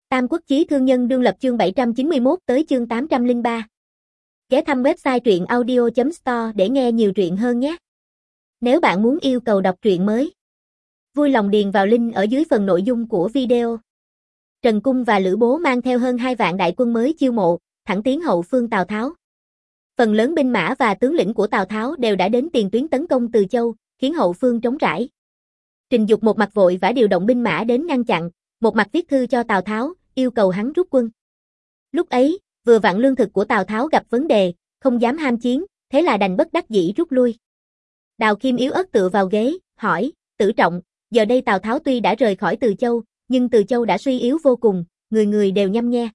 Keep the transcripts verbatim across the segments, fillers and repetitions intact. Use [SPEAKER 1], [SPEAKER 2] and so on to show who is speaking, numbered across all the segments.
[SPEAKER 1] Tam Quốc Chí Thương Nhân Đương Lập chương bảy trăm chín mươi mốt tới chương tám trăm lẻ ba. Ghé thăm website truyện audio chấm store để nghe nhiều truyện hơn nhé. Nếu bạn muốn yêu cầu đọc truyện mới, vui lòng điền vào link ở dưới phần nội dung của video. Trần Cung và Lữ Bố mang theo hơn hai vạn đại quân mới chiêu mộ, thẳng tiến hậu phương Tào Tháo. Phần lớn binh mã và tướng lĩnh của Tào Tháo đều đã đến tiền tuyến tấn công Từ Châu, khiến hậu phương trống rãi. Trình Dục một mặt vội vã điều động binh mã đến ngăn chặn, một mặt viết thư cho Tào Tháo, yêu cầu hắn rút quân. Lúc ấy, vừa vặn lương thực của Tào Tháo gặp vấn đề, không dám ham chiến, thế là đành bất đắc dĩ rút lui. Đào Kim yếu ớt tựa vào ghế, hỏi, Tử Trọng, giờ đây Tào Tháo tuy đã rời khỏi Từ Châu, nhưng Từ Châu đã suy yếu vô cùng, người người đều nhăm nhe.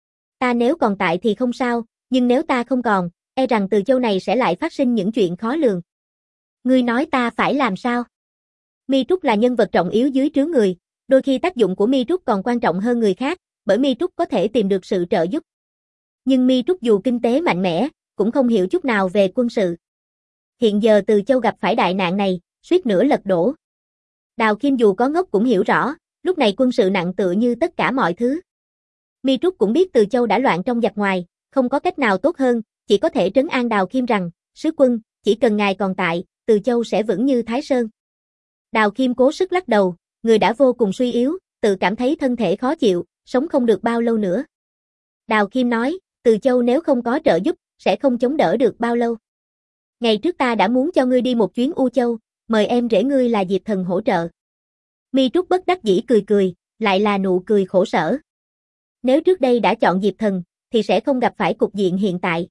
[SPEAKER 1] Ta nếu còn tại thì không sao, nhưng nếu ta không còn, e rằng Từ Châu này sẽ lại phát sinh những chuyện khó lường. Ngươi nói ta phải làm sao? Mi Trúc là nhân vật trọng yếu dưới trướng người, đôi khi tác dụng của Mi Trúc còn quan trọng hơn người khác, bởi Mi Trúc có thể tìm được sự trợ giúp. Nhưng Mi Trúc dù kinh tế mạnh mẽ, cũng không hiểu chút nào về quân sự. Hiện giờ Từ Châu gặp phải đại nạn này, suýt nữa lật đổ. Đào Kim dù có ngốc cũng hiểu rõ, lúc này quân sự nặng tựa như tất cả mọi thứ. Mi Trúc cũng biết Từ Châu đã loạn trong giặc ngoài, không có cách nào tốt hơn, chỉ có thể trấn an Đào Kim rằng, sứ quân, chỉ cần ngài còn tại, Từ Châu sẽ vững như Thái Sơn. Đào Kim cố sức lắc đầu, người đã vô cùng suy yếu, tự cảm thấy thân thể khó chịu, sống không được bao lâu nữa. Đào Kim nói, Từ Châu nếu không có trợ giúp, sẽ không chống đỡ được bao lâu. Ngày trước ta đã muốn cho ngươi đi một chuyến U Châu, mời em rể ngươi là Diệp Thần hỗ trợ. Mi Trúc bất đắc dĩ cười cười, lại là nụ cười khổ sở. Nếu trước đây đã chọn Diệp Thần, thì sẽ không gặp phải cục diện hiện tại.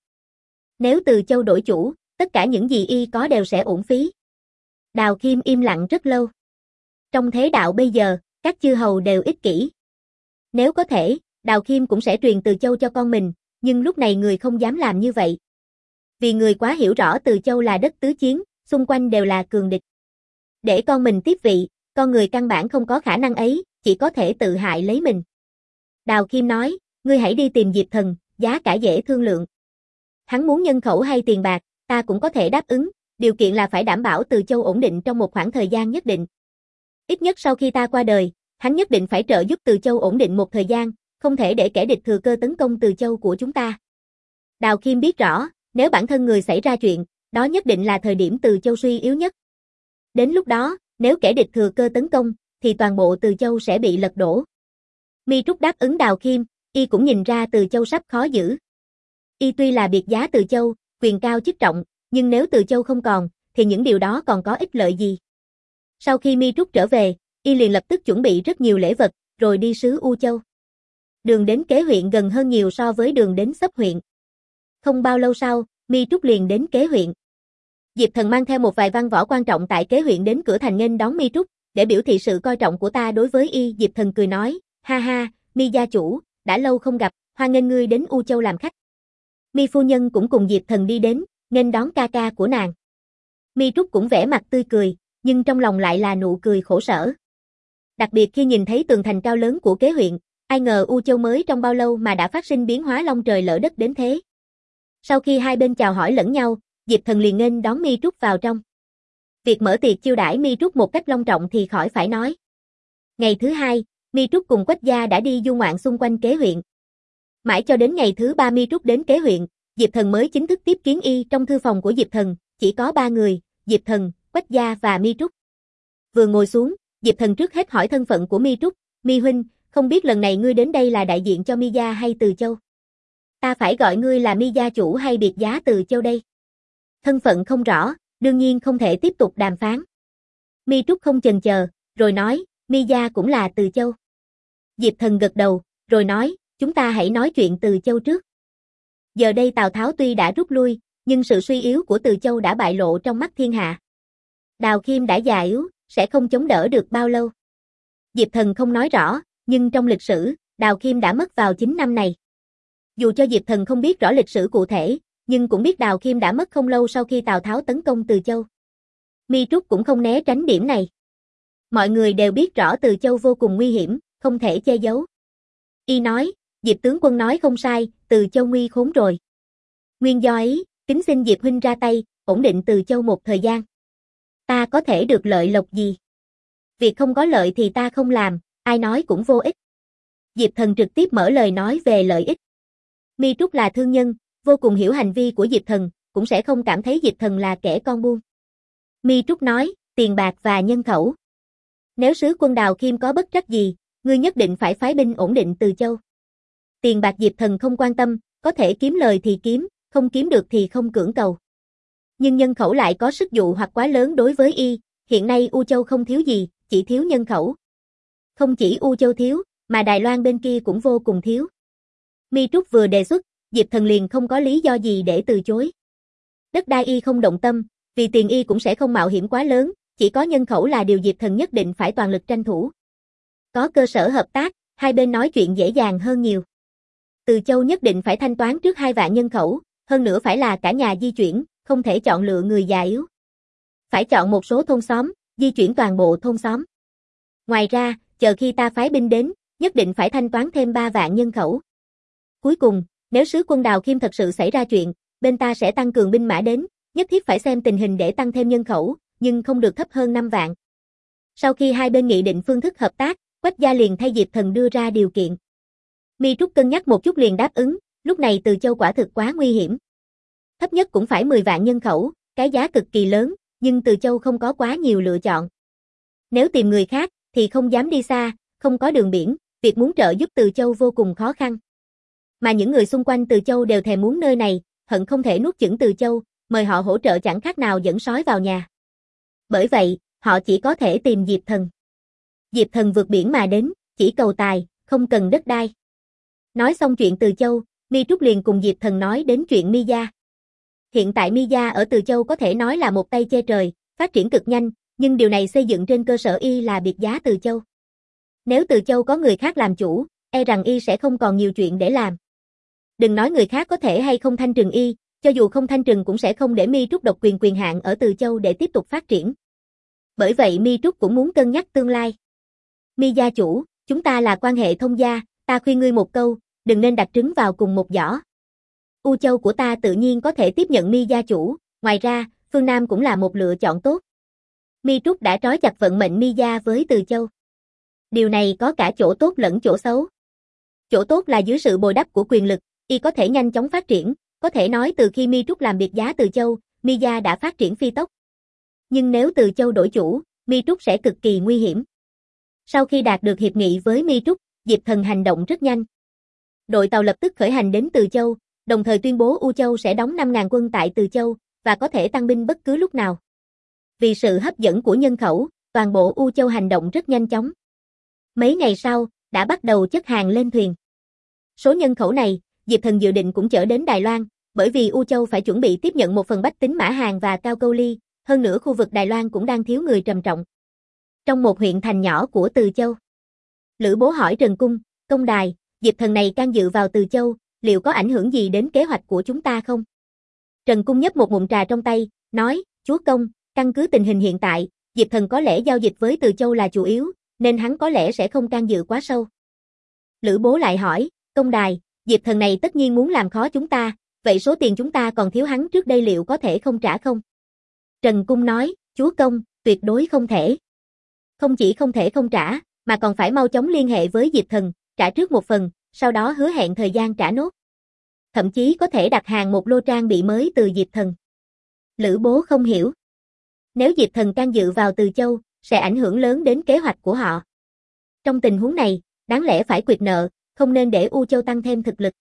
[SPEAKER 1] Nếu Từ Châu đổi chủ, tất cả những gì y có đều sẽ uổng phí. Đào Kim im lặng rất lâu. Trong thế đạo bây giờ, các chư hầu đều ích kỷ. Nếu có thể, Đào Kim cũng sẽ truyền Từ Châu cho con mình, nhưng lúc này người không dám làm như vậy. Vì người quá hiểu rõ Từ Châu là đất tứ chiến, xung quanh đều là cường địch. Để con mình tiếp vị, con người căn bản không có khả năng ấy, chỉ có thể tự hại lấy mình. Đào Kim nói, ngươi hãy đi tìm Diệp Thần, giá cả dễ thương lượng. Hắn muốn nhân khẩu hay tiền bạc, ta cũng có thể đáp ứng, điều kiện là phải đảm bảo Từ Châu ổn định trong một khoảng thời gian nhất định. Ít nhất sau khi ta qua đời, hắn nhất định phải trợ giúp Từ Châu ổn định một thời gian, không thể để kẻ địch thừa cơ tấn công Từ Châu của chúng ta. Đào Kim biết rõ, nếu bản thân người xảy ra chuyện, đó nhất định là thời điểm Từ Châu suy yếu nhất. Đến lúc đó, nếu kẻ địch thừa cơ tấn công, thì toàn bộ Từ Châu sẽ bị lật đổ. Mi Trúc đáp ứng Đào Kim, y cũng nhìn ra Từ Châu sắp khó giữ. Y tuy là biệt giá Từ Châu, quyền cao chức trọng, nhưng nếu Từ Châu không còn, thì những điều đó còn có ích lợi gì? Sau khi Mi Trúc trở về, y liền lập tức chuẩn bị rất nhiều lễ vật, rồi đi sứ U Châu. Đường đến Kế huyện gần hơn nhiều so với đường đến Xấp huyện. Không bao lâu sau, Mi Trúc liền đến Kế huyện. Diệp Thần mang theo một vài văn võ quan trọng tại Kế huyện đến cửa thành nghênh đón Mi Trúc, để biểu thị sự coi trọng của ta đối với y. Diệp Thần cười nói, ha ha, Mi gia chủ, đã lâu không gặp, hoan nghênh ngươi đến U Châu làm khách. Mi phu nhân cũng cùng Diệp Thần đi đến, nghênh đón ca ca của nàng. Mi Trúc cũng vẻ mặt tươi cười, nhưng trong lòng lại là nụ cười khổ sở. Đặc biệt khi nhìn thấy tường thành cao lớn của Kế huyện, ai ngờ U Châu mới trong bao lâu mà đã phát sinh biến hóa long trời lỡ đất đến thế. Sau khi hai bên chào hỏi lẫn nhau, Diệp Thần liền nghênh đón Mi Trúc vào trong. Việc mở tiệc chiêu đãi Mi Trúc một cách long trọng thì khỏi phải nói. Ngày thứ hai, Mi Trúc cùng Quách gia đã đi du ngoạn xung quanh Kế huyện. Mãi cho đến ngày thứ ba Mi Trúc đến Kế huyện, Diệp Thần mới chính thức tiếp kiến y. Trong thư phòng của Diệp Thần, chỉ có ba người, Diệp Thần, Quách gia và Mi Trúc. Vừa ngồi xuống, Diệp Thần trước hết hỏi thân phận của Mi Trúc, Mi huynh, không biết lần này ngươi đến đây là đại diện cho Mi gia hay Từ Châu? Ta phải gọi ngươi là Mi gia chủ hay biệt giá Từ Châu đây? Thân phận không rõ, đương nhiên không thể tiếp tục đàm phán. Mi Trúc không chần chờ, rồi nói, Mi gia cũng là Từ Châu. Diệp Thần gật đầu, rồi nói, chúng ta hãy nói chuyện Từ Châu trước. Giờ đây Tào Tháo tuy đã rút lui, nhưng sự suy yếu của Từ Châu đã bại lộ trong mắt thiên hạ. Đào Kim đã già yếu, sẽ không chống đỡ được bao lâu. Diệp Thần không nói rõ, nhưng trong lịch sử, Đào Kim đã mất vào chín năm này. Dù cho Diệp Thần không biết rõ lịch sử cụ thể, nhưng cũng biết Đào Kim đã mất không lâu sau khi Tào Tháo tấn công Từ Châu. Mi Trúc cũng không né tránh điểm này. Mọi người đều biết rõ Từ Châu vô cùng nguy hiểm, không thể che giấu. Y nói, Diệp tướng quân nói không sai, Từ Châu nguy khốn rồi. Nguyên do ấy, kính xin Diệp huynh ra tay, ổn định Từ Châu một thời gian. Ta có thể được lợi lộc gì? Việc không có lợi thì ta không làm, ai nói cũng vô ích. Diệp Thần trực tiếp mở lời nói về lợi ích. Mi Trúc là thương nhân, vô cùng hiểu hành vi của Diệp Thần, cũng sẽ không cảm thấy Diệp Thần là kẻ con buôn. Mi Trúc nói, tiền bạc và nhân khẩu. Nếu sứ quân Đào Khiêm có bất trắc gì, ngươi nhất định phải phái binh ổn định Từ Châu. Tiền bạc Diệp Thần không quan tâm, có thể kiếm lời thì kiếm, không kiếm được thì không cưỡng cầu. Nhưng nhân khẩu lại có sức dụ hoặc quá lớn đối với y, hiện nay U Châu không thiếu gì, chỉ thiếu nhân khẩu. Không chỉ U Châu thiếu, mà Đài Loan bên kia cũng vô cùng thiếu. Mi Trúc vừa đề xuất, Diệp Thần liền không có lý do gì để từ chối. Đất đai y không động tâm, vì tiền y cũng sẽ không mạo hiểm quá lớn, chỉ có nhân khẩu là điều Diệp Thần nhất định phải toàn lực tranh thủ. Có cơ sở hợp tác, hai bên nói chuyện dễ dàng hơn nhiều. Từ Châu nhất định phải thanh toán trước hai vạn nhân khẩu, hơn nữa phải là cả nhà di chuyển, không thể chọn lựa người già yếu. Phải chọn một số thôn xóm, di chuyển toàn bộ thôn xóm. Ngoài ra, chờ khi ta phái binh đến, nhất định phải thanh toán thêm ba vạn nhân khẩu. Cuối cùng, nếu sứ quân Đào Khiêm thật sự xảy ra chuyện, bên ta sẽ tăng cường binh mã đến, nhất thiết phải xem tình hình để tăng thêm nhân khẩu, nhưng không được thấp hơn năm vạn. Sau khi hai bên nghị định phương thức hợp tác, Quách gia liền thay Diệp Thần đưa ra điều kiện. Mi Trúc cân nhắc một chút liền đáp ứng, lúc này Từ Châu quả thực quá nguy hiểm. Thấp nhất cũng phải mười vạn nhân khẩu, cái giá cực kỳ lớn, nhưng Từ Châu không có quá nhiều lựa chọn. Nếu tìm người khác, thì không dám đi xa, không có đường biển, việc muốn trợ giúp Từ Châu vô cùng khó khăn. Mà những người xung quanh Từ Châu đều thèm muốn nơi này, hận không thể nuốt chửng Từ Châu, mời họ hỗ trợ chẳng khác nào dẫn sói vào nhà. Bởi vậy, họ chỉ có thể tìm Diệp Thần. Diệp Thần vượt biển mà đến, chỉ cầu tài, không cần đất đai. Nói xong chuyện Từ Châu, Mi Trúc liền cùng Diệp Thần nói đến chuyện Mi gia. Hiện tại Mi gia ở Từ Châu có thể nói là một tay che trời, phát triển cực nhanh, nhưng điều này xây dựng trên cơ sở y là biệt giá Từ Châu. Nếu Từ Châu có người khác làm chủ, e rằng y sẽ không còn nhiều chuyện để làm. Đừng nói người khác có thể hay không thanh trừng y, cho dù không thanh trừng cũng sẽ không để Mi Trúc độc quyền quyền hạn ở Từ Châu để tiếp tục phát triển. Bởi vậy Mi Trúc cũng muốn cân nhắc tương lai. Mi gia chủ, chúng ta là quan hệ thông gia, ta khuyên ngươi một câu, đừng nên đặt trứng vào cùng một giỏ. U Châu của ta tự nhiên có thể tiếp nhận Mi gia chủ, ngoài ra, phương Nam cũng là một lựa chọn tốt. Mi Trúc đã trói chặt vận mệnh Mi gia với Từ Châu. Điều này có cả chỗ tốt lẫn chỗ xấu. Chỗ tốt là dưới sự bồi đắp của quyền lực, y có thể nhanh chóng phát triển, có thể nói từ khi Mi Trúc làm biệt giá Từ Châu, Mi gia đã phát triển phi tốc. Nhưng nếu Từ Châu đổi chủ, Mi Trúc sẽ cực kỳ nguy hiểm. Sau khi đạt được hiệp nghị với Mi Trúc, Diệp Thần hành động rất nhanh. Đội tàu lập tức khởi hành đến Từ Châu, đồng thời tuyên bố U Châu sẽ đóng năm nghìn quân tại Từ Châu, và có thể tăng binh bất cứ lúc nào. Vì sự hấp dẫn của nhân khẩu, toàn bộ U Châu hành động rất nhanh chóng. Mấy ngày sau, đã bắt đầu chất hàng lên thuyền. Số nhân khẩu này, Diệp Thần dự định cũng chở đến Đài Loan, bởi vì U Châu phải chuẩn bị tiếp nhận một phần bách tính Mã Hàng và Cao Câu Ly, hơn nữa khu vực Đài Loan cũng đang thiếu người trầm trọng. Trong một huyện thành nhỏ của Từ Châu, Lữ Bố hỏi Trần Cung, công đài, Diệp Thần này can dự vào Từ Châu, liệu có ảnh hưởng gì đến kế hoạch của chúng ta không? Trần Cung nhấp một ngụm trà trong tay, nói, chúa công, căn cứ tình hình hiện tại, Diệp Thần có lẽ giao dịch với Từ Châu là chủ yếu, nên hắn có lẽ sẽ không can dự quá sâu. Lữ Bố lại hỏi, công đài, Diệp Thần này tất nhiên muốn làm khó chúng ta, vậy số tiền chúng ta còn thiếu hắn trước đây liệu có thể không trả không? Trần Cung nói, chúa công, tuyệt đối không thể. Không chỉ không thể không trả, mà còn phải mau chóng liên hệ với Diệp Thần, trả trước một phần, sau đó hứa hẹn thời gian trả nốt. Thậm chí có thể đặt hàng một lô trang bị mới từ Diệp Thần. Lữ Bố không hiểu. Nếu Diệp Thần can dự vào Từ Châu, sẽ ảnh hưởng lớn đến kế hoạch của họ. Trong tình huống này, đáng lẽ phải quyệt nợ, không nên để U Châu tăng thêm thực lực.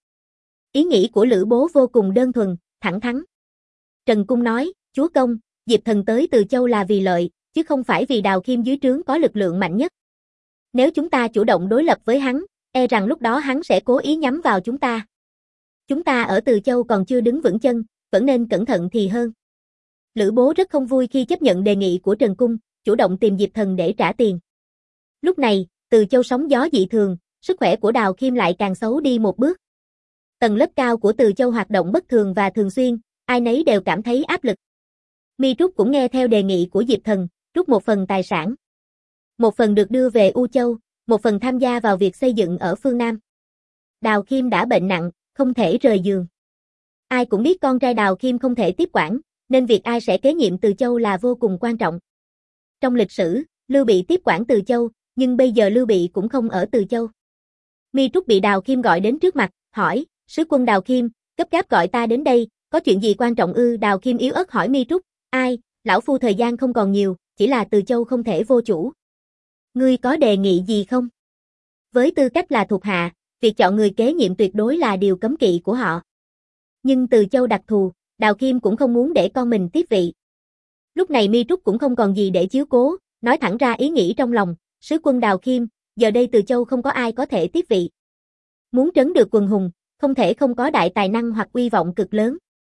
[SPEAKER 1] Ý nghĩ của Lữ Bố vô cùng đơn thuần, thẳng thắn. Trần Cung nói, chúa công, Diệp Thần tới Từ Châu là vì lợi, chứ không phải vì Đào Khiêm dưới trướng có lực lượng mạnh nhất. Nếu chúng ta chủ động đối lập với hắn, e rằng lúc đó hắn sẽ cố ý nhắm vào chúng ta. Chúng ta ở Từ Châu còn chưa đứng vững chân, vẫn nên cẩn thận thì hơn. Lữ Bố rất không vui khi chấp nhận đề nghị của Trần Cung, chủ động tìm Diệp Thần để trả tiền. Lúc này, Từ Châu sóng gió dị thường, sức khỏe của Đào Khiêm lại càng xấu đi một bước. Tầng lớp cao của Từ Châu hoạt động bất thường và thường xuyên, ai nấy đều cảm thấy áp lực. Mi Trúc cũng nghe theo đề nghị của Diệp Thần, rút một phần tài sản. Một phần được đưa về U Châu, một phần tham gia vào việc xây dựng ở phương Nam. Đào Khiêm đã bệnh nặng, không thể rời giường. Ai cũng biết con trai Đào Khiêm không thể tiếp quản, nên việc ai sẽ kế nhiệm Từ Châu là vô cùng quan trọng. Trong lịch sử, Lưu Bị tiếp quản Từ Châu, nhưng bây giờ Lưu Bị cũng không ở Từ Châu. Mi Trúc bị Đào Khiêm gọi đến trước mặt, hỏi, sứ quân Đào Khiêm, gấp gáp gọi ta đến đây, có chuyện gì quan trọng ư? Đào Khiêm yếu ớt hỏi Mi Trúc, ai, lão phu thời gian không còn nhiều, chỉ là Từ Châu không thể vô chủ. Ngươi có đề nghị gì không? Với tư cách là thuộc hạ, việc chọn người kế nhiệm tuyệt đối là điều cấm kỵ của họ. Nhưng Từ Châu đặc thù, Đào Khiêm cũng không muốn để con mình tiếp vị. Lúc này Mi Trúc cũng không còn gì để chiếu cố, nói thẳng ra ý nghĩ trong lòng, sứ quân Đào Khiêm, giờ đây Từ Châu không có ai có thể tiếp vị. Muốn trấn được quần hùng, không thể không có đại tài năng hoặc uy vọng cực lớn.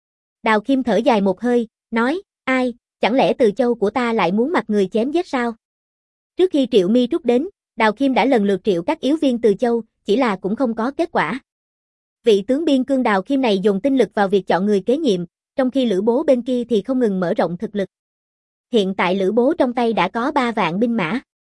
[SPEAKER 1] Đào Khiêm thở dài một hơi, nói, ai, chẳng lẽ Từ Châu của ta lại muốn mặc người chém giết sao? Trước khi triệu Mi Trúc đến, Đào Khiêm đã lần lượt triệu các yếu viên Từ Châu, chỉ là cũng không có kết quả. Vị tướng biên cương Đào Khiêm này dùng tinh lực vào việc chọn người kế nhiệm, trong khi Lữ Bố bên kia thì không ngừng mở rộng thực lực. Hiện tại Lữ Bố trong tay đã có ba vạn binh mã.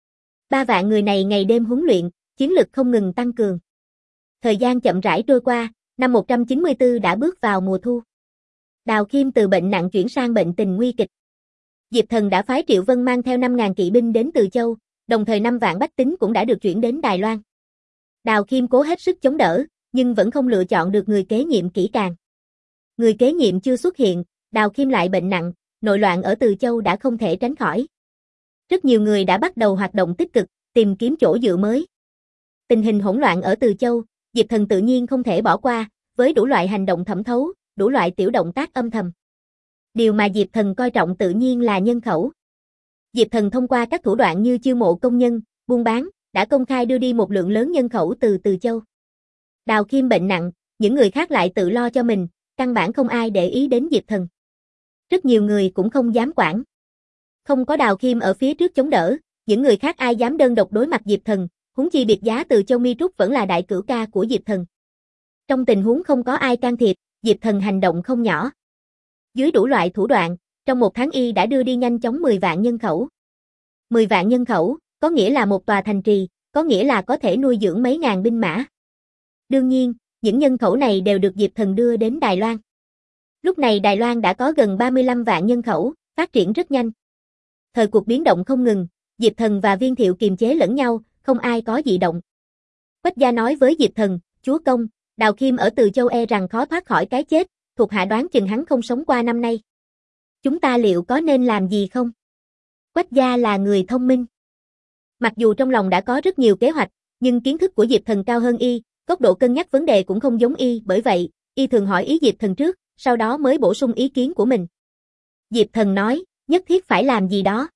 [SPEAKER 1] Ba vạn người này ngày đêm huấn luyện, chiến lực không ngừng tăng cường. Thời gian chậm rãi trôi qua, năm một trăm chín mươi tư đã bước vào mùa thu. Đào Khiêm từ bệnh nặng chuyển sang bệnh tình nguy kịch. Diệp Thần đã phái Triệu Vân mang theo năm nghìn kỵ binh đến Từ Châu, đồng thời năm vạn bách tính cũng đã được chuyển đến Đài Loan. Đào Khiêm cố hết sức chống đỡ, nhưng vẫn không lựa chọn được người kế nhiệm kỹ càng. Người kế nhiệm chưa xuất hiện, Đào Khiêm lại bệnh nặng, nội loạn ở Từ Châu đã không thể tránh khỏi. Rất nhiều người đã bắt đầu hoạt động tích cực, tìm kiếm chỗ dựa mới. Tình hình hỗn loạn ở Từ Châu, Diệp Thần tự nhiên không thể bỏ qua, với đủ loại hành động thẩm thấu, đủ loại tiểu động tác âm thầm. Điều mà Diệp Thần coi trọng tự nhiên là nhân khẩu. Diệp Thần thông qua các thủ đoạn như chiêu mộ công nhân, buôn bán, đã công khai đưa đi một lượng lớn nhân khẩu từ Từ Châu. Đào Khiêm bệnh nặng, những người khác lại tự lo cho mình, căn bản không ai để ý đến Diệp Thần. Rất nhiều người cũng không dám quản. Không có Đào Khiêm ở phía trước chống đỡ, những người khác ai dám đơn độc đối mặt Diệp Thần, huống chi biệt giá Từ Châu Mi Trúc vẫn là đại cửu ca của Diệp Thần. Trong tình huống không có ai can thiệp, Diệp Thần hành động không nhỏ. Dưới đủ loại thủ đoạn, trong một tháng y đã đưa đi nhanh chóng mười vạn nhân khẩu. mười vạn nhân khẩu, có nghĩa là một tòa thành trì, có nghĩa là có thể nuôi dưỡng mấy ngàn binh mã. Đương nhiên, những nhân khẩu này đều được Diệp Thần đưa đến Đài Loan. Lúc này Đài Loan đã có gần ba mươi lăm vạn nhân khẩu, phát triển rất nhanh. Thời cuộc biến động không ngừng, Diệp Thần và Viên Thiệu kiềm chế lẫn nhau, không ai có dị động. Quách Gia nói với Diệp Thần, chúa công, Đào Khiêm ở Từ Châu e rằng khó thoát khỏi cái chết, thuộc hạ đoán chừng hắn không sống qua năm nay. Chúng ta liệu có nên làm gì không? Quách Gia là người thông minh. Mặc dù trong lòng đã có rất nhiều kế hoạch, nhưng kiến thức của Diệp Thần cao hơn y, góc độ cân nhắc vấn đề cũng không giống y, bởi vậy, y thường hỏi ý Diệp Thần trước, sau đó mới bổ sung ý kiến của mình. Diệp Thần nói, nhất thiết phải làm gì đó.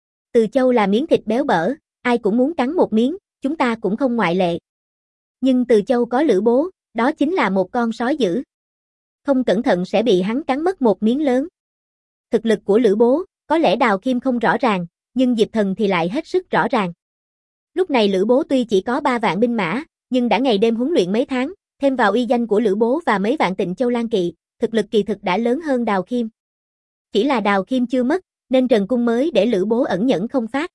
[SPEAKER 1] Từ Châu là miếng thịt béo bở, ai cũng muốn cắn một miếng, chúng ta cũng không ngoại lệ. Nhưng Từ Châu có Lữ Bố, đó chính là một con sói dữ. Không cẩn thận sẽ bị hắn cắn mất một miếng lớn. Thực lực của Lữ Bố, có lẽ Đào Khiêm không rõ ràng, nhưng Diệp Thần thì lại hết sức rõ ràng. Lúc này Lữ Bố tuy chỉ có ba vạn binh mã, nhưng đã ngày đêm huấn luyện mấy tháng, thêm vào uy danh của Lữ Bố và mấy vạn Tịnh Châu Lang kỵ, thực lực kỳ thực đã lớn hơn Đào Khiêm. Chỉ là Đào Khiêm chưa mất, nên Trần Cung mới để Lữ Bố ẩn nhẫn không phát.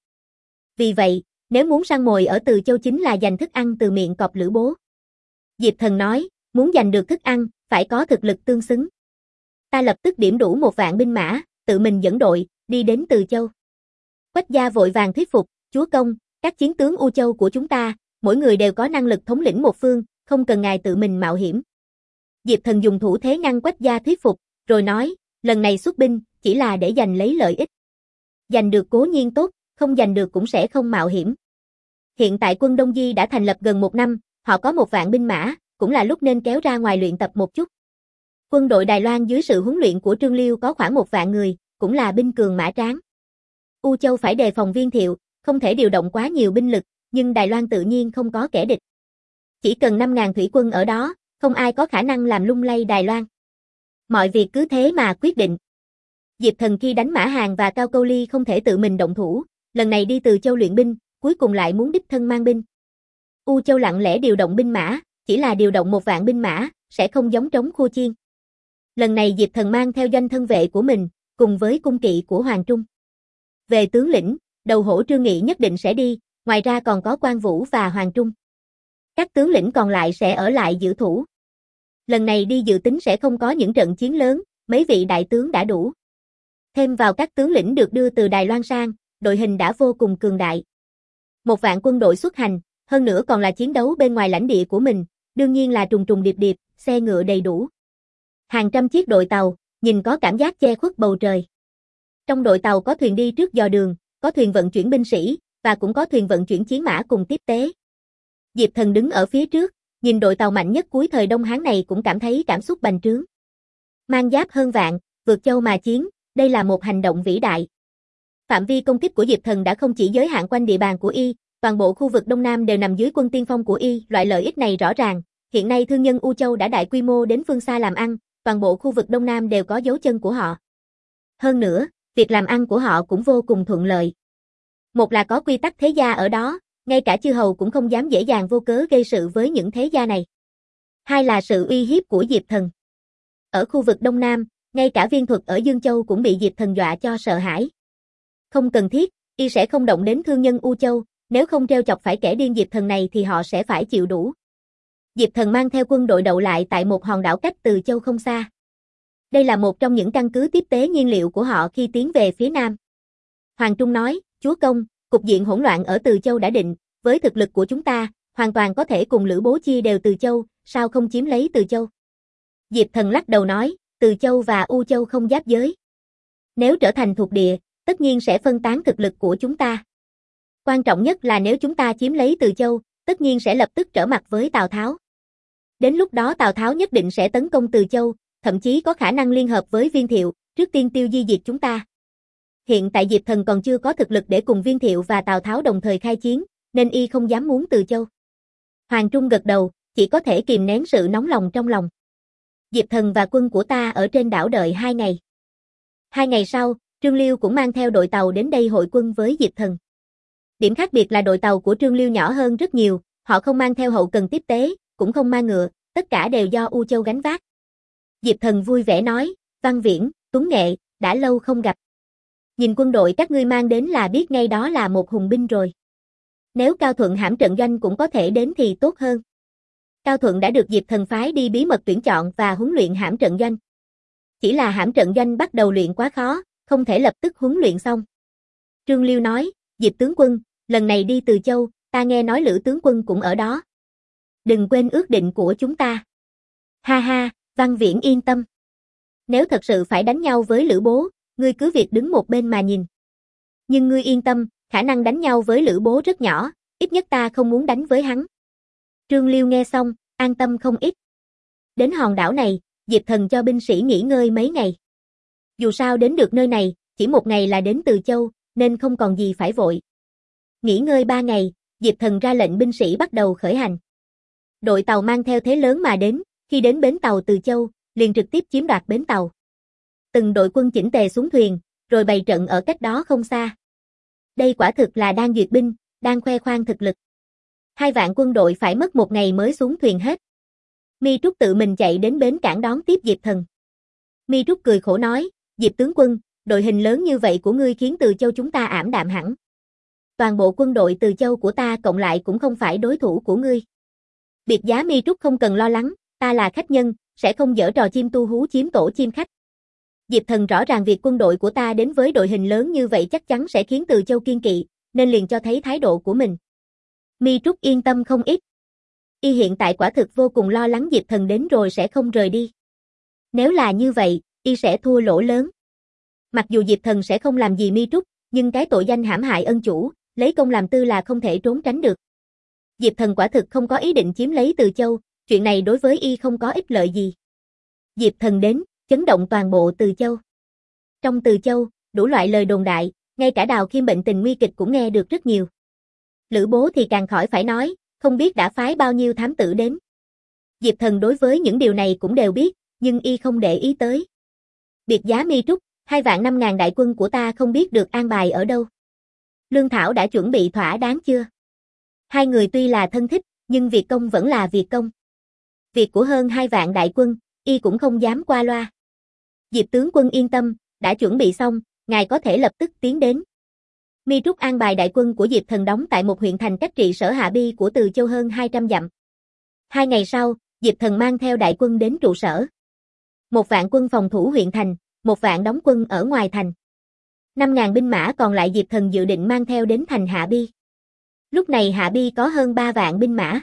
[SPEAKER 1] Vì vậy, nếu muốn săn mồi ở Từ Châu chính là giành thức ăn từ miệng cọp Lữ Bố. Diệp Thần nói, muốn giành được thức ăn, phải có thực lực tương xứng. Ta lập tức điểm đủ một vạn binh mã, tự mình dẫn đội, đi đến Từ Châu. Quách Gia vội vàng thuyết phục, chúa công, các chiến tướng U Châu của chúng ta, mỗi người đều có năng lực thống lĩnh một phương, không cần ngài tự mình mạo hiểm. Diệp Thần dùng thủ thế ngăn Quách Gia thuyết phục, rồi nói, lần này xuất binh, chỉ là để giành lấy lợi ích. Giành được cố nhiên tốt, không giành được cũng sẽ không mạo hiểm. Hiện tại quân Đông Di đã thành lập gần một năm, họ có một vạn binh mã, cũng là lúc nên kéo ra ngoài luyện tập một chút. Quân đội Đài Loan dưới sự huấn luyện của Trương Liêu có khoảng một vạn người, cũng là binh cường mã tráng. U Châu phải đề phòng Viên Thiệu, không thể điều động quá nhiều binh lực, nhưng Đài Loan tự nhiên không có kẻ địch. Chỉ cần năm ngàn thủy quân ở đó, không ai có khả năng làm lung lay Đài Loan. Mọi việc cứ thế mà quyết định. Diệp Thần khi đánh Mã Hàn và Cao Câu Ly không thể tự mình động thủ, lần này đi Từ Châu luyện binh, cuối cùng lại muốn đích thân mang binh. U Châu lặng lẽ điều động binh mã, chỉ là điều động một vạn binh mã, sẽ không giống trống khua chiên. Lần này Diệp Thần mang theo doanh thân vệ của mình, cùng với cung kỵ của Hoàng Trung. Về tướng lĩnh, đầu hổ Trương Nghị nhất định sẽ đi, ngoài ra còn có Quan Vũ và Hoàng Trung. Các tướng lĩnh còn lại sẽ ở lại giữ thủ. Lần này đi dự tính sẽ không có những trận chiến lớn, mấy vị đại tướng đã đủ. Thêm vào các tướng lĩnh được đưa từ Đài Loan sang, đội hình đã vô cùng cường đại. Một vạn quân đội xuất hành, Hơn nữa còn là chiến đấu bên ngoài lãnh địa của mình, đương nhiên là trùng trùng điệp điệp, xe ngựa đầy đủ. Hàng trăm chiếc đội tàu, nhìn có cảm giác che khuất bầu trời. Trong đội tàu có thuyền đi trước dò đường, có thuyền vận chuyển binh sĩ, và cũng có thuyền vận chuyển chiến mã cùng tiếp tế. Diệp Thần đứng ở phía trước, nhìn đội tàu mạnh nhất cuối thời Đông Hán này cũng cảm thấy cảm xúc bành trướng. Mang giáp hơn vạn, vượt châu mà chiến, đây là một hành động vĩ đại. Phạm vi công kích của Diệp Thần đã không chỉ giới hạn quanh địa bàn của y, toàn bộ khu vực Đông Nam đều nằm dưới quân tiên phong của y, loại lợi ích này rõ ràng. Hiện nay thương nhân U Châu đã đại quy mô đến phương xa làm ăn, toàn bộ khu vực Đông Nam đều có dấu chân của họ. Hơn nữa, việc làm ăn của họ cũng vô cùng thuận lợi. Một là có quy tắc thế gia ở đó, ngay cả chư hầu cũng không dám dễ dàng vô cớ gây sự với những thế gia này. Hai là sự uy hiếp của Diệp Thần. Ở khu vực Đông Nam, ngay cả viên thuật ở Dương Châu cũng bị Diệp Thần dọa cho sợ hãi. Không cần thiết, y sẽ không động đến thương nhân U Châu, nếu không treo chọc phải kẻ điên Diệp Thần này thì họ sẽ phải chịu đủ. Diệp Thần mang theo quân đội đậu lại tại một hòn đảo cách Từ Châu không xa. Đây là một trong những căn cứ tiếp tế nhiên liệu của họ khi tiến về phía Nam. Hoàng Trung nói, chúa công, cục diện hỗn loạn ở Từ Châu đã định, với thực lực của chúng ta, hoàn toàn có thể cùng Lữ Bố chia đều Từ Châu, sao không chiếm lấy Từ Châu? Diệp Thần lắc đầu nói, Từ Châu và U Châu không giáp giới. Nếu trở thành thuộc địa, tất nhiên sẽ phân tán thực lực của chúng ta. Quan trọng nhất là nếu chúng ta chiếm lấy Từ Châu, tất nhiên sẽ lập tức trở mặt với Tào Tháo. Đến lúc đó Tào Tháo nhất định sẽ tấn công Từ Châu, thậm chí có khả năng liên hợp với Viên Thiệu, trước tiên tiêu di diệt chúng ta. Hiện tại Diệp Thần còn chưa có thực lực để cùng Viên Thiệu và Tào Tháo đồng thời khai chiến, nên y không dám muốn Từ Châu. Hoàng Trung gật đầu, chỉ có thể kìm nén sự nóng lòng trong lòng. Diệp Thần và quân của ta ở trên đảo đợi hai ngày. Hai ngày sau, Trương Liêu cũng mang theo đội tàu đến đây hội quân với Diệp Thần. Điểm khác biệt là đội tàu của Trương Liêu nhỏ hơn rất nhiều, họ không mang theo hậu cần tiếp tế, cũng không mang ngựa, tất cả đều do U Châu gánh vác. Diệp Thần vui vẻ nói, Văn Viễn, Tuấn Nghệ, đã lâu không gặp. Nhìn quân đội các ngươi mang đến là biết ngay đó là một hùng binh rồi. Nếu Cao Thuận hãm trận doanh cũng có thể đến thì tốt hơn. Cao Thuận đã được Diệp Thần phái đi bí mật tuyển chọn và huấn luyện hãm trận doanh. Chỉ là hãm trận doanh bắt đầu luyện quá khó, không thể lập tức huấn luyện xong. Trương Liêu nói, Diệp tướng quân, lần này đi Từ Châu, ta nghe nói Lữ tướng quân cũng ở đó. Đừng quên ước định của chúng ta. Ha ha, Văn Viễn yên tâm. Nếu thật sự phải đánh nhau với Lữ Bố, ngươi cứ việc đứng một bên mà nhìn. Nhưng ngươi yên tâm, khả năng đánh nhau với Lữ Bố rất nhỏ, ít nhất ta không muốn đánh với hắn. Trương Liêu nghe xong, an tâm không ít. Đến hòn đảo này, Diệp Thần cho binh sĩ nghỉ ngơi mấy ngày. Dù sao đến được nơi này, chỉ một ngày là đến Từ Châu, nên không còn gì phải vội. Nghỉ ngơi ba ngày, Diệp Thần ra lệnh binh sĩ bắt đầu khởi hành. Đội tàu mang theo thế lớn mà đến, khi đến bến tàu Từ Châu, liền trực tiếp chiếm đoạt bến tàu. Từng đội quân chỉnh tề xuống thuyền, rồi bày trận ở cách đó không xa. Đây quả thực là đang duyệt binh, đang khoe khoang thực lực. Hai vạn quân đội phải mất một ngày mới xuống thuyền hết. Mi Trúc tự mình chạy đến bến cảng đón tiếp Diệp Thần. Mi Trúc cười khổ nói, Diệp tướng quân, đội hình lớn như vậy của ngươi khiến Từ Châu chúng ta ảm đạm hẳn. Toàn bộ quân đội Từ Châu của ta cộng lại cũng không phải đối thủ của ngươi. Biệt giá Mi Trúc không cần lo lắng, ta là khách nhân, sẽ không giở trò chim tu hú chiếm tổ chim khách. Diệp Thần rõ ràng việc quân đội của ta đến với đội hình lớn như vậy chắc chắn sẽ khiến Từ Châu kiên kỵ, nên liền cho thấy thái độ của mình. Mi Trúc yên tâm không ít. Y hiện tại quả thực vô cùng lo lắng Diệp Thần đến rồi sẽ không rời đi. Nếu là như vậy, Y sẽ thua lỗ lớn. Mặc dù Diệp Thần sẽ không làm gì Mi Trúc, nhưng cái tội danh hãm hại ân chủ, lấy công làm tư là không thể trốn tránh được. Diệp Thần quả thực không có ý định chiếm lấy Từ Châu, chuyện này đối với Y không có ích lợi gì. Diệp Thần đến, chấn động toàn bộ Từ Châu. Trong Từ Châu, đủ loại lời đồn đại, ngay cả Đào Khiêm bệnh tình nguy kịch cũng nghe được rất nhiều. Lữ Bố thì càng khỏi phải nói, không biết đã phái bao nhiêu thám tử đến. Diệp Thần đối với những điều này cũng đều biết, nhưng Y không để ý tới. Biệt giá Mi Trúc, hai vạn năm ngàn đại quân của ta không biết được an bài ở đâu. Lương thảo đã chuẩn bị thỏa đáng chưa? Hai người tuy là thân thích, nhưng việc công vẫn là việc công. Việc của hơn hai vạn đại quân, Y cũng không dám qua loa. Diệp tướng quân yên tâm, đã chuẩn bị xong, ngài có thể lập tức tiến đến. Mi Trúc an bài đại quân của Diệp Thần đóng tại một huyện thành cách trị sở Hạ Bi của Từ Châu hơn hai trăm dặm. Hai ngày sau, Diệp Thần mang theo đại quân đến trụ sở. Một vạn quân phòng thủ huyện thành, một vạn đóng quân ở ngoài thành. Năm ngàn binh mã còn lại Diệp Thần dự định mang theo đến thành Hạ Bi. Lúc này Hạ Bi có hơn ba vạn binh mã.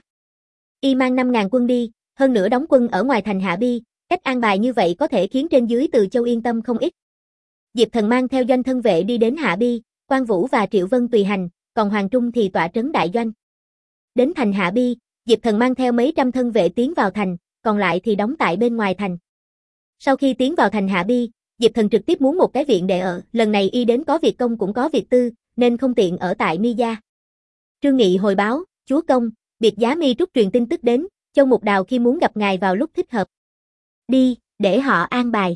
[SPEAKER 1] Y mang năm ngàn quân đi, hơn nữa đóng quân ở ngoài thành Hạ Bi, cách an bài như vậy có thể khiến trên dưới Từ Châu yên tâm không ít. Diệp Thần mang theo doanh thân vệ đi đến Hạ Bi, Quan Vũ và Triệu Vân tùy hành, còn Hoàng Trung thì tọa trấn đại doanh. Đến thành Hạ Bi, Diệp Thần mang theo mấy trăm thân vệ tiến vào thành, còn lại thì đóng tại bên ngoài thành. Sau khi tiến vào thành Hạ Bi, Diệp Thần trực tiếp muốn một cái viện để ở, lần này y đến có việc công cũng có việc tư, nên không tiện ở tại Mi gia. Trương Nghị hồi báo, chúa công, biệt giá Mi Trúc truyền tin tức đến, Châu Mục Đào khi muốn gặp ngài vào lúc thích hợp. Đi, để họ an bài.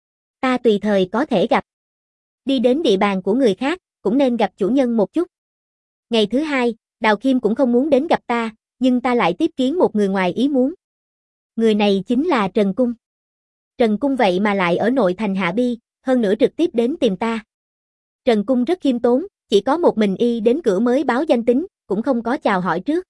[SPEAKER 1] Ta tùy thời có thể gặp. Đi đến địa bàn của người khác, cũng nên gặp chủ nhân một chút. Ngày thứ hai, Đào Khiêm cũng không muốn đến gặp ta, nhưng ta lại tiếp kiến một người ngoài ý muốn. Người này chính là Trần Cung. Trần Cung vậy mà lại ở nội thành Hạ Bi, hơn nữa trực tiếp đến tìm ta. Trần Cung rất khiêm tốn, chỉ có một mình y đến cửa mới báo danh tính, cũng không có chào hỏi trước.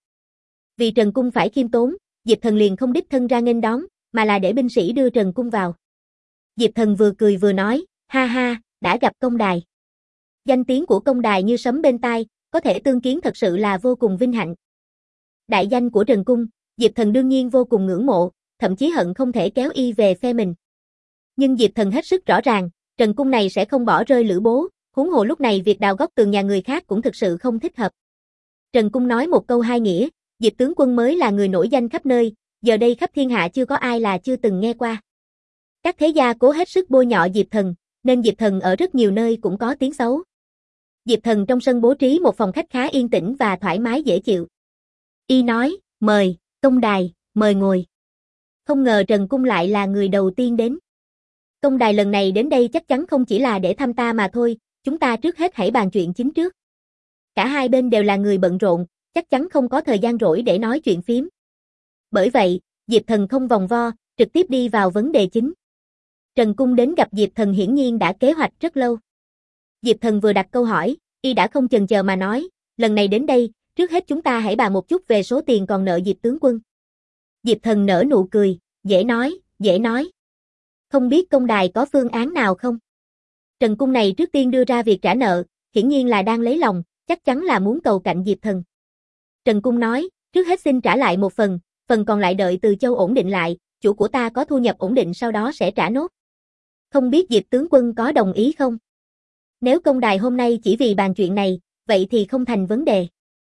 [SPEAKER 1] Vì Trần Cung phải khiêm tốn, Diệp Thần liền không đích thân ra nghênh đón, mà là để binh sĩ đưa Trần Cung vào. Diệp Thần vừa cười vừa nói, ha ha, đã gặp công đài. Danh tiếng của công đài như sấm bên tai, có thể tương kiến thật sự là vô cùng vinh hạnh. Đại danh của Trần Cung, Diệp Thần đương nhiên vô cùng ngưỡng mộ, thậm chí hận không thể kéo y về phe mình. Nhưng Diệp Thần hết sức rõ ràng, Trần Cung này sẽ không bỏ rơi Lữ Bố, huống hồ lúc này việc đào góc tường nhà người khác cũng thực sự không thích hợp. Trần Cung nói một câu hai nghĩa, Diệp tướng quân mới là người nổi danh khắp nơi, giờ đây khắp thiên hạ chưa có ai là chưa từng nghe qua. Các thế gia cố hết sức bôi nhọ Diệp Thần, nên Diệp Thần ở rất nhiều nơi cũng có tiếng xấu. Diệp Thần trong sân bố trí một phòng khách khá yên tĩnh và thoải mái dễ chịu. Y nói, mời, công đài, mời ngồi. Không ngờ Trần Cung lại là người đầu tiên đến. Công đài lần này đến đây chắc chắn không chỉ là để thăm ta mà thôi, chúng ta trước hết hãy bàn chuyện chính trước. Cả hai bên đều là người bận rộn, chắc chắn không có thời gian rỗi để nói chuyện phiếm. Bởi vậy, Diệp Thần không vòng vo, trực tiếp đi vào vấn đề chính. Trần Cung đến gặp Diệp Thần hiển nhiên đã kế hoạch rất lâu. Diệp Thần vừa đặt câu hỏi, y đã không chần chờ mà nói, lần này đến đây, trước hết chúng ta hãy bàn một chút về số tiền còn nợ Diệp tướng quân. Diệp Thần nở nụ cười, dễ nói, dễ nói. Không biết công đài có phương án nào không? Trần Cung này trước tiên đưa ra việc trả nợ, hiển nhiên là đang lấy lòng, chắc chắn là muốn cầu cạnh Diệp Thần. Trần Cung nói, trước hết xin trả lại một phần, phần còn lại đợi Từ Châu ổn định lại, chủ của ta có thu nhập ổn định sau đó sẽ trả nốt. Không biết Diệp tướng quân có đồng ý không? Nếu công đài hôm nay chỉ vì bàn chuyện này, vậy thì không thành vấn đề.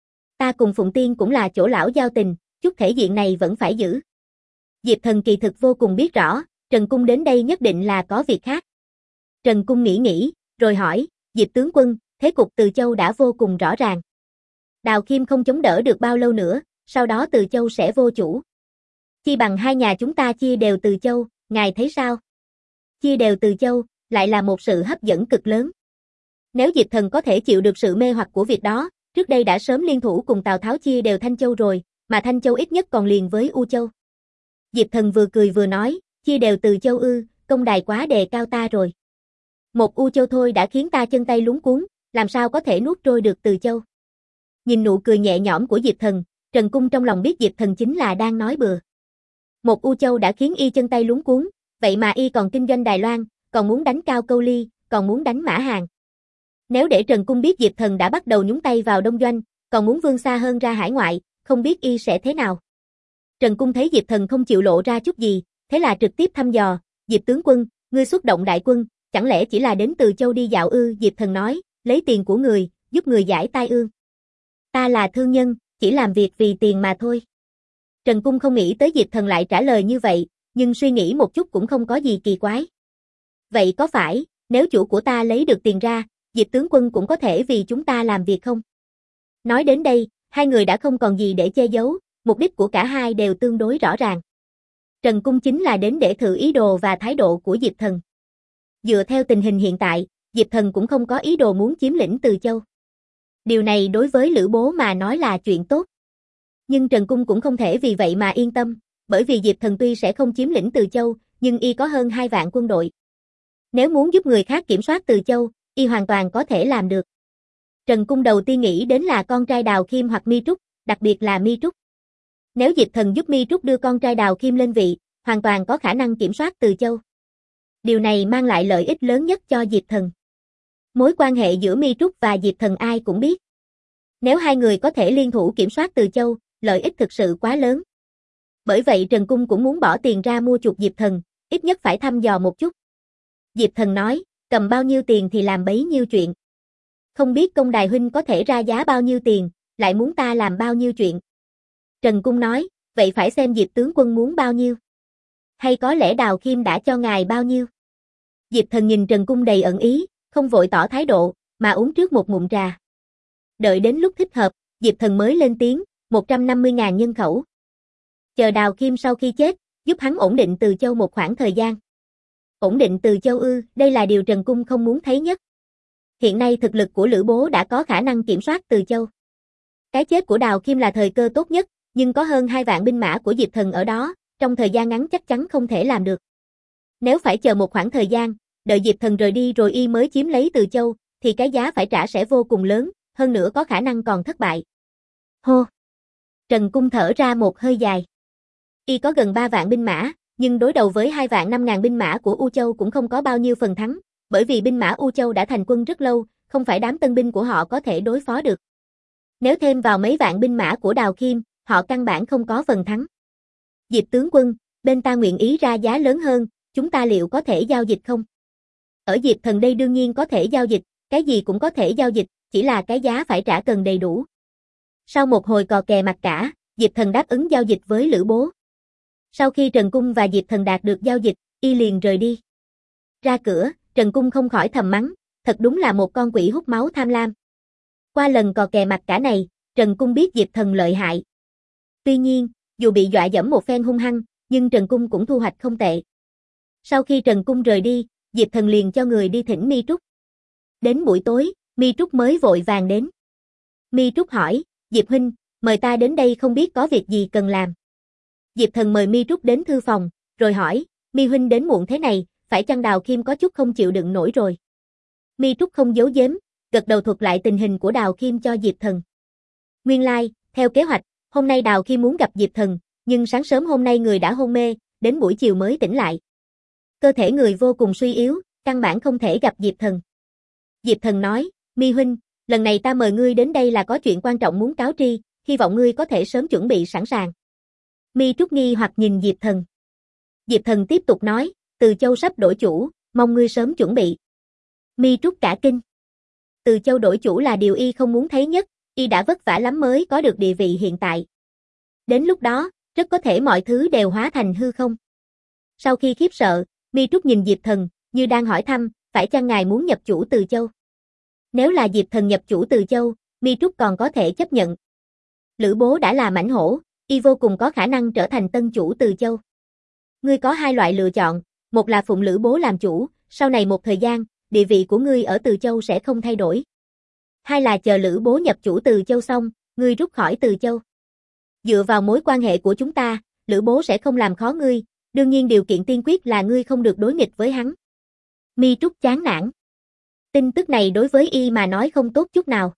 [SPEAKER 1] Ta cùng Phụng Tiên cũng là chỗ lão giao tình, chút thể diện này vẫn phải giữ. Diệp Thần kỳ thực vô cùng biết rõ, Trần Cung đến đây nhất định là có việc khác. Trần Cung nghĩ nghĩ, rồi hỏi, Diệp tướng quân, thế cục Từ Châu đã vô cùng rõ ràng. Đào Khiêm không chống đỡ được bao lâu nữa, sau đó Từ Châu sẽ vô chủ. Chi bằng hai nhà chúng ta chia đều Từ Châu, ngài thấy sao? Chia đều Từ Châu, lại là một sự hấp dẫn cực lớn. Nếu Diệp Thần có thể chịu được sự mê hoặc của việc đó, trước đây đã sớm liên thủ cùng Tào Tháo chia đều Thanh Châu rồi, mà Thanh Châu ít nhất còn liền với U Châu. Diệp Thần vừa cười vừa nói, chia đều Từ Châu ư, công đài quá đề cao ta rồi. Một U Châu thôi đã khiến ta chân tay luống cuống, làm sao có thể nuốt trôi được Từ Châu. Nhìn nụ cười nhẹ nhõm của Diệp Thần, Trần Cung trong lòng biết Diệp Thần chính là đang nói bừa. Một U Châu đã khiến y chân tay luống cuống, vậy mà y còn kinh doanh Đài Loan, còn muốn đánh Cao Câu Ly, còn muốn đánh Mã Hàn. Nếu để Trần Cung biết Diệp Thần đã bắt đầu nhúng tay vào đông doanh, còn muốn vươn xa hơn ra hải ngoại, không biết y sẽ thế nào. Trần Cung thấy Diệp Thần không chịu lộ ra chút gì, thế là trực tiếp thăm dò, Diệp tướng quân, ngươi xuất động đại quân, chẳng lẽ chỉ là đến Từ Châu đi dạo ư? Diệp Thần nói, lấy tiền của người, giúp người giải tai ương. Ta là thương nhân, chỉ làm việc vì tiền mà thôi. Trần Cung không nghĩ tới Diệp Thần lại trả lời như vậy, nhưng suy nghĩ một chút cũng không có gì kỳ quái. Vậy có phải, nếu chủ của ta lấy được tiền ra, Diệp tướng quân cũng có thể vì chúng ta làm việc không? Nói đến đây, hai người đã không còn gì để che giấu, mục đích của cả hai đều tương đối rõ ràng. Trần Cung chính là đến để thử ý đồ và thái độ của Diệp Thần. Dựa theo tình hình hiện tại, Diệp Thần cũng không có ý đồ muốn chiếm lĩnh Từ Châu. Điều này đối với Lữ Bố mà nói là chuyện tốt. Nhưng Trần Cung cũng không thể vì vậy mà yên tâm, bởi vì Diệp Thần tuy sẽ không chiếm lĩnh Từ Châu, nhưng y có hơn hai vạn quân đội. Nếu muốn giúp người khác kiểm soát Từ Châu, y hoàn toàn có thể làm được. Trần Cung đầu tiên nghĩ đến là con trai Đào Khiêm hoặc Mi Trúc, đặc biệt là Mi Trúc. Nếu Diệp Thần giúp Mi Trúc đưa con trai Đào Khiêm lên vị, hoàn toàn có khả năng kiểm soát Từ Châu. Điều này mang lại lợi ích lớn nhất cho Diệp Thần. Mối quan hệ giữa Mi Trúc và Diệp Thần ai cũng biết. Nếu hai người có thể liên thủ kiểm soát Từ Châu, lợi ích thực sự quá lớn. Bởi vậy Trần Cung cũng muốn bỏ tiền ra mua chuộc Diệp Thần, ít nhất phải thăm dò một chút. Diệp Thần nói, cầm bao nhiêu tiền thì làm bấy nhiêu chuyện. Không biết Công Đài huynh có thể ra giá bao nhiêu tiền, lại muốn ta làm bao nhiêu chuyện. Trần Cung nói, vậy phải xem Diệp tướng quân muốn bao nhiêu. Hay có lẽ Đào Khiêm đã cho ngài bao nhiêu. Diệp Thần nhìn Trần Cung đầy ẩn ý, không vội tỏ thái độ, mà uống trước một ngụm trà. Đợi đến lúc thích hợp, Diệp Thần mới lên tiếng, một trăm năm mươi ngàn nhân khẩu. Chờ Đào Khiêm sau khi chết, giúp hắn ổn định Từ Châu một khoảng thời gian. Ổn định Từ Châu ư, đây là điều Trần Cung không muốn thấy nhất. Hiện nay thực lực của Lữ Bố đã có khả năng kiểm soát Từ Châu. Cái chết của Đào Khiêm là thời cơ tốt nhất, nhưng có hơn hai vạn binh mã của Diệp Thần ở đó, trong thời gian ngắn chắc chắn không thể làm được. Nếu phải chờ một khoảng thời gian, đợi Diệp Thần rời đi rồi y mới chiếm lấy Từ Châu, thì cái giá phải trả sẽ vô cùng lớn, hơn nữa có khả năng còn thất bại. Hô! Trần Cung thở ra một hơi dài. Y có gần ba vạn binh mã, nhưng đối đầu với hai vạn năm ngàn binh mã của U Châu cũng không có bao nhiêu phần thắng, bởi vì binh mã U Châu đã thành quân rất lâu, không phải đám tân binh của họ có thể đối phó được. Nếu thêm vào mấy vạn binh mã của Đào Khiêm, họ căn bản không có phần thắng. Diệp tướng quân, bên ta nguyện ý ra giá lớn hơn, chúng ta liệu có thể giao dịch không? Ở Diệp Thần đây đương nhiên có thể giao dịch, cái gì cũng có thể giao dịch, chỉ là cái giá phải trả cần đầy đủ. Sau một hồi cò kè mặt cả, Diệp Thần đáp ứng giao dịch với Lữ Bố. Sau khi Trần Cung và Diệp Thần đạt được giao dịch, y liền rời đi. Ra cửa, Trần Cung không khỏi thầm mắng, thật đúng là một con quỷ hút máu tham lam. Qua lần cò kè mặt cả này, Trần Cung biết Diệp Thần lợi hại. Tuy nhiên, dù bị dọa dẫm một phen hung hăng, nhưng Trần Cung cũng thu hoạch không tệ. Sau khi Trần Cung rời đi, Diệp Thần liền cho người đi thỉnh Mi Trúc. Đến buổi tối, Mi Trúc mới vội vàng đến. Mi Trúc hỏi, Diệp huynh, mời ta đến đây không biết có việc gì cần làm. Diệp Thần mời Mi Trúc đến thư phòng, rồi hỏi, Mi huynh đến muộn thế này, phải chăng Đào Khiêm có chút không chịu đựng nổi rồi. Mi Trúc không giấu giếm, gật đầu thuật lại tình hình của Đào Khiêm cho Diệp Thần. Nguyên lai, like, theo kế hoạch, hôm nay Đào Khiêm muốn gặp Diệp Thần, nhưng sáng sớm hôm nay người đã hôn mê, đến buổi chiều mới tỉnh lại. Cơ thể người vô cùng suy yếu, căn bản không thể gặp Diệp Thần. Diệp Thần nói, Mi huynh, lần này ta mời ngươi đến đây là có chuyện quan trọng muốn cáo tri, hy vọng ngươi có thể sớm chuẩn bị sẵn sàng. Mi Trúc nghi hoặc nhìn Diệp Thần. Diệp Thần tiếp tục nói, Từ Châu sắp đổi chủ, mong ngươi sớm chuẩn bị. Mi Trúc cả kinh. Từ Châu đổi chủ là điều y không muốn thấy nhất, y đã vất vả lắm mới có được địa vị hiện tại. Đến lúc đó, rất có thể mọi thứ đều hóa thành hư không. Sau khi khiếp sợ, Mi Trúc nhìn Diệp Thần, như đang hỏi thăm, phải chăng ngài muốn nhập chủ Từ Châu? Nếu là Diệp Thần nhập chủ Từ Châu, Mi Trúc còn có thể chấp nhận. Lữ Bố đã là mãnh hổ, y vô cùng có khả năng trở thành tân chủ Từ Châu. Ngươi có hai loại lựa chọn, một là phụng Lữ Bố làm chủ, sau này một thời gian, địa vị của ngươi ở Từ Châu sẽ không thay đổi. Hai là chờ Lữ Bố nhập chủ Từ Châu xong, ngươi rút khỏi Từ Châu. Dựa vào mối quan hệ của chúng ta, Lữ Bố sẽ không làm khó ngươi, đương nhiên điều kiện tiên quyết là ngươi không được đối nghịch với hắn. Mi Trúc chán nản. Tin tức này đối với y mà nói không tốt chút nào.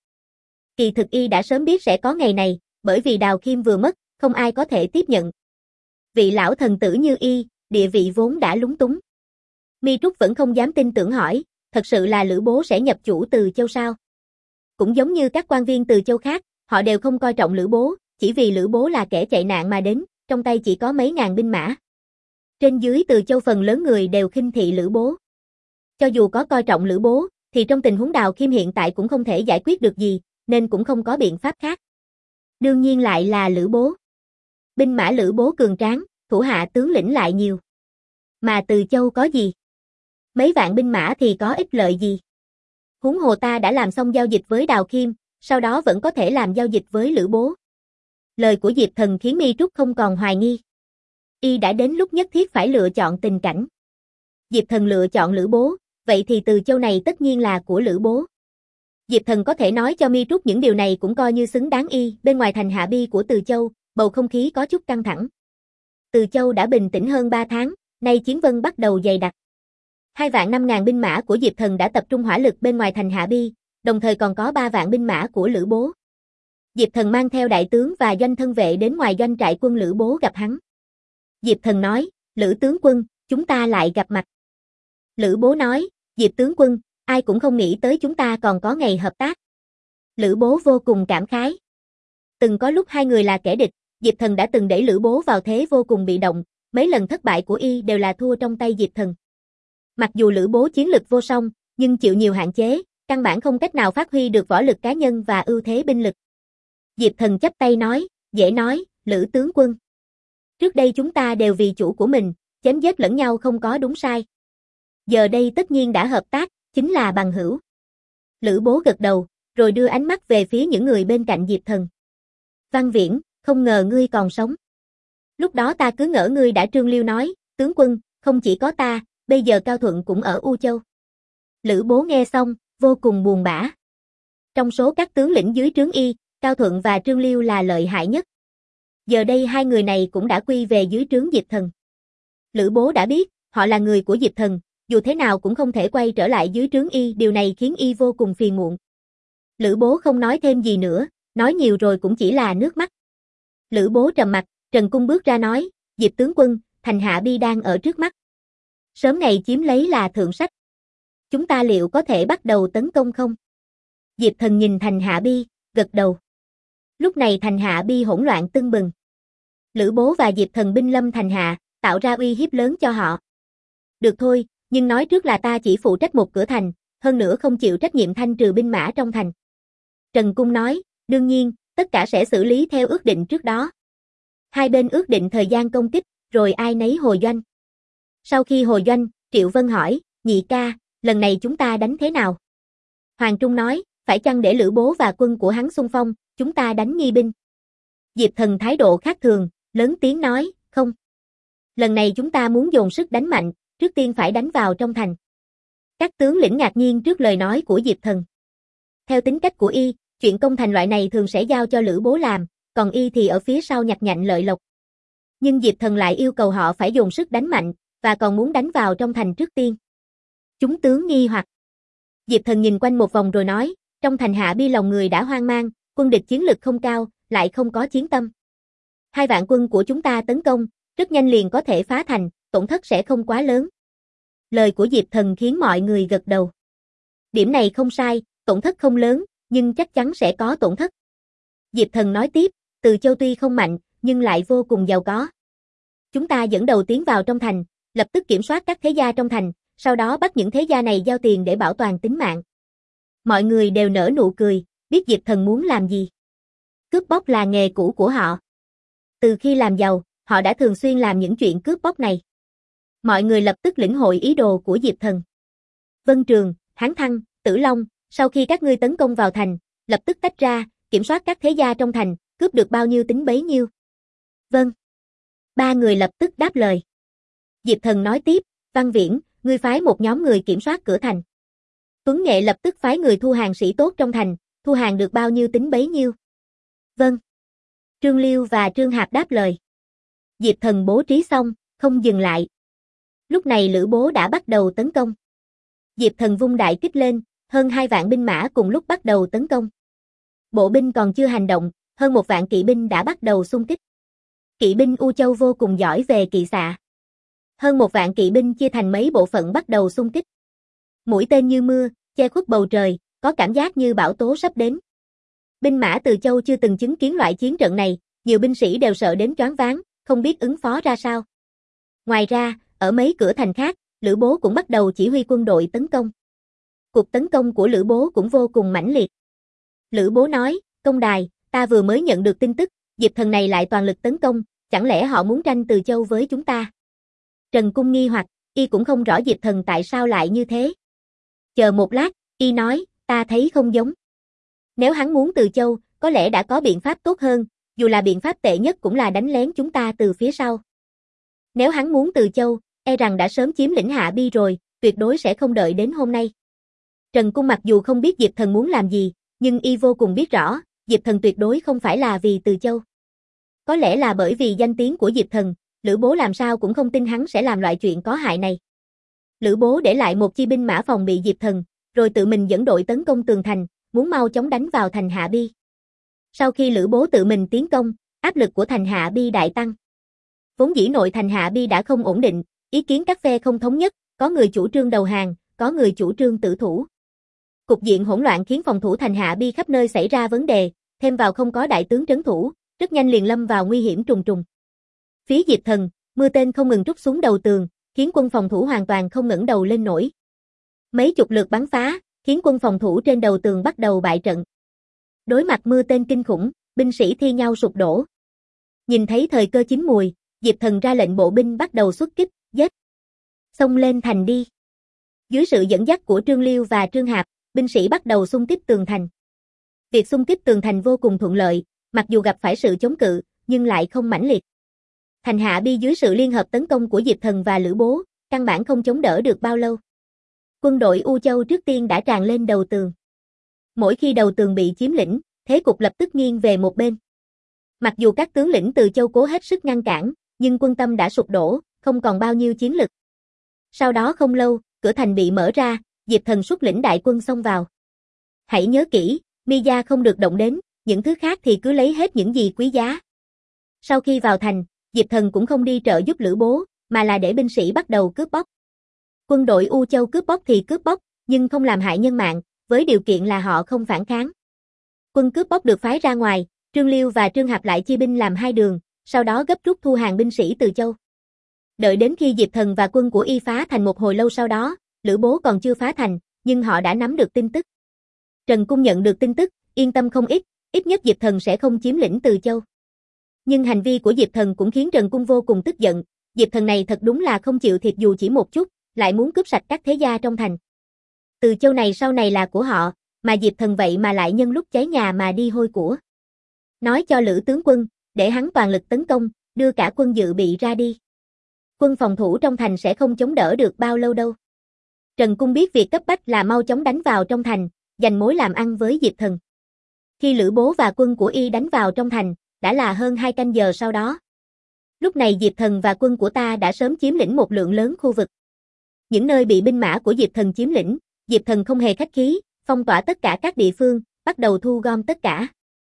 [SPEAKER 1] Kỳ thực y đã sớm biết sẽ có ngày này, bởi vì Đào Khiêm vừa mất, không ai có thể tiếp nhận. Vị lão thần tử như y, địa vị vốn đã lúng túng. Mi Trúc vẫn không dám tin tưởng hỏi, thật sự là Lữ Bố sẽ nhập chủ Từ Châu sao? Cũng giống như các quan viên Từ Châu khác, họ đều không coi trọng Lữ Bố, chỉ vì Lữ Bố là kẻ chạy nạn mà đến, trong tay chỉ có mấy ngàn binh mã. Trên dưới Từ Châu phần lớn người đều khinh thị Lữ Bố. Cho dù có coi trọng Lữ Bố, thì trong tình huống Đào Khiêm hiện tại cũng không thể giải quyết được gì, nên cũng không có biện pháp khác. Đương nhiên lại là Lữ Bố. Binh mã Lữ Bố cường tráng, thủ hạ tướng lĩnh lại nhiều. Mà Từ Châu có gì? Mấy vạn binh mã thì có ích lợi gì? Huống hồ ta đã làm xong giao dịch với Đào Khiêm, sau đó vẫn có thể làm giao dịch với Lữ Bố. Lời của Diệp Thần khiến Mi Trúc không còn hoài nghi. Y đã đến lúc nhất thiết phải lựa chọn tình cảnh. Diệp Thần lựa chọn Lữ Bố, vậy thì Từ Châu này tất nhiên là của Lữ Bố. Diệp Thần có thể nói cho Mi Trúc những điều này cũng coi như xứng đáng y, bên ngoài thành Hạ Bi của Từ Châu, bầu không khí có chút căng thẳng. Từ Châu đã bình tĩnh hơn ba tháng, nay chiến vân bắt đầu dày đặc. Hai vạn năm ngàn binh mã của Diệp Thần đã tập trung hỏa lực bên ngoài thành Hạ Bi, đồng thời còn có ba vạn binh mã của Lữ Bố. Diệp Thần mang theo đại tướng và doanh thân vệ đến ngoài doanh trại quân Lữ Bố gặp hắn. Diệp Thần nói, Lữ tướng quân, chúng ta lại gặp mặt. Lữ Bố nói, Diệp tướng quân, ai cũng không nghĩ tới chúng ta còn có ngày hợp tác. Lữ Bố vô cùng cảm khái. Từng có lúc hai người là kẻ địch, Diệp Thần đã từng đẩy Lữ Bố vào thế vô cùng bị động, mấy lần thất bại của y đều là thua trong tay Diệp Thần. Mặc dù Lữ Bố chiến lực vô song, nhưng chịu nhiều hạn chế, căn bản không cách nào phát huy được võ lực cá nhân và ưu thế binh lực. Diệp Thần chắp tay nói, dễ nói, Lữ tướng quân. Trước đây chúng ta đều vì chủ của mình, chém giết lẫn nhau không có đúng sai. Giờ đây tất nhiên đã hợp tác, chính là bằng hữu. Lữ Bố gật đầu, rồi đưa ánh mắt về phía những người bên cạnh Diệp Thần. Văn Viễn, không ngờ ngươi còn sống. Lúc đó ta cứ ngỡ ngươi đã Trương Liêu nói, tướng quân, không chỉ có ta, bây giờ Cao Thuận cũng ở U Châu. Lữ Bố nghe xong, vô cùng buồn bã. Trong số các tướng lĩnh dưới trướng y, Cao Thuận và Trương Liêu là lợi hại nhất. Giờ đây hai người này cũng đã quy về dưới trướng Diệp Thần. Lữ Bố đã biết, họ là người của Diệp Thần, dù thế nào cũng không thể quay trở lại dưới trướng y, điều này khiến y vô cùng phiền muộn. Lữ Bố không nói thêm gì nữa, nói nhiều rồi cũng chỉ là nước mắt. Lữ Bố trầm mặt, Trần Cung bước ra nói, Diệp tướng quân, thành Hạ Bi đang ở trước mắt. Sớm ngày chiếm lấy là thượng sách. Chúng ta liệu có thể bắt đầu tấn công không? Diệp Thần nhìn thành Hạ Bi, gật đầu. Lúc này thành Hạ Bi hỗn loạn tưng bừng. Lữ Bố và Diệp Thần binh lâm thành Hạ, tạo ra uy hiếp lớn cho họ. Được thôi, nhưng nói trước là ta chỉ phụ trách một cửa thành, hơn nữa không chịu trách nhiệm thanh trừ binh mã trong thành. Trần Cung nói, đương nhiên, tất cả sẽ xử lý theo ước định trước đó. Hai bên ước định thời gian công kích, rồi ai nấy hồi doanh. Sau khi hồi doanh, Triệu Vân hỏi, nhị ca, lần này chúng ta đánh thế nào? Hoàng Trung nói, phải chăng để Lữ Bố và quân của hắn xung phong, chúng ta đánh nghi binh. Diệp Thần thái độ khác thường, lớn tiếng nói, không. Lần này chúng ta muốn dồn sức đánh mạnh, trước tiên phải đánh vào trong thành. Các tướng lĩnh ngạc nhiên trước lời nói của Diệp Thần. Theo tính cách của y, chuyện công thành loại này thường sẽ giao cho Lữ Bố làm, còn y thì ở phía sau nhặt nhạnh lợi lộc. Nhưng Diệp Thần lại yêu cầu họ phải dồn sức đánh mạnh, và còn muốn đánh vào trong thành trước tiên. Chúng tướng nghi hoặc. Diệp Thần nhìn quanh một vòng rồi nói, trong thành Hạ Bi lòng người đã hoang mang, quân địch chiến lực không cao, lại không có chiến tâm. Hai vạn quân của chúng ta tấn công, rất nhanh liền có thể phá thành, tổn thất sẽ không quá lớn. Lời của Diệp Thần khiến mọi người gật đầu. Điểm này không sai, tổn thất không lớn, nhưng chắc chắn sẽ có tổn thất. Diệp Thần nói tiếp, Từ Châu tuy không mạnh, nhưng lại vô cùng giàu có. Chúng ta dẫn đầu tiến vào trong thành, lập tức kiểm soát các thế gia trong thành, sau đó bắt những thế gia này giao tiền để bảo toàn tính mạng. Mọi người đều nở nụ cười, biết Diệp Thần muốn làm gì. Cướp bóc là nghề cũ của họ. Từ khi làm giàu, họ đã thường xuyên làm những chuyện cướp bóc này. Mọi người lập tức lĩnh hội ý đồ của Diệp Thần. Vân Trường, Hán Thăng, Tử Long, sau khi các ngươi tấn công vào thành, lập tức tách ra, kiểm soát các thế gia trong thành, cướp được bao nhiêu tính bấy nhiêu. Vâng. Ba người lập tức đáp lời. Diệp Thần nói tiếp, Văn Viễn, ngươi phái một nhóm người kiểm soát cửa thành. Tuấn Nghệ lập tức phái người thu hàng sĩ tốt trong thành, thu hàng được bao nhiêu tính bấy nhiêu. Vâng. Trương Liêu và Trương Hạp đáp lời. Diệp Thần bố trí xong, không dừng lại. Lúc này Lữ Bố đã bắt đầu tấn công. Diệp Thần vung đại kích lên, hơn hai vạn binh mã cùng lúc bắt đầu tấn công. Bộ binh còn chưa hành động, hơn một vạn kỵ binh đã bắt đầu xung kích. Kỵ binh U Châu vô cùng giỏi về kỵ xạ. Hơn một vạn kỵ binh chia thành mấy bộ phận bắt đầu xung kích. Mũi tên như mưa, che khuất bầu trời, có cảm giác như bão tố sắp đến. Binh mã Từ Châu chưa từng chứng kiến loại chiến trận này, nhiều binh sĩ đều sợ đến choáng váng, không biết ứng phó ra sao. Ngoài ra, ở mấy cửa thành khác, Lữ Bố cũng bắt đầu chỉ huy quân đội tấn công. Cuộc tấn công của Lữ Bố cũng vô cùng mãnh liệt. Lữ Bố nói, công đài, ta vừa mới nhận được tin tức, Diệp Thần này lại toàn lực tấn công, chẳng lẽ họ muốn tranh Từ Châu với chúng ta? Trần Cung nghi hoặc, y cũng không rõ Diệp Thần tại sao lại như thế. Chờ một lát, y nói, ta thấy không giống. Nếu hắn muốn Từ Châu, có lẽ đã có biện pháp tốt hơn, dù là biện pháp tệ nhất cũng là đánh lén chúng ta từ phía sau. Nếu hắn muốn Từ Châu, e rằng đã sớm chiếm lĩnh Hạ Bi rồi, tuyệt đối sẽ không đợi đến hôm nay. Trần Cung mặc dù không biết Diệp Thần muốn làm gì, nhưng y vô cùng biết rõ, Diệp Thần tuyệt đối không phải là vì Từ Châu. Có lẽ là bởi vì danh tiếng của Diệp Thần, Lữ Bố làm sao cũng không tin hắn sẽ làm loại chuyện có hại này. Lữ Bố để lại một chi binh mã phòng bị Diệp Thần, rồi tự mình dẫn đội tấn công tường thành, muốn mau chóng đánh vào thành Hạ Bi. Sau khi Lữ Bố tự mình tiến công, áp lực của thành Hạ Bi đại tăng. Vốn dĩ nội thành Hạ Bi đã không ổn định, ý kiến các phe không thống nhất, có người chủ trương đầu hàng, có người chủ trương tử thủ. Cục diện hỗn loạn khiến phòng thủ thành Hạ Bi khắp nơi xảy ra vấn đề, thêm vào không có đại tướng trấn thủ, rất nhanh liền lâm vào nguy hiểm trùng trùng. Phía Diệp Thần, mưa tên không ngừng trút xuống đầu tường, khiến quân phòng thủ hoàn toàn không ngẩng đầu lên nổi. Mấy chục lượt bắn phá, khiến quân phòng thủ trên đầu tường bắt đầu bại trận. Đối mặt mưa tên kinh khủng, binh sĩ thi nhau sụp đổ. Nhìn thấy thời cơ chín mùi, Diệp Thần ra lệnh bộ binh bắt đầu xuất kích, giết. Xông lên thành đi. Dưới sự dẫn dắt của Trương Liêu và Trương Hạp, binh sĩ bắt đầu xung kích tường thành. Việc xung kích tường thành vô cùng thuận lợi, mặc dù gặp phải sự chống cự, nhưng lại không mãnh liệt. Thành Hạ Bi dưới sự liên hợp tấn công của Diệp Thần và Lữ Bố, căn bản không chống đỡ được bao lâu. Quân đội U Châu trước tiên đã tràn lên đầu tường. Mỗi khi đầu tường bị chiếm lĩnh, thế cục lập tức nghiêng về một bên. Mặc dù các tướng lĩnh Từ Châu cố hết sức ngăn cản, nhưng quân tâm đã sụp đổ, không còn bao nhiêu chiến lực. Sau đó không lâu, cửa thành bị mở ra, Diệp Thần xuất lĩnh đại quân xông vào. Hãy nhớ kỹ, Mi gia không được động đến, những thứ khác thì cứ lấy hết những gì quý giá. Sau khi vào thành, Diệp Thần cũng không đi trợ giúp Lữ Bố, mà là để binh sĩ bắt đầu cướp bóc. Quân đội U Châu cướp bóc thì cướp bóc, nhưng không làm hại nhân mạng, với điều kiện là họ không phản kháng. Quân cướp bóc được phái ra ngoài, Trương Liêu và Trương Hạp lại chia binh làm hai đường, sau đó gấp rút thu hàng binh sĩ Từ Châu. Đợi đến khi Diệp Thần và quân của y phá thành một hồi lâu sau đó, Lữ Bố còn chưa phá thành, nhưng họ đã nắm được tin tức. Trần Cung nhận được tin tức, yên tâm không ít, ít nhất Diệp Thần sẽ không chiếm lĩnh Từ Châu. Nhưng hành vi của Diệp Thần cũng khiến Trần Cung vô cùng tức giận, Diệp Thần này thật đúng là không chịu thiệt dù chỉ một chút, lại muốn cướp sạch các thế gia trong thành. Từ Châu này sau này là của họ, mà Diệp Thần vậy mà lại nhân lúc cháy nhà mà đi hôi của. Nói cho Lữ tướng quân, để hắn toàn lực tấn công, đưa cả quân dự bị ra đi. Quân phòng thủ trong thành sẽ không chống đỡ được bao lâu đâu. Trần Cung biết việc cấp bách là mau chóng đánh vào trong thành, giành mối làm ăn với Diệp Thần. Khi Lữ Bố và quân của y đánh vào trong thành, đã là hơn hai canh giờ sau đó. Lúc này Diệp Thần và quân của ta đã sớm chiếm lĩnh một lượng lớn khu vực. Những nơi bị binh mã của Diệp Thần chiếm lĩnh, Diệp Thần không hề khách khí, phong tỏa tất cả các địa phương, bắt đầu thu gom tất cả.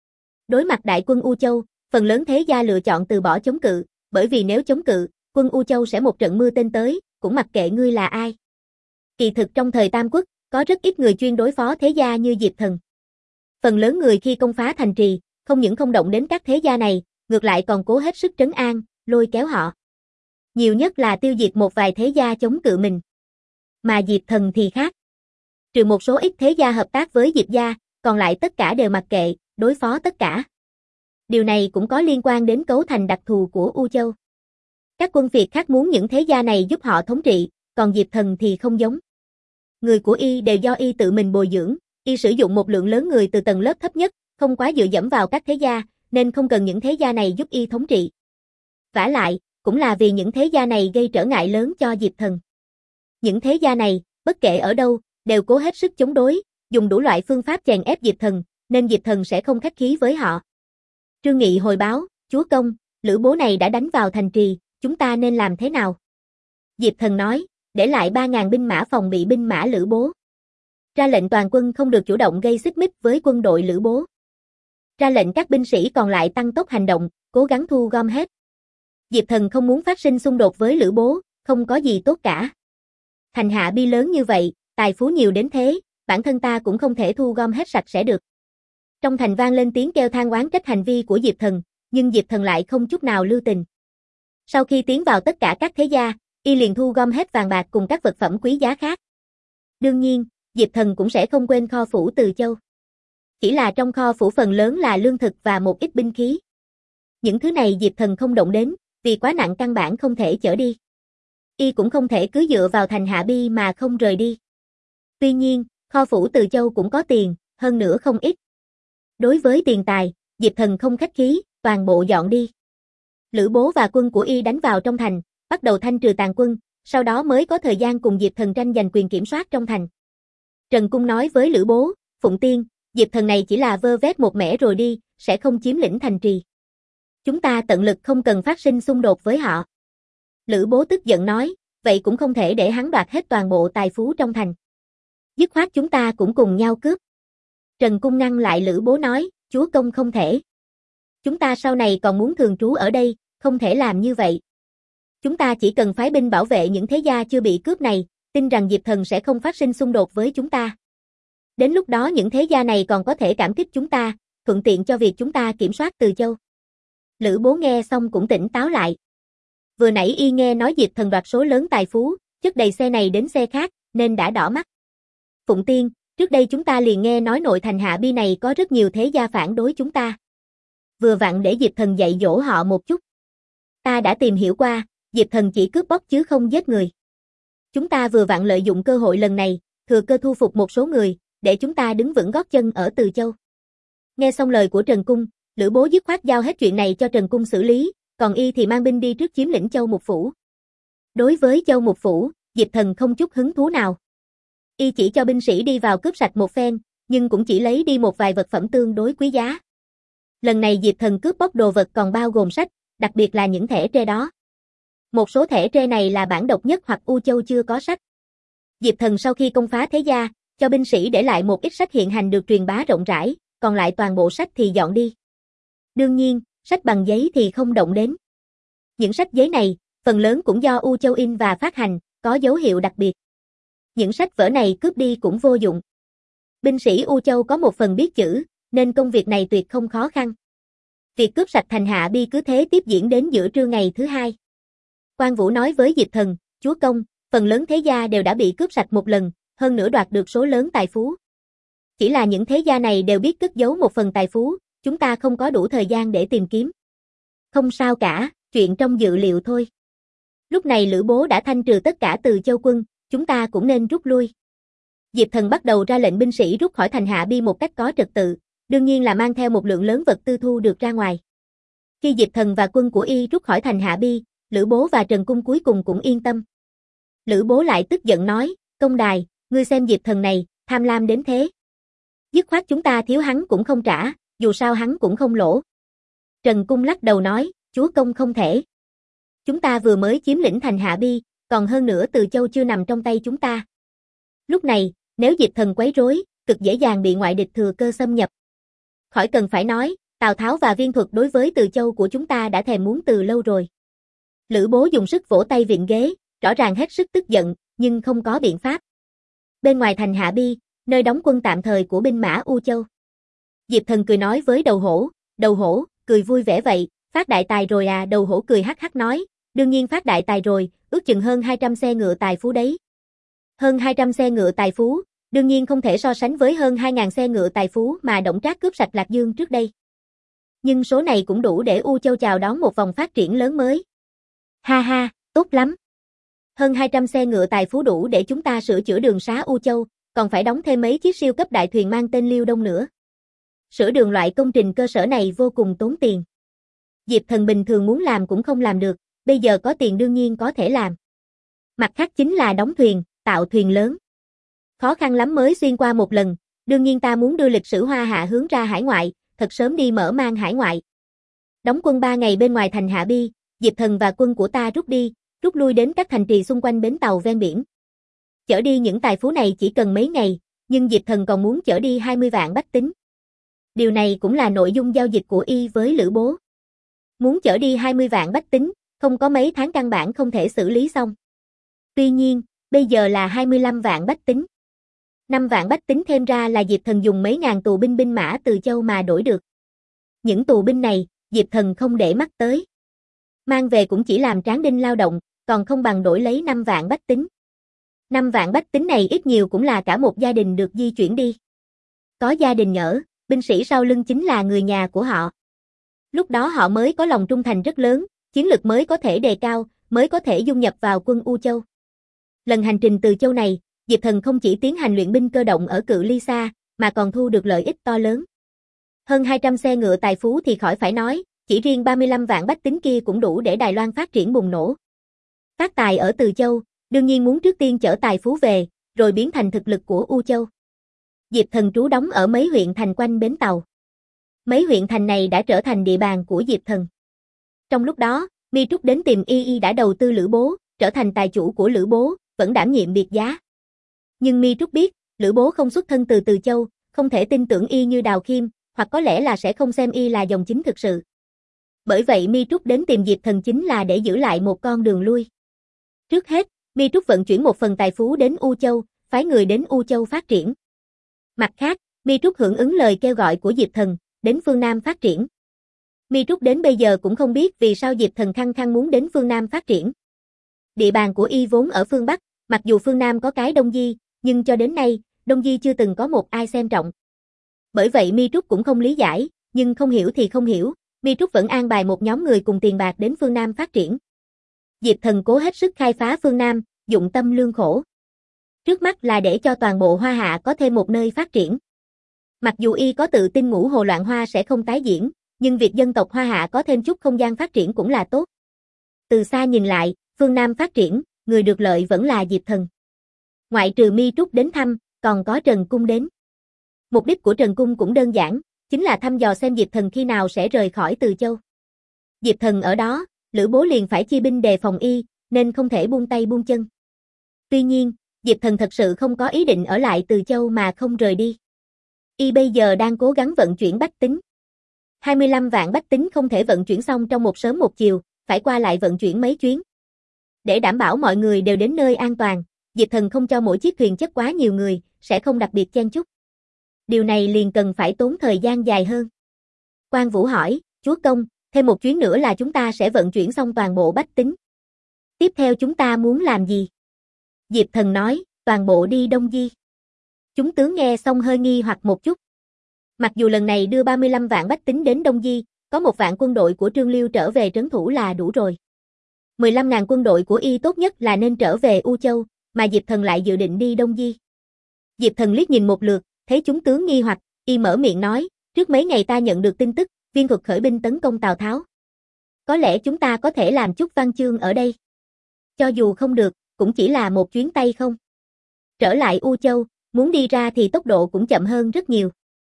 [SPEAKER 1] Đối mặt đại quân U Châu, phần lớn thế gia lựa chọn từ bỏ chống cự, bởi vì nếu chống cự, quân U Châu sẽ một trận mưa tên tới, cũng mặc kệ ngươi là ai. Kỳ thực trong thời Tam Quốc, có rất ít người chuyên đối phó thế gia như Diệp Thần. Phần lớn người khi công phá thành trì, không những không động đến các thế gia này, ngược lại còn cố hết sức trấn an, lôi kéo họ. Nhiều nhất là tiêu diệt một vài thế gia chống cự mình. Mà Diệp Thần thì khác. Trừ một số ít thế gia hợp tác với Diệp gia, còn lại tất cả đều mặc kệ, đối phó tất cả. Điều này cũng có liên quan đến cấu thành đặc thù của U Châu. Các quân phiệt khác muốn những thế gia này giúp họ thống trị, còn Diệp Thần thì không giống. Người của y đều do y tự mình bồi dưỡng, y sử dụng một lượng lớn người từ tầng lớp thấp nhất, không quá dựa dẫm vào các thế gia, nên không cần những thế gia này giúp y thống trị. Vả lại, cũng là vì những thế gia này gây trở ngại lớn cho Diệp Thần. Những thế gia này, bất kể ở đâu, đều cố hết sức chống đối, dùng đủ loại phương pháp chèn ép Diệp Thần, nên Diệp Thần sẽ không khách khí với họ. Trương Nghị hồi báo, chúa công, Lữ Bố này đã đánh vào thành trì, chúng ta nên làm thế nào? Diệp Thần nói, để lại ba ngàn binh mã phòng bị binh mã Lữ Bố. Ra lệnh toàn quân không được chủ động gây xích mích với quân đội Lữ Bố. Ra lệnh các binh sĩ còn lại tăng tốc hành động, cố gắng thu gom hết. Diệp Thần không muốn phát sinh xung đột với Lữ Bố, không có gì tốt cả. Thành Hạ Bi lớn như vậy, tài phú nhiều đến thế, bản thân ta cũng không thể thu gom hết sạch sẽ được. Trong thành vang lên tiếng kêu than oán trách hành vi của Diệp Thần, nhưng Diệp Thần lại không chút nào lưu tình. Sau khi tiến vào tất cả các thế gia, y liền thu gom hết vàng bạc cùng các vật phẩm quý giá khác. Đương nhiên, Diệp Thần cũng sẽ không quên kho phủ Từ Châu. Chỉ là trong kho phủ phần lớn là lương thực và một ít binh khí. Những thứ này Diệp Thần không động đến, vì quá nặng căn bản không thể chở đi. Y cũng không thể cứ dựa vào thành Hạ Bi mà không rời đi. Tuy nhiên, kho phủ Từ Châu cũng có tiền, hơn nữa không ít. Đối với tiền tài, Diệp Thần không khách khí, toàn bộ dọn đi. Lữ Bố và quân của y đánh vào trong thành, bắt đầu thanh trừ tàn quân, sau đó mới có thời gian cùng Diệp Thần tranh giành quyền kiểm soát trong thành. Trần Cung nói với Lữ Bố, Phụng Tiên, Diệp Thần này chỉ là vơ vét một mẻ rồi đi, sẽ không chiếm lĩnh thành trì. Chúng ta tận lực không cần phát sinh xung đột với họ. Lữ Bố tức giận nói, vậy cũng không thể để hắn đoạt hết toàn bộ tài phú trong thành. Dứt khoát chúng ta cũng cùng nhau cướp. Trần Cung ngăn lại Lữ Bố nói, chúa công không thể. Chúng ta sau này còn muốn thường trú ở đây, không thể làm như vậy. Chúng ta chỉ cần phái binh bảo vệ những thế gia chưa bị cướp này, tin rằng Diệp Thần sẽ không phát sinh xung đột với chúng ta. Đến lúc đó những thế gia này còn có thể cảm kích chúng ta, thuận tiện cho việc chúng ta kiểm soát Từ Châu. Lữ Bố nghe xong cũng tỉnh táo lại. Vừa nãy y nghe nói Diệp Thần đoạt số lớn tài phú, chất đầy xe này đến xe khác, nên đã đỏ mắt. Phụng Tiên, trước đây chúng ta liền nghe nói nội thành Hạ Bi này có rất nhiều thế gia phản đối chúng ta. Vừa vặn để Diệp Thần dạy dỗ họ một chút. Ta đã tìm hiểu qua, Diệp Thần chỉ cướp bóc chứ không giết người. Chúng ta vừa vặn lợi dụng cơ hội lần này, thừa cơ thu phục một số người, để chúng ta đứng vững gót chân ở Từ Châu. Nghe xong lời của Trần Cung, Lữ Bố dứt khoát giao hết chuyện này cho Trần Cung xử lý, còn y thì mang binh đi trước chiếm lĩnh Châu Mục Phủ. Đối với Châu Mục Phủ, Diệp Thần không chút hứng thú nào. Y chỉ cho binh sĩ đi vào cướp sạch một phen, nhưng cũng chỉ lấy đi một vài vật phẩm tương đối quý giá. Lần này Diệp Thần cướp bóc đồ vật còn bao gồm sách, đặc biệt là những thẻ tre đó. Một số thẻ tre này là bản độc nhất hoặc U Châu chưa có sách. Diệp Thần sau khi công phá thế gia, cho binh sĩ để lại một ít sách hiện hành được truyền bá rộng rãi, còn lại toàn bộ sách thì dọn đi. Đương nhiên, sách bằng giấy thì không động đến. Những sách giấy này, phần lớn cũng do U Châu in và phát hành, có dấu hiệu đặc biệt. Những sách vở này cướp đi cũng vô dụng. Binh sĩ U Châu có một phần biết chữ, nên công việc này tuyệt không khó khăn. Việc cướp sạch thành Hạ Bi cứ thế tiếp diễn đến giữa trưa ngày thứ hai. Quan Vũ nói với Diệp Thần, chúa công, phần lớn thế gia đều đã bị cướp sạch một lần, hơn nữa đoạt được số lớn tài phú. Chỉ là những thế gia này đều biết cất giấu một phần tài phú, chúng ta không có đủ thời gian để tìm kiếm. Không sao cả, chuyện trong dự liệu thôi. Lúc này Lữ Bố đã thanh trừ tất cả Từ Châu quân, chúng ta cũng nên rút lui. Diệp Thần bắt đầu ra lệnh binh sĩ rút khỏi thành Hạ Bi một cách có trật tự, đương nhiên là mang theo một lượng lớn vật tư thu được ra ngoài. Khi Diệp Thần và quân của y rút khỏi thành Hạ Bi, Lữ Bố và Trần Cung cuối cùng cũng yên tâm. Lữ Bố lại tức giận nói, công đài, ngươi xem Diệp Thần này, tham lam đến thế. Dứt khoát chúng ta thiếu hắn cũng không trả, dù sao hắn cũng không lỗ. Trần Cung lắc đầu nói, chúa công không thể. Chúng ta vừa mới chiếm lĩnh thành Hạ Bi, còn hơn nữa Từ Châu chưa nằm trong tay chúng ta. Lúc này, nếu Diệp Thần quấy rối, cực dễ dàng bị ngoại địch thừa cơ xâm nhập. Khỏi cần phải nói, Tào Tháo và Viên Thuật đối với Từ Châu của chúng ta đã thèm muốn từ lâu rồi. Lữ Bố dùng sức vỗ tay viện ghế, rõ ràng hết sức tức giận, nhưng không có biện pháp. Bên ngoài thành Hạ Bi, nơi đóng quân tạm thời của binh mã U Châu. Diệp Thần cười nói với Đầu Hổ, Đầu Hổ, cười vui vẻ vậy, phát đại tài rồi à? Đầu Hổ cười hắc hắc nói, đương nhiên phát đại tài rồi, ước chừng hơn hai trăm xe ngựa tài phú đấy. Hơn hai trăm xe ngựa tài phú, đương nhiên không thể so sánh với hơn hai nghìn xe ngựa tài phú mà Đổng Trác cướp sạch Lạc Dương trước đây. Nhưng số này cũng đủ để U Châu chào đón một vòng phát triển lớn mới. Ha ha, tốt lắm. Hơn hai trăm xe ngựa tài phú đủ để chúng ta sửa chữa đường xá U Châu, còn phải đóng thêm mấy chiếc siêu cấp đại thuyền mang tên Liêu Đông nữa. Sửa đường loại công trình cơ sở này vô cùng tốn tiền. Diệp Thần bình thường muốn làm cũng không làm được, bây giờ có tiền đương nhiên có thể làm. Mặt khác chính là đóng thuyền, tạo thuyền lớn. Khó khăn lắm mới xuyên qua một lần, đương nhiên ta muốn đưa lịch sử Hoa Hạ hướng ra hải ngoại, thật sớm đi mở mang hải ngoại. Đóng quân ba ngày bên ngoài thành Hạ Bi, Diệp Thần và quân của ta rút đi, rút lui đến các thành trì xung quanh bến tàu ven biển. Chở đi những tài phú này chỉ cần mấy ngày, nhưng Diệp Thần còn muốn chở đi hai mươi vạn bách tính. Điều này cũng là nội dung giao dịch của y với Lữ Bố. Muốn chở đi hai mươi vạn bách tính, không có mấy tháng căn bản không thể xử lý xong. Tuy nhiên, bây giờ là hai mươi lăm vạn bách tính. năm vạn bách tính thêm ra là Diệp Thần dùng mấy ngàn tù binh binh mã Từ Châu mà đổi được. Những tù binh này, Diệp Thần không để mắt tới. Mang về cũng chỉ làm tráng đinh lao động, còn không bằng đổi lấy năm vạn bách tính. năm vạn bách tính này ít nhiều cũng là cả một gia đình được di chuyển đi. Có gia đình nhỡ, binh sĩ sau lưng chính là người nhà của họ. Lúc đó họ mới có lòng trung thành rất lớn, chiến lực mới có thể đề cao, mới có thể dung nhập vào quân U Châu. Lần hành trình Từ Châu này, Diệp Thần không chỉ tiến hành luyện binh cơ động ở cự ly xa, mà còn thu được lợi ích to lớn. Hơn hai trăm xe ngựa tài phú thì khỏi phải nói, chỉ riêng ba mươi lăm vạn bách tính kia cũng đủ để Đài Loan phát triển bùng nổ. Phát tài ở Từ Châu, đương nhiên muốn trước tiên chở tài phú về, rồi biến thành thực lực của U Châu. Diệp Thần trú đóng ở mấy huyện thành quanh bến tàu. Mấy huyện thành này đã trở thành địa bàn của Diệp Thần. Trong lúc đó, Mi Trúc đến tìm y y đã đầu tư Lữ Bố, trở thành tài chủ của Lữ Bố, vẫn đảm nhiệm biệt giá. Nhưng Mi Trúc biết, Lữ Bố không xuất thân từ Từ Châu, không thể tin tưởng y như Đào Khiêm, hoặc có lẽ là sẽ không xem y là dòng chính thực sự. Bởi vậy Mi Trúc đến tìm Diệp Thần chính là để giữ lại một con đường lui. Trước hết, Mi Trúc vận chuyển một phần tài phú đến U Châu, phái người đến U Châu phát triển. Mặt khác, Mi Trúc hưởng ứng lời kêu gọi của Diệp Thần, đến phương Nam phát triển. Mi Trúc đến bây giờ cũng không biết vì sao Diệp Thần khăng khăng muốn đến phương Nam phát triển. Địa bàn của y vốn ở phương Bắc, mặc dù phương Nam có cái Đông Di, nhưng cho đến nay, Đông Di chưa từng có một ai xem trọng. Bởi vậy Mi Trúc cũng không lý giải, nhưng không hiểu thì không hiểu, Mi Trúc vẫn an bài một nhóm người cùng tiền bạc đến phương Nam phát triển. Diệp Thần cố hết sức khai phá phương Nam, dụng tâm lương khổ. Trước mắt là để cho toàn bộ Hoa Hạ có thêm một nơi phát triển. Mặc dù y có tự tin ngũ hồ loạn hoa sẽ không tái diễn, nhưng việc dân tộc Hoa Hạ có thêm chút không gian phát triển cũng là tốt. Từ xa nhìn lại, phương Nam phát triển, người được lợi vẫn là Diệp Thần. Ngoại trừ Mi Trúc đến thăm, còn có Trần Cung đến. Mục đích của Trần Cung cũng đơn giản, chính là thăm dò xem Diệp Thần khi nào sẽ rời khỏi Từ Châu. Diệp Thần ở đó, Lữ Bố liền phải chia binh đề phòng y, nên không thể buông tay buông chân. Tuy nhiên, Diệp Thần thật sự không có ý định ở lại Từ Châu mà không rời đi. Y bây giờ đang cố gắng vận chuyển bách tính. hai mươi lăm vạn bách tính không thể vận chuyển xong trong một sớm một chiều, phải qua lại vận chuyển mấy chuyến. Để đảm bảo mọi người đều đến nơi an toàn, Diệp Thần không cho mỗi chiếc thuyền chất quá nhiều người, sẽ không đặc biệt chen chúc. Điều này liền cần phải tốn thời gian dài hơn. Quan Vũ hỏi, chúa công, thêm một chuyến nữa là chúng ta sẽ vận chuyển xong toàn bộ bách tính. Tiếp theo chúng ta muốn làm gì? Diệp Thần nói, toàn bộ đi Đông Di. Chúng tướng nghe xong hơi nghi hoặc một chút. Mặc dù lần này đưa ba mươi lăm vạn bách tính đến Đông Di, có một vạn quân đội của Trương Liêu trở về trấn thủ là đủ rồi. mười lăm ngàn quân đội của y tốt nhất là nên trở về U Châu, mà Diệp Thần lại dự định đi Đông Di. Diệp Thần liếc nhìn một lượt, thấy chúng tướng nghi hoặc, y mở miệng nói, trước mấy ngày ta nhận được tin tức, Viên Thuật khởi binh tấn công Tào Tháo. Có lẽ chúng ta có thể làm chút văn chương ở đây. Cho dù không được, cũng chỉ là một chuyến tay không. Trở lại U Châu, muốn đi ra thì tốc độ cũng chậm hơn rất nhiều.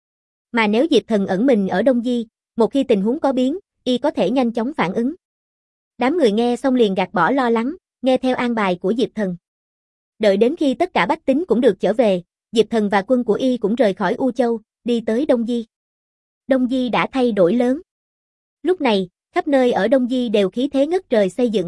[SPEAKER 1] Mà nếu Diệp Thần ẩn mình ở Đông Di, một khi tình huống có biến, y có thể nhanh chóng phản ứng. Đám người nghe xong liền gạt bỏ lo lắng, nghe theo an bài của Diệp Thần. Đợi đến khi tất cả bách tính cũng được trở về, Diệp Thần và quân của y cũng rời khỏi U Châu, đi tới Đông Di. Đông Di đã thay đổi lớn. Lúc này, khắp nơi ở Đông Di đều khí thế ngất trời xây dựng.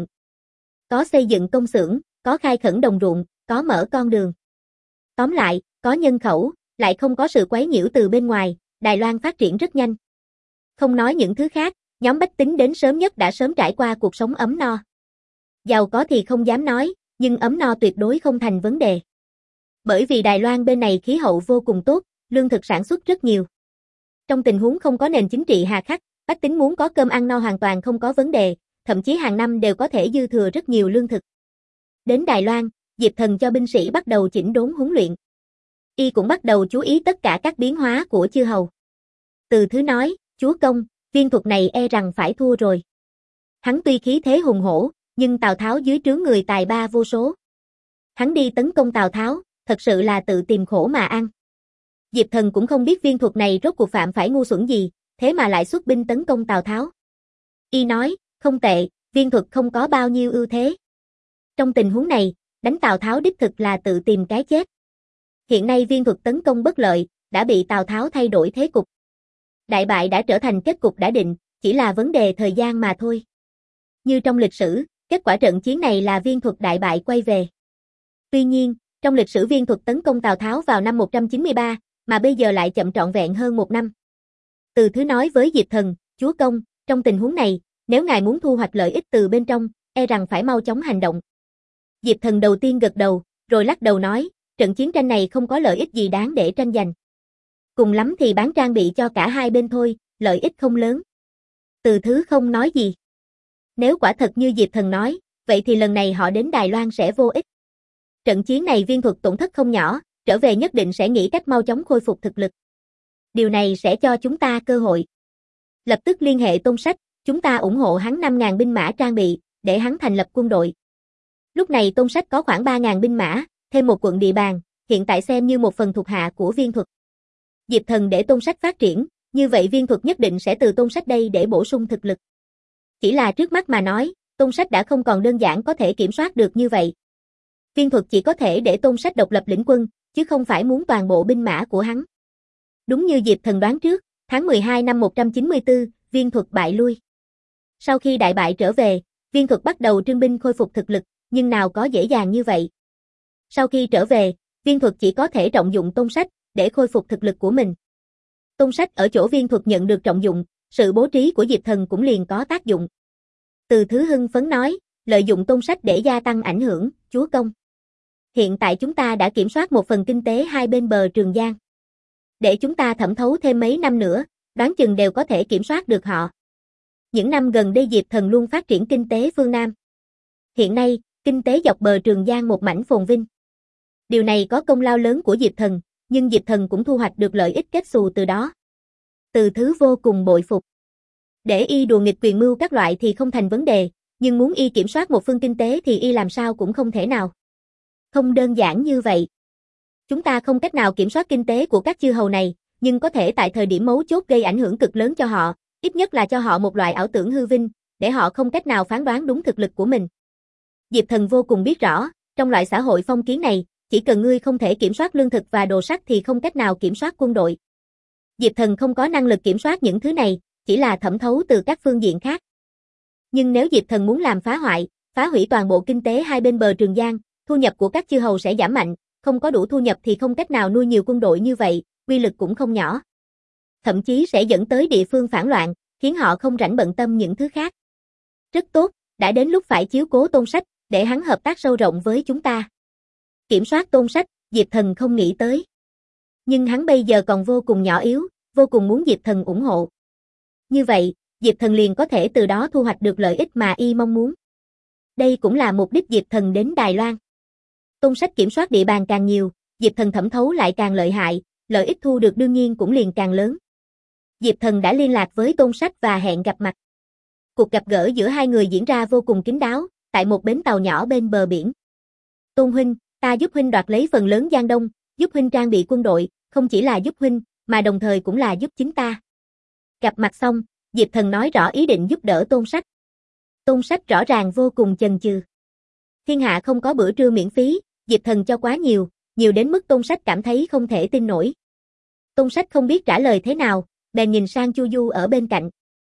[SPEAKER 1] Có xây dựng công xưởng, có khai khẩn đồng ruộng, có mở con đường. Tóm lại, có nhân khẩu, lại không có sự quấy nhiễu từ bên ngoài, Đài Loan phát triển rất nhanh. Không nói những thứ khác, nhóm bách tính đến sớm nhất đã sớm trải qua cuộc sống ấm no. Giàu có thì không dám nói, nhưng ấm no tuyệt đối không thành vấn đề. Bởi vì Đài Loan bên này khí hậu vô cùng tốt, lương thực sản xuất rất nhiều. Trong tình huống không có nền chính trị hà khắc, bách tính muốn có cơm ăn no hoàn toàn không có vấn đề, thậm chí hàng năm đều có thể dư thừa rất nhiều lương thực. Đến Đài Loan, Diệp Thần cho binh sĩ bắt đầu chỉnh đốn huấn luyện. Y cũng bắt đầu chú ý tất cả các biến hóa của chư hầu. Từ Thứ nói, chúa công, Viên Thuật này e rằng phải thua rồi. Hắn tuy khí thế hùng hổ, nhưng Tào Tháo dưới trướng người tài ba vô số. Hắn đi tấn công Tào Tháo, thật sự là tự tìm khổ mà ăn. Diệp Thần cũng không biết Viên Thuật này rốt cuộc phạm phải ngu xuẩn gì, thế mà lại xuất binh tấn công Tào Tháo. Y nói, không tệ, Viên Thuật không có bao nhiêu ưu thế. Trong tình huống này, đánh Tào Tháo đích thực là tự tìm cái chết. Hiện nay Viên Thuật tấn công bất lợi, đã bị Tào Tháo thay đổi thế cục. Đại bại đã trở thành kết cục đã định, chỉ là vấn đề thời gian mà thôi. Như trong lịch sử, kết quả trận chiến này là Viên Thuật đại bại quay về. Tuy nhiên, trong lịch sử Viên Thuật tấn công Tào Tháo vào năm một trăm chín mươi ba, mà bây giờ lại chậm trọn vẹn hơn một năm. Từ Thứ nói với Diệp Thần, chúa công, trong tình huống này, nếu ngài muốn thu hoạch lợi ích từ bên trong, e rằng phải mau chóng hành động. Diệp Thần đầu tiên gật đầu, rồi lắc đầu nói, trận chiến tranh này không có lợi ích gì đáng để tranh giành. Cùng lắm thì bán trang bị cho cả hai bên thôi, lợi ích không lớn. Từ Thứ không nói gì. Nếu quả thật như Diệp Thần nói, vậy thì lần này họ đến Đài Loan sẽ vô ích. Trận chiến này Viên Thuật tổn thất không nhỏ, trở về nhất định sẽ nghĩ cách mau chóng khôi phục thực lực. Điều này sẽ cho chúng ta cơ hội. Lập tức liên hệ Tôn Sách, chúng ta ủng hộ hắn năm ngàn binh mã trang bị, để hắn thành lập quân đội. Lúc này Tôn Sách có khoảng ba ngàn binh mã, thêm một quận địa bàn, hiện tại xem như một phần thuộc hạ của Viên Thuật. Diệp Thần để Tôn Sách phát triển, như vậy Viên Thuật nhất định sẽ từ Tôn Sách đây để bổ sung thực lực. Chỉ là trước mắt mà nói, Tôn Sách đã không còn đơn giản có thể kiểm soát được như vậy. Viên Thuật chỉ có thể để Tôn Sách độc lập lĩnh quân, chứ không phải muốn toàn bộ binh mã của hắn. Đúng như Diệp Thần đoán trước, tháng mười hai năm một trăm chín mươi tư, Viên Thuật bại lui. Sau khi đại bại trở về, Viên Thuật bắt đầu trưng binh khôi phục thực lực, nhưng nào có dễ dàng như vậy. Sau khi trở về, Viên Thuật chỉ có thể trọng dụng Tôn Sách, để khôi phục thực lực của mình. Tôn sách ở chỗ viên thuật nhận được trọng dụng, sự bố trí của Diệp Thần cũng liền có tác dụng. Từ Thứ hưng phấn nói, lợi dụng tôn sách để gia tăng ảnh hưởng, chúa công. Hiện tại chúng ta đã kiểm soát một phần kinh tế hai bên bờ Trường Giang. Để chúng ta thẩm thấu thêm mấy năm nữa, đoán chừng đều có thể kiểm soát được họ. Những năm gần đây Diệp Thần luôn phát triển kinh tế phương Nam. Hiện nay, kinh tế dọc bờ Trường Giang một mảnh phồn vinh. Điều này có công lao lớn của Diệp Thần, nhưng Diệp Thần cũng thu hoạch được lợi ích kết xù từ đó. Từ Thứ vô cùng bội phục. Để y đùa nghịch quyền mưu các loại thì không thành vấn đề, nhưng muốn y kiểm soát một phương kinh tế thì y làm sao cũng không thể nào. Không đơn giản như vậy. Chúng ta không cách nào kiểm soát kinh tế của các chư hầu này, nhưng có thể tại thời điểm mấu chốt gây ảnh hưởng cực lớn cho họ, ít nhất là cho họ một loại ảo tưởng hư vinh, để họ không cách nào phán đoán đúng thực lực của mình. Diệp Thần vô cùng biết rõ, trong loại xã hội phong kiến này, chỉ cần ngươi không thể kiểm soát lương thực và đồ sắt thì không cách nào kiểm soát quân đội. Diệp Thần không có năng lực kiểm soát những thứ này, chỉ là thẩm thấu từ các phương diện khác. Nhưng nếu Diệp Thần muốn làm phá hoại, phá hủy toàn bộ kinh tế hai bên bờ Trường Giang, thu nhập của các chư hầu sẽ giảm mạnh, không có đủ thu nhập thì không cách nào nuôi nhiều quân đội như vậy, uy lực cũng không nhỏ. Thậm chí sẽ dẫn tới địa phương phản loạn, khiến họ không rảnh bận tâm những thứ khác. Rất tốt, đã đến lúc phải chiếu cố tôn sách, để hắn hợp tác sâu rộng với chúng ta. Kiểm soát tôn sách, Diệp Thần không nghĩ tới. Nhưng hắn bây giờ còn vô cùng nhỏ yếu, vô cùng muốn Diệp Thần ủng hộ. Như vậy, Diệp Thần liền có thể từ đó thu hoạch được lợi ích mà y mong muốn. Đây cũng là mục đích Diệp Thần đến Đài Loan. Tôn sách kiểm soát địa bàn càng nhiều, Diệp Thần thẩm thấu lại càng lợi hại, lợi ích thu được đương nhiên cũng liền càng lớn. Diệp Thần đã liên lạc với tôn sách và hẹn gặp mặt. Cuộc gặp gỡ giữa hai người diễn ra vô cùng kín đáo, tại một bến tàu nhỏ bên bờ biển. Tôn huynh, ta giúp huynh đoạt lấy phần lớn Giang Đông, giúp huynh trang bị quân đội, không chỉ là giúp huynh, mà đồng thời cũng là giúp chính ta. Gặp mặt xong, Diệp Thần nói rõ ý định giúp đỡ tôn sách. Tôn sách rõ ràng vô cùng chần chừ. Thiên hạ không có bữa trưa miễn phí, Diệp Thần cho quá nhiều, nhiều đến mức tôn sách cảm thấy không thể tin nổi. Tôn sách không biết trả lời thế nào, bèn nhìn sang Chu Du ở bên cạnh.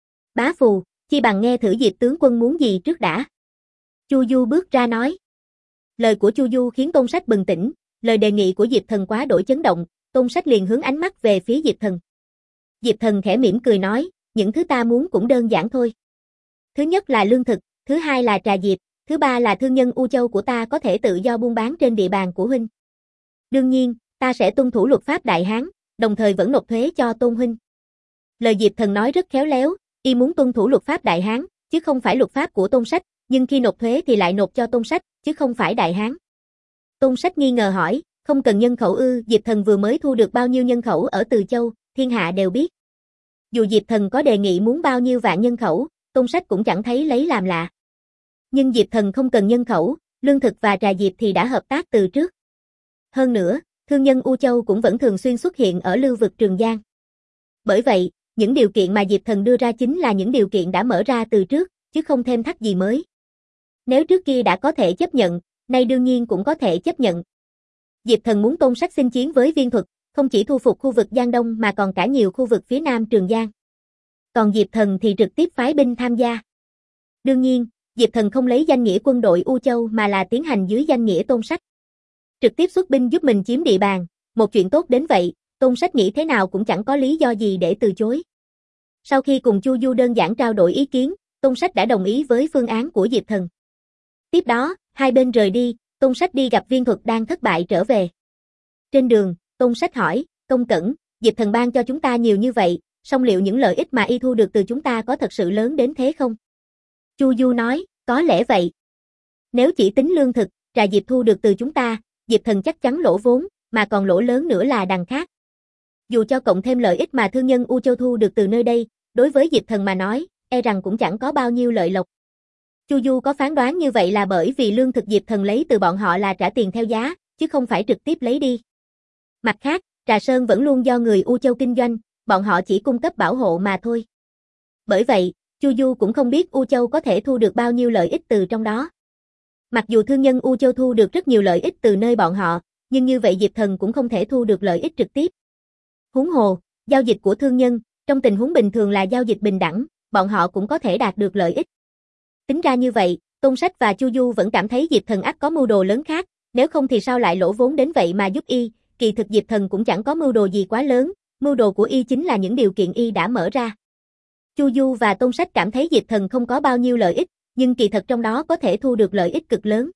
[SPEAKER 1] Bá Phù, chi bằng nghe thử Diệp tướng quân muốn gì trước đã. Chu Du bước ra nói. Lời của Chu Du khiến tôn sách bừng tỉnh, lời đề nghị của Diệp Thần quá đổi chấn động, tôn sách liền hướng ánh mắt về phía Diệp Thần. Diệp Thần khẽ mỉm cười nói, những thứ ta muốn cũng đơn giản thôi. Thứ nhất là lương thực, thứ hai là trà diệp, thứ ba là thương nhân U Châu của ta có thể tự do buôn bán trên địa bàn của huynh. Đương nhiên, ta sẽ tuân thủ luật pháp Đại Hán, đồng thời vẫn nộp thuế cho Tôn huynh. Lời Diệp Thần nói rất khéo léo, y muốn tuân thủ luật pháp Đại Hán, chứ không phải luật pháp của Tôn sách, nhưng khi nộp thuế thì lại nộp cho Tôn sách, chứ không phải Đại Hán. Tôn sách nghi ngờ hỏi, không cần nhân khẩu ư? Diệp Thần vừa mới thu được bao nhiêu nhân khẩu ở Từ Châu, thiên hạ đều biết. Dù Diệp Thần có đề nghị muốn bao nhiêu vạn nhân khẩu, Tôn sách cũng chẳng thấy lấy làm lạ. Nhưng Diệp Thần không cần nhân khẩu, lương thực và trà diệp thì đã hợp tác từ trước. Hơn nữa, thương nhân U Châu cũng vẫn thường xuyên xuất hiện ở lưu vực Trường Giang. Bởi vậy, những điều kiện mà Diệp Thần đưa ra chính là những điều kiện đã mở ra từ trước, chứ không thêm thắt gì mới. Nếu trước kia đã có thể chấp nhận, nay đương nhiên cũng có thể chấp nhận. Diệp Thần muốn tôn sách xin chiến với viên thuật, không chỉ thu phục khu vực Giang Đông mà còn cả nhiều khu vực phía Nam Trường Giang. Còn Diệp Thần thì trực tiếp phái binh tham gia. Đương nhiên, Diệp Thần không lấy danh nghĩa quân đội U Châu mà là tiến hành dưới danh nghĩa tôn sách. Trực tiếp xuất binh giúp mình chiếm địa bàn, một chuyện tốt đến vậy, tôn sách nghĩ thế nào cũng chẳng có lý do gì để từ chối. Sau khi cùng Chu Du đơn giản trao đổi ý kiến, tôn sách đã đồng ý với phương án của Diệp Thần. Tiếp đó, hai bên rời đi, tôn sách đi gặp viên thuật đang thất bại trở về. Trên đường, tôn sách hỏi, công cẩn, Diệp Thần ban cho chúng ta nhiều như vậy, song liệu những lợi ích mà y thu được từ chúng ta có thật sự lớn đến thế không? Chu Du nói, có lẽ vậy. Nếu chỉ tính lương thực, trà diệp thu được từ chúng ta, Diệp Thần chắc chắn lỗ vốn, mà còn lỗ lớn nữa là đằng khác. Dù cho cộng thêm lợi ích mà thương nhân U Châu thu được từ nơi đây, đối với Diệp Thần mà nói, e rằng cũng chẳng có bao nhiêu lợi lộc. Chu Du có phán đoán như vậy là bởi vì lương thực Diệp Thần lấy từ bọn họ là trả tiền theo giá, chứ không phải trực tiếp lấy đi. Mặt khác, Trà Sơn vẫn luôn do người U Châu kinh doanh, bọn họ chỉ cung cấp bảo hộ mà thôi. Bởi vậy, Chu Du cũng không biết U Châu có thể thu được bao nhiêu lợi ích từ trong đó. Mặc dù thương nhân U Châu thu được rất nhiều lợi ích từ nơi bọn họ, nhưng như vậy Diệp Thần cũng không thể thu được lợi ích trực tiếp. Huống hồ, giao dịch của thương nhân, trong tình huống bình thường là giao dịch bình đẳng, bọn họ cũng có thể đạt được lợi ích. Tính ra như vậy, Tôn Sách và Chu Du vẫn cảm thấy Diệp Thần ắt có mưu đồ lớn khác, nếu không thì sao lại lỗ vốn đến vậy mà giúp y, kỳ thực Diệp Thần cũng chẳng có mưu đồ gì quá lớn, mưu đồ của y chính là những điều kiện y đã mở ra. Chu Du và Tôn Sách cảm thấy Diệp Thần không có bao nhiêu lợi ích, nhưng kỳ thật trong đó có thể thu được lợi ích cực lớn.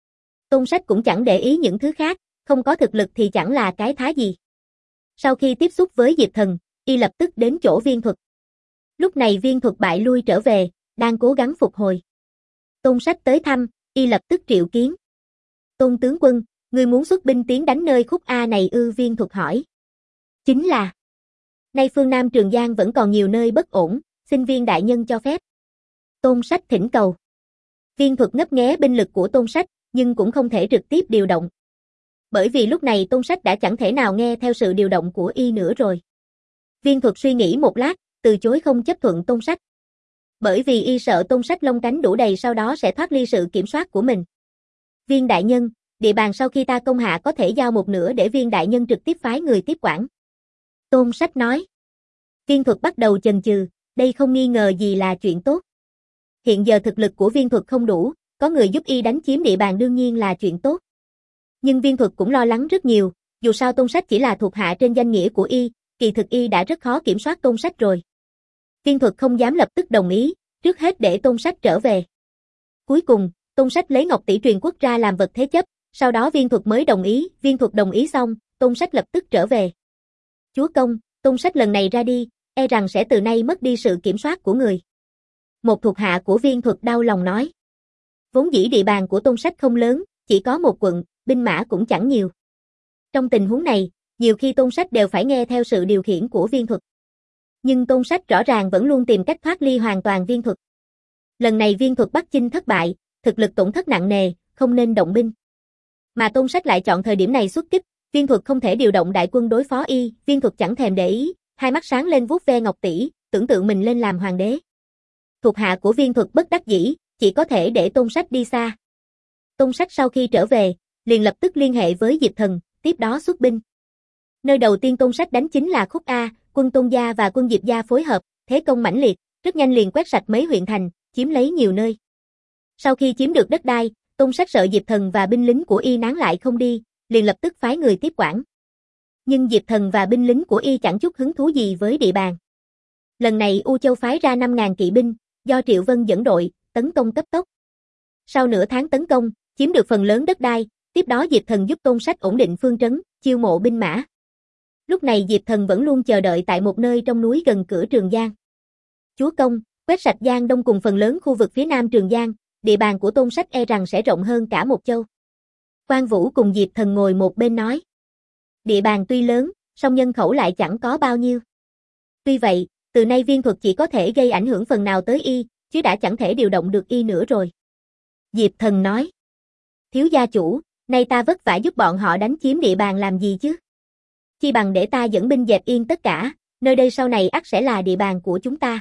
[SPEAKER 1] Tôn Sách cũng chẳng để ý những thứ khác, không có thực lực thì chẳng là cái thá gì. Sau khi tiếp xúc với Diệp Thần, y lập tức đến chỗ Viên Thuật. Lúc này Viên Thuật bại lui trở về, đang cố gắng phục hồi. Tôn Sách tới thăm, y lập tức triệu kiến. Tôn tướng quân, ngươi muốn xuất binh tiến đánh nơi khúc A này ư? Viên Thuật hỏi. Chính là. Nay phương Nam Trường Giang vẫn còn nhiều nơi bất ổn, xin Viên đại nhân cho phép. Tôn Sách thỉnh cầu. Viên Thuật ngấp nghé binh lực của Tôn Sách, nhưng cũng không thể trực tiếp điều động. Bởi vì lúc này Tôn Sách đã chẳng thể nào nghe theo sự điều động của y nữa rồi. Viên Thuật suy nghĩ một lát, từ chối không chấp thuận Tôn Sách. Bởi vì y sợ Tôn Sách lông cánh đủ đầy sau đó sẽ thoát ly sự kiểm soát của mình. Viên đại nhân, địa bàn sau khi ta công hạ có thể giao một nửa để Viên đại nhân trực tiếp phái người tiếp quản. Tôn Sách nói. Viên Thuật bắt đầu chần chừ, đây không nghi ngờ gì là chuyện tốt. Hiện giờ thực lực của Viên Thuật không đủ, có người giúp y đánh chiếm địa bàn đương nhiên là chuyện tốt. Nhưng Viên Thuật cũng lo lắng rất nhiều, dù sao Tôn Sách chỉ là thuộc hạ trên danh nghĩa của y, kỳ thực y đã rất khó kiểm soát Tôn Sách rồi. Viên Thuật không dám lập tức đồng ý, trước hết để Tôn Sách trở về. Cuối cùng, Tôn Sách lấy Ngọc Tỷ Truyền Quốc ra làm vật thế chấp, sau đó Viên Thuật mới đồng ý, Viên Thuật đồng ý xong, Tôn Sách lập tức trở về. Chúa công, Tôn Sách lần này ra đi, e rằng sẽ từ nay mất đi sự kiểm soát của người. Một thuộc hạ của Viên Thuật đau lòng nói. Vốn dĩ địa bàn của Tôn Sách không lớn, chỉ có một quận, binh mã cũng chẳng nhiều. Trong tình huống này, nhiều khi Tôn Sách đều phải nghe theo sự điều khiển của Viên Thuật. Nhưng Tôn Sách rõ ràng vẫn luôn tìm cách thoát ly hoàn toàn Viên Thuật. Lần này Viên Thuật Bắc chinh thất bại, thực lực tổn thất nặng nề, không nên động binh. Mà Tôn Sách lại chọn thời điểm này xuất kích, Viên Thuật không thể điều động đại quân đối phó y, Viên Thuật chẳng thèm để ý, hai mắt sáng lên vuốt ve ngọc tỷ, tưởng tượng mình lên làm hoàng đế. Thuộc hạ của Viên Thuật bất đắc dĩ, chỉ có thể để Tôn Sách đi xa. Tôn Sách sau khi trở về, liền lập tức liên hệ với Diệp Thần, tiếp đó xuất binh. Nơi đầu tiên Tôn Sách đánh chính là khúc A, quân Tôn gia và quân Diệp gia phối hợp, thế công mãnh liệt, rất nhanh liền quét sạch mấy huyện thành, chiếm lấy nhiều nơi. Sau khi chiếm được đất đai, Tôn Sách sợ Diệp Thần và binh lính của y nán lại không đi, liền lập tức phái người tiếp quản. Nhưng Diệp Thần và binh lính của y chẳng chút hứng thú gì với địa bàn. Lần này U Châu phái ra năm nghìn kỵ binh, do Triệu Vân dẫn đội, tấn công cấp tốc. Sau nửa tháng tấn công, chiếm được phần lớn đất đai, tiếp đó Diệp Thần giúp Tôn Sách ổn định phương trấn, chiêu mộ binh mã. Lúc này Diệp Thần vẫn luôn chờ đợi tại một nơi trong núi gần cửa Trường Giang. Chúa công, quét sạch Giang Đông cùng phần lớn khu vực phía Nam Trường Giang, địa bàn của Tôn Sách e rằng sẽ rộng hơn cả một châu. Quan Vũ cùng Diệp Thần ngồi một bên nói. Địa bàn tuy lớn, song nhân khẩu lại chẳng có bao nhiêu. Tuy vậy, từ nay Viên Thuật chỉ có thể gây ảnh hưởng phần nào tới y, chứ đã chẳng thể điều động được y nữa rồi. Diệp Thần nói. Thiếu gia chủ, nay ta vất vả giúp bọn họ đánh chiếm địa bàn làm gì chứ? Chi bằng để ta dẫn binh dẹp yên tất cả, nơi đây sau này ắt sẽ là địa bàn của chúng ta.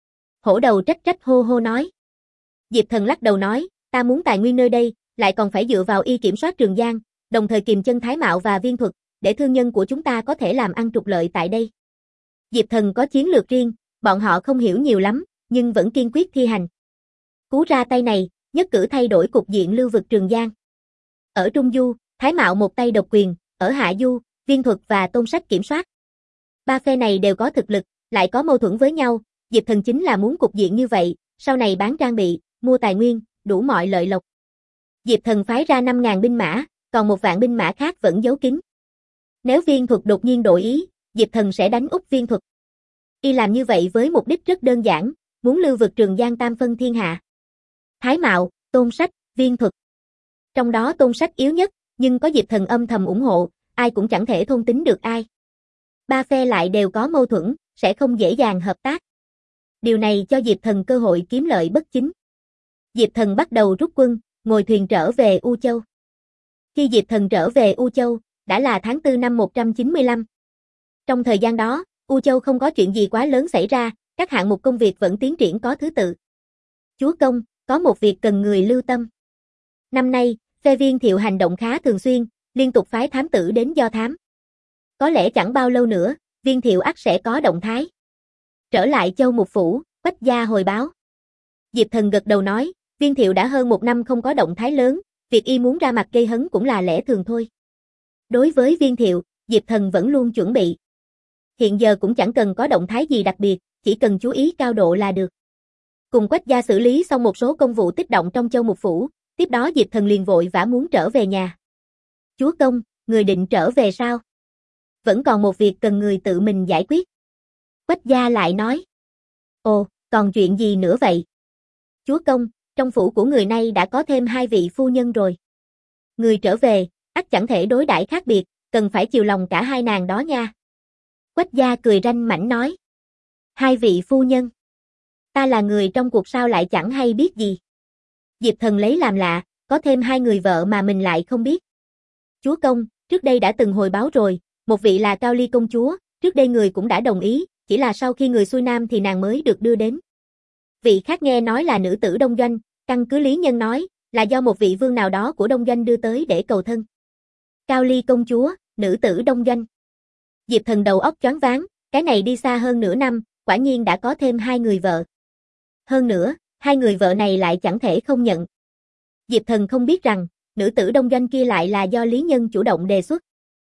[SPEAKER 1] Hổ đầu trách trách hô hô nói. Diệp Thần lắc đầu nói, ta muốn tài nguyên nơi đây, lại còn phải dựa vào y kiểm soát Trường Giang, đồng thời kìm chân Thái Mạo và Viên Thuật, để thương nhân của chúng ta có thể làm ăn trục lợi tại đây. Diệp Thần có chiến lược riêng, bọn họ không hiểu nhiều lắm, nhưng vẫn kiên quyết thi hành. Cú ra tay này, nhất cử thay đổi cục diện lưu vực Trường Giang. Ở Trung Du, Thái Mạo một tay độc quyền, ở Hạ Du, Viên Thuật và Tôn Sách kiểm soát. Ba phe này đều có thực lực, lại có mâu thuẫn với nhau, Diệp Thần chính là muốn cục diện như vậy, sau này bán trang bị, mua tài nguyên, đủ mọi lợi lộc. Diệp Thần phái ra năm nghìn binh mã, còn một vạn binh mã khác vẫn giấu kín. Nếu Viên Thuật đột nhiên đổi ý, Diệp Thần sẽ đánh úp Viên Thuật. Y làm như vậy với mục đích rất đơn giản, muốn lưu vực Trường Giang tam phân thiên hạ. Thái Mạo, Tôn Sách, Viên Thuật. Trong đó Tôn Sách yếu nhất, nhưng có Diệp Thần âm thầm ủng hộ, ai cũng chẳng thể thôn tính được ai. Ba phe lại đều có mâu thuẫn, sẽ không dễ dàng hợp tác. Điều này cho Diệp Thần cơ hội kiếm lợi bất chính. Diệp Thần bắt đầu rút quân, ngồi thuyền trở về U Châu. Khi Diệp Thần trở về U Châu, đã là tháng tư năm một trăm chín mươi lăm. Trong thời gian đó, U Châu không có chuyện gì quá lớn xảy ra, các hạng mục công việc vẫn tiến triển có thứ tự. Chúa công, có một việc cần người lưu tâm. Năm nay, phe Viên Thiệu hành động khá thường xuyên, liên tục phái thám tử đến do thám. Có lẽ chẳng bao lâu nữa, Viên Thiệu ắt sẽ có động thái. Trở lại Châu Mục Phủ, Quách gia hồi báo. Diệp Thần gật đầu nói, Viên Thiệu đã hơn một năm không có động thái lớn, việc y muốn ra mặt gây hấn cũng là lẽ thường thôi. Đối với Viên Thiệu, Diệp Thần vẫn luôn chuẩn bị. Hiện giờ cũng chẳng cần có động thái gì đặc biệt, chỉ cần chú ý cao độ là được. Cùng Quách gia xử lý xong một số công vụ tích động trong Châu Mục Phủ, tiếp đó Diệp Thần liền vội vã muốn trở về nhà. Chúa công, người định trở về sao? Vẫn còn một việc cần người tự mình giải quyết. Quách gia lại nói. Ồ, còn chuyện gì nữa vậy? Chúa công, trong phủ của người nay đã có thêm hai vị phu nhân rồi. Người trở về, ắt chẳng thể đối đãi khác biệt, cần phải chiều lòng cả hai nàng đó nha. Quách gia cười ranh mãnh nói. Hai vị phu nhân. Ta là người trong cuộc sao lại chẳng hay biết gì. Diệp Thần lấy làm lạ, có thêm hai người vợ mà mình lại không biết. Chúa công, trước đây đã từng hồi báo rồi, một vị là Cao Ly công chúa, trước đây người cũng đã đồng ý, chỉ là sau khi người xuôi nam thì nàng mới được đưa đến. Vị khác nghe nói là nữ tử Đông Doanh, căn cứ lý nhân nói, là do một vị vương nào đó của Đông Doanh đưa tới để cầu thân. Cao Ly công chúa, nữ tử Đông Doanh. Diệp Thần đầu óc choáng váng, cái này đi xa hơn nửa năm, quả nhiên đã có thêm hai người vợ. Hơn nữa, hai người vợ này lại chẳng thể không nhận. Diệp Thần không biết rằng, nữ tử Đông Doanh kia lại là do lý nhân chủ động đề xuất.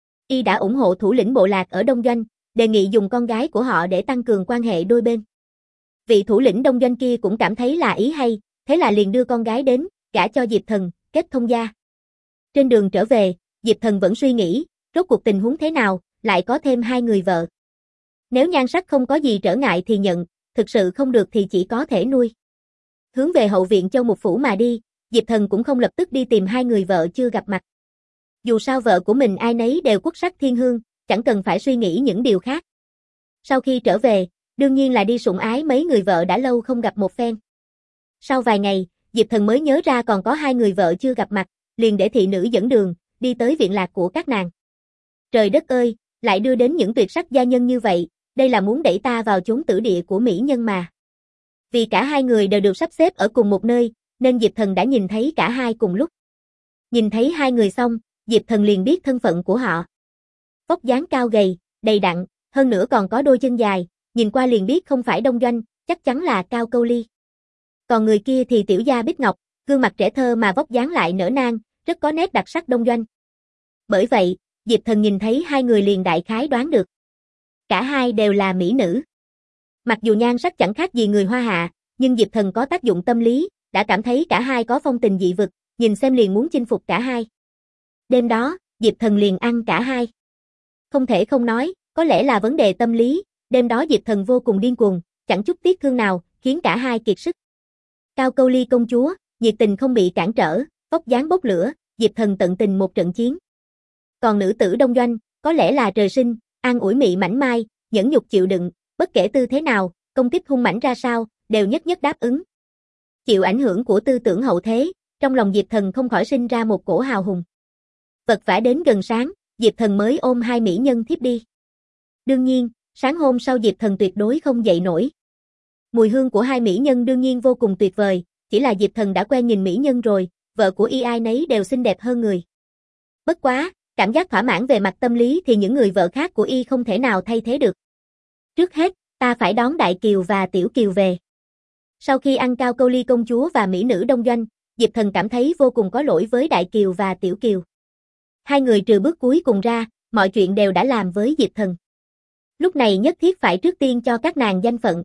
[SPEAKER 1] Y đã ủng hộ thủ lĩnh bộ lạc ở Đông Doanh, đề nghị dùng con gái của họ để tăng cường quan hệ đôi bên. Vị thủ lĩnh Đông Doanh kia cũng cảm thấy là ý hay, thế là liền đưa con gái đến, gả cho Diệp Thần, kết thông gia. Trên đường trở về, Diệp Thần vẫn suy nghĩ, rốt cuộc tình huống thế nào, lại có thêm hai người vợ. Nếu nhan sắc không có gì trở ngại thì nhận, thực sự không được thì chỉ có thể nuôi. Hướng về hậu viện Châu Mục Phủ mà đi, Diệp Thần cũng không lập tức đi tìm hai người vợ chưa gặp mặt. Dù sao vợ của mình ai nấy đều quốc sắc thiên hương, chẳng cần phải suy nghĩ những điều khác. Sau khi trở về, đương nhiên là đi sủng ái mấy người vợ đã lâu không gặp một phen. Sau vài ngày, Diệp Thần mới nhớ ra còn có hai người vợ chưa gặp mặt, liền để thị nữ dẫn đường, đi tới viện lạc của các nàng. Trời đất ơi, lại đưa đến những tuyệt sắc gia nhân như vậy, đây là muốn đẩy ta vào chốn tử địa của mỹ nhân mà. Vì cả hai người đều được sắp xếp ở cùng một nơi, nên Diệp Thần đã nhìn thấy cả hai cùng lúc. Nhìn thấy hai người xong, Diệp Thần liền biết thân phận của họ. Vóc dáng cao gầy, đầy đặn, hơn nữa còn có đôi chân dài, nhìn qua liền biết không phải Đông Doanh, chắc chắn là Cao Câu Ly. Còn người kia thì Tiểu Gia Bích Ngọc, gương mặt trẻ thơ mà vóc dáng lại nở nang, rất có nét đặc sắc Đông Doanh. Bởi vậy, Diệp Thần nhìn thấy hai người liền đại khái đoán được. Cả hai đều là mỹ nữ. Mặc dù nhan sắc chẳng khác gì người Hoa Hạ, nhưng Diệp Thần có tác dụng tâm lý, đã cảm thấy cả hai có phong tình dị vực, nhìn xem liền muốn chinh phục cả hai. Đêm đó, Diệp Thần liền ăn cả hai. Không thể không nói, có lẽ là vấn đề tâm lý, đêm đó Diệp Thần vô cùng điên cuồng, chẳng chút tiếc thương nào, khiến cả hai kiệt sức. Cao Câu Ly công chúa, nhiệt tình không bị cản trở, vóc dáng bốc lửa, Diệp Thần tận tình một trận chiến. Còn nữ tử Đông Doanh, có lẽ là trời sinh, an ủi mị mảnh mai, nhẫn nhục chịu đựng, bất kể tư thế nào, công kích hung mãnh ra sao, đều nhất nhất đáp ứng. Chịu ảnh hưởng của tư tưởng hậu thế, trong lòng Diệp Thần không khỏi sinh ra một cổ hào hùng. Vật vã đến gần sáng, Diệp Thần mới ôm hai mỹ nhân thiếp đi. Đương nhiên, sáng hôm sau Diệp Thần tuyệt đối không dậy nổi. Mùi hương của hai mỹ nhân đương nhiên vô cùng tuyệt vời, chỉ là Diệp Thần đã quen nhìn mỹ nhân rồi, vợ của y ai nấy đều xinh đẹp hơn người. Bất quá, cảm giác thỏa mãn về mặt tâm lý thì những người vợ khác của y không thể nào thay thế được. Trước hết, ta phải đón Đại Kiều và Tiểu Kiều về. Sau khi ăn Cao Câu Ly công chúa và mỹ nữ Đông Doanh, Diệp Thần cảm thấy vô cùng có lỗi với Đại Kiều và Tiểu Kiều. Hai người trừ bước cuối cùng ra, mọi chuyện đều đã làm với Diệp Thần. Lúc này nhất thiết phải trước tiên cho các nàng danh phận.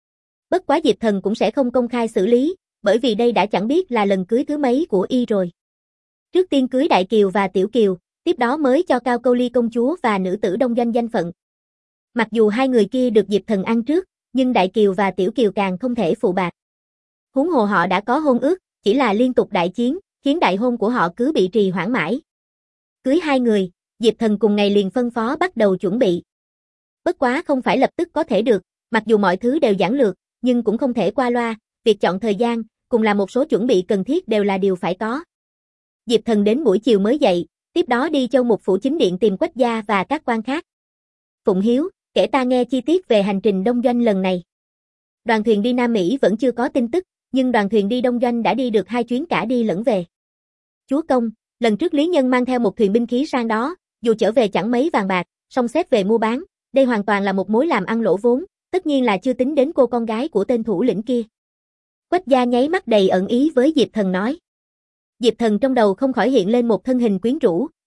[SPEAKER 1] Bất quá Diệp Thần cũng sẽ không công khai xử lý, bởi vì đây đã chẳng biết là lần cưới thứ mấy của y rồi. Trước tiên cưới Đại Kiều và Tiểu Kiều, tiếp đó mới cho Cao Câu Ly công chúa và nữ tử Đông Doanh danh phận. Mặc dù hai người kia được Diệp Thần ăn trước, nhưng Đại Kiều và Tiểu Kiều càng không thể phụ bạc. Huống hồ họ đã có hôn ước, chỉ là liên tục đại chiến, khiến đại hôn của họ cứ bị trì hoãn mãi. Cưới hai người, Diệp Thần cùng ngày liền phân phó bắt đầu chuẩn bị. Bất quá không phải lập tức có thể được, mặc dù mọi thứ đều giản lược, nhưng cũng không thể qua loa, việc chọn thời gian, cùng là một số chuẩn bị cần thiết đều là điều phải có. Diệp Thần đến buổi chiều mới dậy, tiếp đó đi Châu Mục Phủ chính điện tìm Quách gia và các quan khác. Phụng Hiếu, kể ta nghe chi tiết về hành trình Đông Doanh lần này. Đoàn thuyền đi Nam Mỹ vẫn chưa có tin tức, nhưng đoàn thuyền đi Đông Doanh đã đi được hai chuyến cả đi lẫn về. Chúa công, lần trước Lý Nhân mang theo một thuyền binh khí sang đó, dù trở về chẳng mấy vàng bạc, song xét về mua bán, đây hoàn toàn là một mối làm ăn lỗ vốn, tất nhiên là chưa tính đến cô con gái của tên thủ lĩnh kia. Quách gia nháy mắt đầy ẩn ý với Diệp Thần nói. Diệp Thần trong đầu không khỏi hiện lên một thân hình quyến rũ,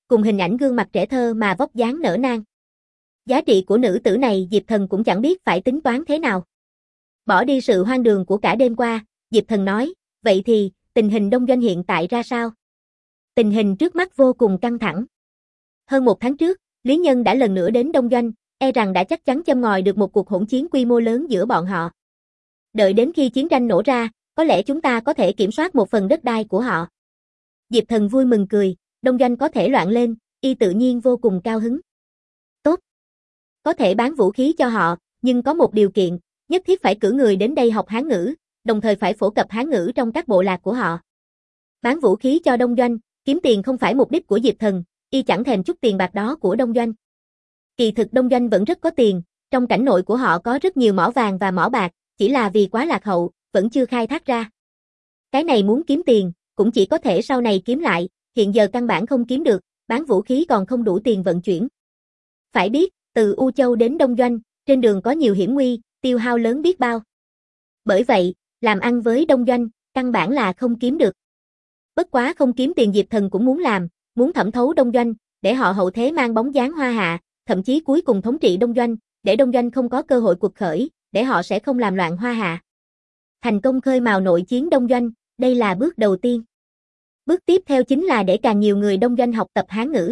[SPEAKER 1] cùng hình ảnh gương mặt trẻ thơ mà vóc dáng nở nang. Giá trị của nữ tử này Diệp Thần cũng chẳng biết phải tính toán thế nào. Bỏ đi sự hoang đường của cả đêm qua, Diệp Thần nói, vậy thì, tình hình đông doanh hiện tại ra sao? Tình hình trước mắt vô cùng căng thẳng. Hơn một tháng trước, Lý Nhân đã lần nữa đến đông doanh, e rằng đã chắc chắn châm ngòi được một cuộc hỗn chiến quy mô lớn giữa bọn họ. Đợi đến khi chiến tranh nổ ra, có lẽ chúng ta có thể kiểm soát một phần đất đai của họ. Diệp Thần vui mừng cười, đông doanh có thể loạn lên, y tự nhiên vô cùng cao hứng. Tốt. Có thể bán vũ khí cho họ, nhưng có một điều kiện, nhất thiết phải cử người đến đây học Hán ngữ, đồng thời phải phổ cập Hán ngữ trong các bộ lạc của họ. Bán vũ khí cho đông doanh, kiếm tiền không phải mục đích của Diệp Thần, y chẳng thèm chút tiền bạc đó của đông doanh. Kỳ thực đông doanh vẫn rất có tiền, trong cảnh nội của họ có rất nhiều mỏ vàng và mỏ bạc, chỉ là vì quá lạc hậu, vẫn chưa khai thác ra. Cái này muốn kiếm tiền, cũng chỉ có thể sau này kiếm lại, hiện giờ căn bản không kiếm được, bán vũ khí còn không đủ tiền vận chuyển. Phải biết, từ U Châu đến Đông Doanh, trên đường có nhiều hiểm nguy, tiêu hao lớn biết bao. Bởi vậy, làm ăn với Đông Doanh, căn bản là không kiếm được. Bất quá không kiếm tiền Diệp Thần cũng muốn làm, muốn thẩm thấu Đông Doanh, để họ hậu thế mang bóng dáng Hoa Hạ, thậm chí cuối cùng thống trị Đông Doanh, để Đông Doanh không có cơ hội cuộc khởi, để họ sẽ không làm loạn Hoa Hạ. Thành công khơi mào nội chiến Đông Doanh, đây là bước đầu tiên. Bước tiếp theo chính là để càng nhiều người Đông Doanh học tập Hán ngữ.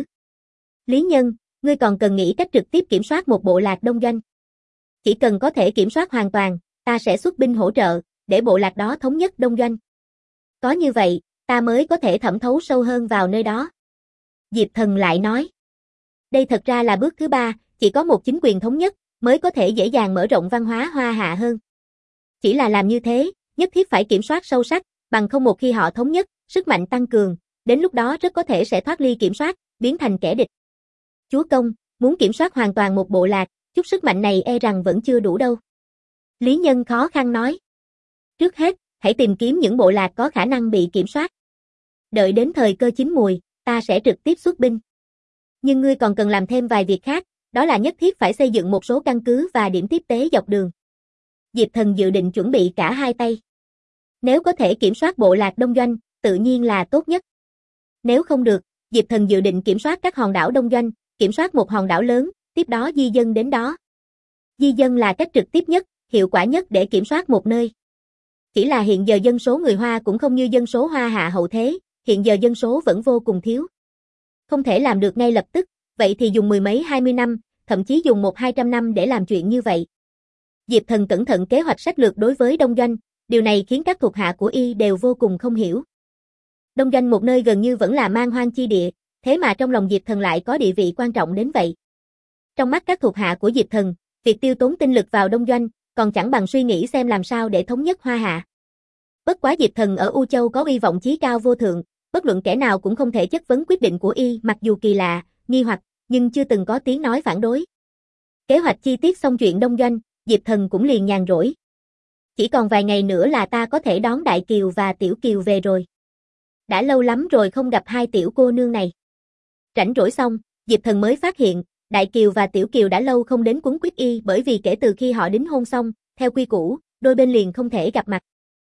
[SPEAKER 1] Lý Nhân, ngươi còn cần nghĩ cách trực tiếp kiểm soát một bộ lạc Đông Doanh. Chỉ cần có thể kiểm soát hoàn toàn, ta sẽ xuất binh hỗ trợ, để bộ lạc đó thống nhất Đông Doanh. Có như vậy, ta mới có thể thẩm thấu sâu hơn vào nơi đó. Diệp Thần lại nói. Đây thật ra là bước thứ ba, chỉ có một chính quyền thống nhất, mới có thể dễ dàng mở rộng văn hóa Hoa Hạ hơn. Chỉ là làm như thế, nhất thiết phải kiểm soát sâu sắc, bằng không một khi họ thống nhất, sức mạnh tăng cường, đến lúc đó rất có thể sẽ thoát ly kiểm soát, biến thành kẻ địch. Chúa công, muốn kiểm soát hoàn toàn một bộ lạc, chút sức mạnh này e rằng vẫn chưa đủ đâu. Lý Nhân khó khăn nói. Trước hết, hãy tìm kiếm những bộ lạc có khả năng bị kiểm soát. Đợi đến thời cơ chín mùi, ta sẽ trực tiếp xuất binh. Nhưng ngươi còn cần làm thêm vài việc khác, đó là nhất thiết phải xây dựng một số căn cứ và điểm tiếp tế dọc đường. Diệp Thần dự định chuẩn bị cả hai tay. Nếu có thể kiểm soát bộ lạc Đông Doanh, tự nhiên là tốt nhất. Nếu không được, Diệp Thần dự định kiểm soát các hòn đảo Đông Doanh, kiểm soát một hòn đảo lớn, tiếp đó di dân đến đó. Di dân là cách trực tiếp nhất, hiệu quả nhất để kiểm soát một nơi. Chỉ là hiện giờ dân số người Hoa cũng không như dân số Hoa Hạ hậu thế, hiện giờ dân số vẫn vô cùng thiếu. Không thể làm được ngay lập tức, vậy thì dùng mười mấy hai mươi năm, thậm chí dùng một hai trăm năm để làm chuyện như vậy. Diệp Thần cẩn thận kế hoạch sách lược đối với Đông Doanh, điều này khiến các thuộc hạ của y đều vô cùng không hiểu. Đông Doanh một nơi gần như vẫn là man hoang chi địa, thế mà trong lòng Diệp Thần lại có địa vị quan trọng đến vậy. Trong mắt các thuộc hạ của Diệp Thần, việc tiêu tốn tinh lực vào Đông Doanh, còn chẳng bằng suy nghĩ xem làm sao để thống nhất Hoa Hạ. Bất quá Diệp Thần ở U Châu có uy vọng chí cao vô thượng, bất luận kẻ nào cũng không thể chất vấn quyết định của y, mặc dù kỳ lạ, nghi hoặc, nhưng chưa từng có tiếng nói phản đối. Kế hoạch chi tiết xong chuyện Đông Doanh, Diệp Thần cũng liền nhàn rỗi. Chỉ còn vài ngày nữa là ta có thể đón Đại Kiều và Tiểu Kiều về rồi. Đã lâu lắm rồi không gặp hai tiểu cô nương này. Rảnh rỗi xong, Diệp Thần mới phát hiện, Đại Kiều và Tiểu Kiều đã lâu không đến quấn quýt y, bởi vì kể từ khi họ đính hôn xong, theo quy củ, đôi bên liền không thể gặp mặt.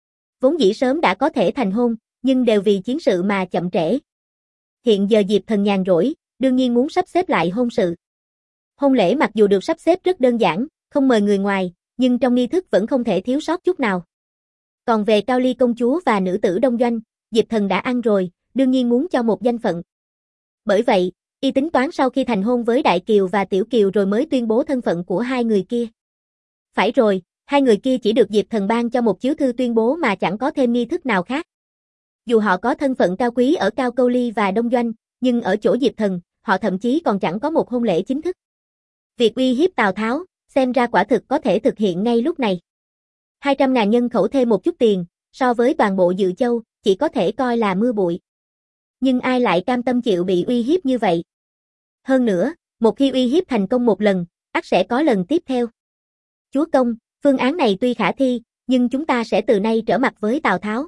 [SPEAKER 1] Vốn dĩ sớm đã có thể thành hôn, nhưng đều vì chiến sự mà chậm trễ. Hiện giờ Diệp Thần nhàn rỗi, đương nhiên muốn sắp xếp lại hôn sự. Hôn lễ mặc dù được sắp xếp rất đơn giản, không mời người ngoài, nhưng trong nghi thức vẫn không thể thiếu sót chút nào. Còn về Cao Ly công chúa và nữ tử Đông Doanh, Diệp Thần đã ăn rồi, đương nhiên muốn cho một danh phận. Bởi vậy, y tính toán sau khi thành hôn với Đại Kiều và Tiểu Kiều rồi mới tuyên bố thân phận của hai người kia. Phải rồi, hai người kia chỉ được Diệp Thần ban cho một chiếu thư tuyên bố mà chẳng có thêm nghi thức nào khác. Dù họ có thân phận cao quý ở Cao Câu Ly và Đông Doanh, nhưng ở chỗ Diệp Thần, họ thậm chí còn chẳng có một hôn lễ chính thức. Việc uy hiếp Tào Tháo, xem ra quả thực có thể thực hiện ngay lúc này. hai trăm ngàn nhân khẩu thêm một chút tiền, so với toàn bộ Dự Châu, chỉ có thể coi là mưa bụi. Nhưng ai lại cam tâm chịu bị uy hiếp như vậy? Hơn nữa, một khi uy hiếp thành công một lần, ắt sẽ có lần tiếp theo. Chúa công, phương án này tuy khả thi, nhưng chúng ta sẽ từ nay trở mặt với Tào Tháo.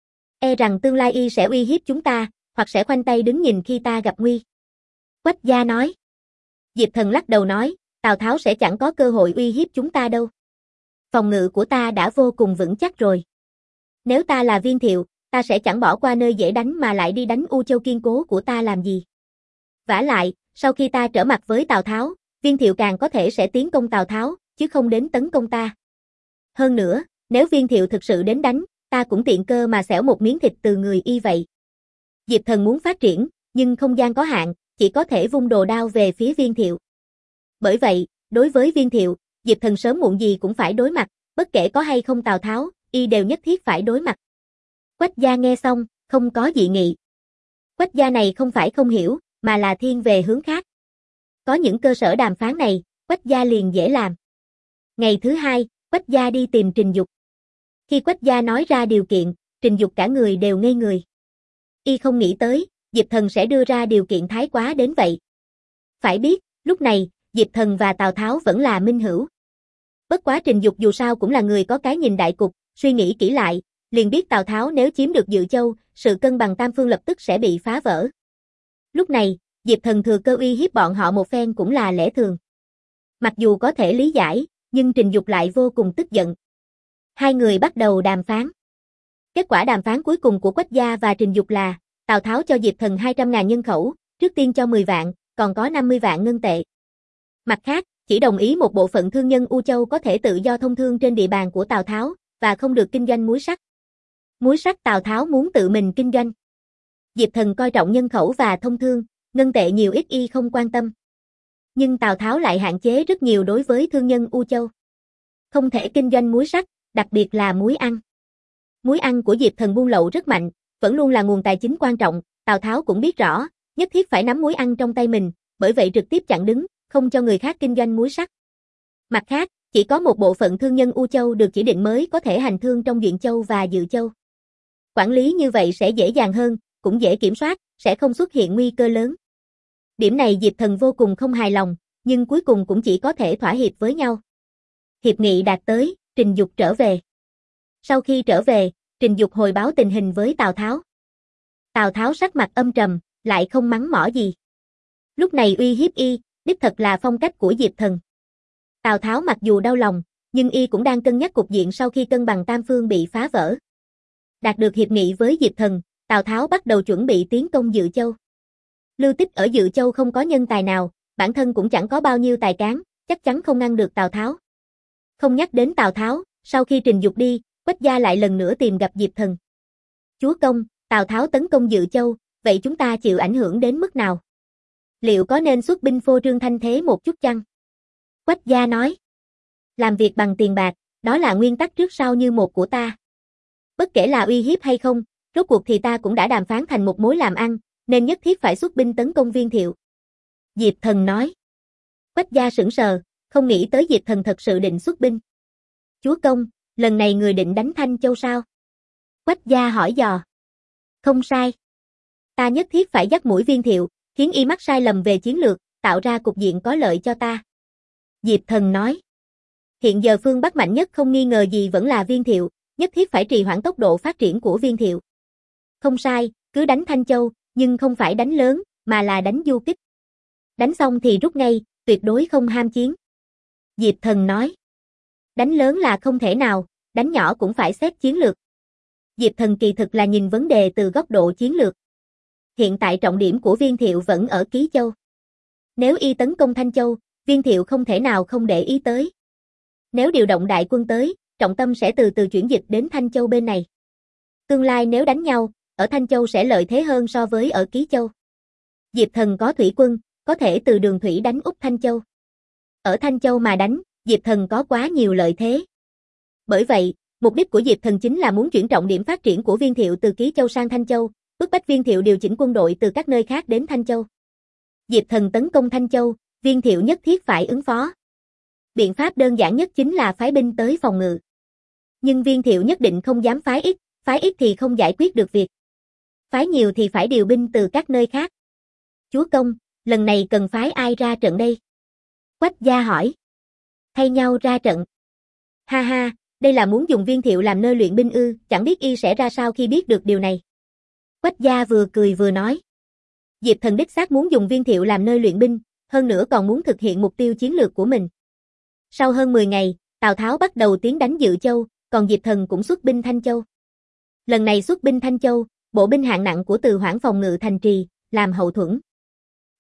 [SPEAKER 1] E rằng tương lai y sẽ uy hiếp chúng ta, hoặc sẽ khoanh tay đứng nhìn khi ta gặp nguy. Quách gia nói. Diệp Thần lắc đầu nói, Tào Tháo sẽ chẳng có cơ hội uy hiếp chúng ta đâu. Phòng ngự của ta đã vô cùng vững chắc rồi. Nếu ta là Viên Thiệu, ta sẽ chẳng bỏ qua nơi dễ đánh mà lại đi đánh U Châu kiên cố của ta làm gì. Vả lại, sau khi ta trở mặt với Tào Tháo, Viên Thiệu càng có thể sẽ tiến công Tào Tháo, chứ không đến tấn công ta. Hơn nữa, nếu Viên Thiệu thực sự đến đánh, ta cũng tiện cơ mà xẻo một miếng thịt từ người y vậy. Diệp Thần muốn phát triển, nhưng không gian có hạn, chỉ có thể vung đồ đao về phía Viên Thiệu. Bởi vậy, đối với Viên Thiệu, Diệp Thần sớm muộn gì cũng phải đối mặt, bất kể có hay không Tào Tháo, y đều nhất thiết phải đối mặt. Quách gia nghe xong, không có dị nghị. Quách gia này không phải không hiểu, mà là thiên về hướng khác. Có những cơ sở đàm phán này, Quách gia liền dễ làm. Ngày thứ hai, Quách gia đi tìm Trình Dục. Khi Quách gia nói ra điều kiện, Trình Dục cả người đều ngây người. Y không nghĩ tới, Diệp Thần sẽ đưa ra điều kiện thái quá đến vậy. Phải biết, lúc này, Diệp Thần và Tào Tháo vẫn là minh hữu. Bất quá Trình Dục dù sao cũng là người có cái nhìn đại cục, suy nghĩ kỹ lại, liền biết Tào Tháo nếu chiếm được Dự Châu, sự cân bằng tam phương lập tức sẽ bị phá vỡ. Lúc này, Diệp Thần thừa cơ uy hiếp bọn họ một phen cũng là lẽ thường. Mặc dù có thể lý giải, nhưng Trình Dục lại vô cùng tức giận. Hai người bắt đầu đàm phán. Kết quả đàm phán cuối cùng của Quách gia và Trình Dục là, Tào Tháo cho Diệp Thần hai trăm ngàn nhân khẩu, trước tiên cho mười vạn, còn có năm mươi vạn ngân tệ. Mặt khác, chỉ đồng ý một bộ phận thương nhân U Châu có thể tự do thông thương trên địa bàn của Tào Tháo, và không được kinh doanh muối sắt. Muối sắt Tào Tháo muốn tự mình kinh doanh. Diệp Thần coi trọng nhân khẩu và thông thương, ngân tệ nhiều ít y không quan tâm. Nhưng Tào Tháo lại hạn chế rất nhiều đối với thương nhân U Châu. Không thể kinh doanh muối sắt, đặc biệt là muối ăn. Muối ăn của Diệp Thần buôn lậu rất mạnh, vẫn luôn là nguồn tài chính quan trọng, Tào Tháo cũng biết rõ, nhất thiết phải nắm muối ăn trong tay mình, bởi vậy trực tiếp chặn đứng, không cho người khác kinh doanh muối sắt. Mặt khác, chỉ có một bộ phận thương nhân U Châu được chỉ định mới có thể hành thương trong Duyện Châu và Dự Châu. Quản lý như vậy sẽ dễ dàng hơn, cũng dễ kiểm soát, sẽ không xuất hiện nguy cơ lớn. Điểm này Diệp Thần vô cùng không hài lòng, nhưng cuối cùng cũng chỉ có thể thỏa hiệp với nhau. Hiệp nghị đạt tới, Trình Dục trở về. Sau khi trở về, Trình Dục hồi báo tình hình với Tào Tháo. Tào Tháo sắc mặt âm trầm, lại không mắng mỏ gì. Lúc này uy hiếp y, đích thật là phong cách của Diệp Thần. Tào Tháo mặc dù đau lòng, nhưng y cũng đang cân nhắc cục diện sau khi cân bằng tam phương bị phá vỡ. Đạt được hiệp nghị với Diệp Thần, Tào Tháo bắt đầu chuẩn bị tiến công Dự Châu. Lưu Tích ở Dự Châu không có nhân tài nào, bản thân cũng chẳng có bao nhiêu tài cán, chắc chắn không ngăn được Tào Tháo. Không nhắc đến Tào Tháo, sau khi Trình Dục đi, Quách gia lại lần nữa tìm gặp Diệp Thần. Chúa công, Tào Tháo tấn công Dự Châu, vậy chúng ta chịu ảnh hưởng đến mức nào? Liệu có nên xuất binh phô trương thanh thế một chút chăng? Quách gia nói. Làm việc bằng tiền bạc, đó là nguyên tắc trước sau như một của ta. Bất kể là uy hiếp hay không, rốt cuộc thì ta cũng đã đàm phán thành một mối làm ăn, nên nhất thiết phải xuất binh tấn công Viên Thiệu. Diệp Thần nói. Quách gia sững sờ, không nghĩ tới Diệp Thần thật sự định xuất binh. Chúa công, lần này người định đánh Thanh Châu sao? Quách gia hỏi dò. Không sai. Ta nhất thiết phải dắt mũi Viên Thiệu, khiến y mắc sai lầm về chiến lược, tạo ra cục diện có lợi cho ta. Diệp Thần nói. Hiện giờ phương Bắc mạnh nhất không nghi ngờ gì vẫn là Viên Thiệu, nhất thiết phải trì hoãn tốc độ phát triển của Viên Thiệu. Không sai, cứ đánh Thanh Châu, nhưng không phải đánh lớn, mà là đánh du kích. Đánh xong thì rút ngay, tuyệt đối không ham chiến. Diệp Thần nói. Đánh lớn là không thể nào, đánh nhỏ cũng phải xét chiến lược. Diệp Thần kỳ thực là nhìn vấn đề từ góc độ chiến lược. Hiện tại trọng điểm của Viên Thiệu vẫn ở Ký Châu. Nếu y tấn công Thanh Châu, Viên Thiệu không thể nào không để ý tới. Nếu điều động đại quân tới, trọng tâm sẽ từ từ chuyển dịch đến Thanh Châu bên này. Tương lai nếu đánh nhau, ở Thanh Châu sẽ lợi thế hơn so với ở Ký Châu. Diệp Thần có thủy quân, có thể từ đường thủy đánh úp Thanh Châu. Ở Thanh Châu mà đánh, Diệp Thần có quá nhiều lợi thế. Bởi vậy, mục đích của Diệp Thần chính là muốn chuyển trọng điểm phát triển của Viên Thiệu từ Ký Châu sang Thanh Châu, bức bách Viên Thiệu điều chỉnh quân đội từ các nơi khác đến Thanh Châu. Diệp Thần tấn công Thanh Châu, Viên Thiệu nhất thiết phải ứng phó. Biện pháp đơn giản nhất chính là phái binh tới phòng ngự. Nhưng Viên Thiệu nhất định không dám phái ít, phái ít thì không giải quyết được việc. Phái nhiều thì phải điều binh từ các nơi khác. Chúa công, lần này cần phái ai ra trận đây? Quách gia hỏi. Thay nhau ra trận. Ha ha, đây là muốn dùng Viên Thiệu làm nơi luyện binh ư, chẳng biết y sẽ ra sao khi biết được điều này. Quách gia vừa cười vừa nói. Diệp Thần đích xác muốn dùng Viên Thiệu làm nơi luyện binh, hơn nữa còn muốn thực hiện mục tiêu chiến lược của mình. Sau hơn mười ngày, Tào Tháo bắt đầu tiến đánh Dự Châu, còn Diệp Thần cũng xuất binh Thanh Châu. Lần này xuất binh Thanh Châu, bộ binh hạng nặng của Từ Hoảng phòng ngự thành trì, làm hậu thuẫn.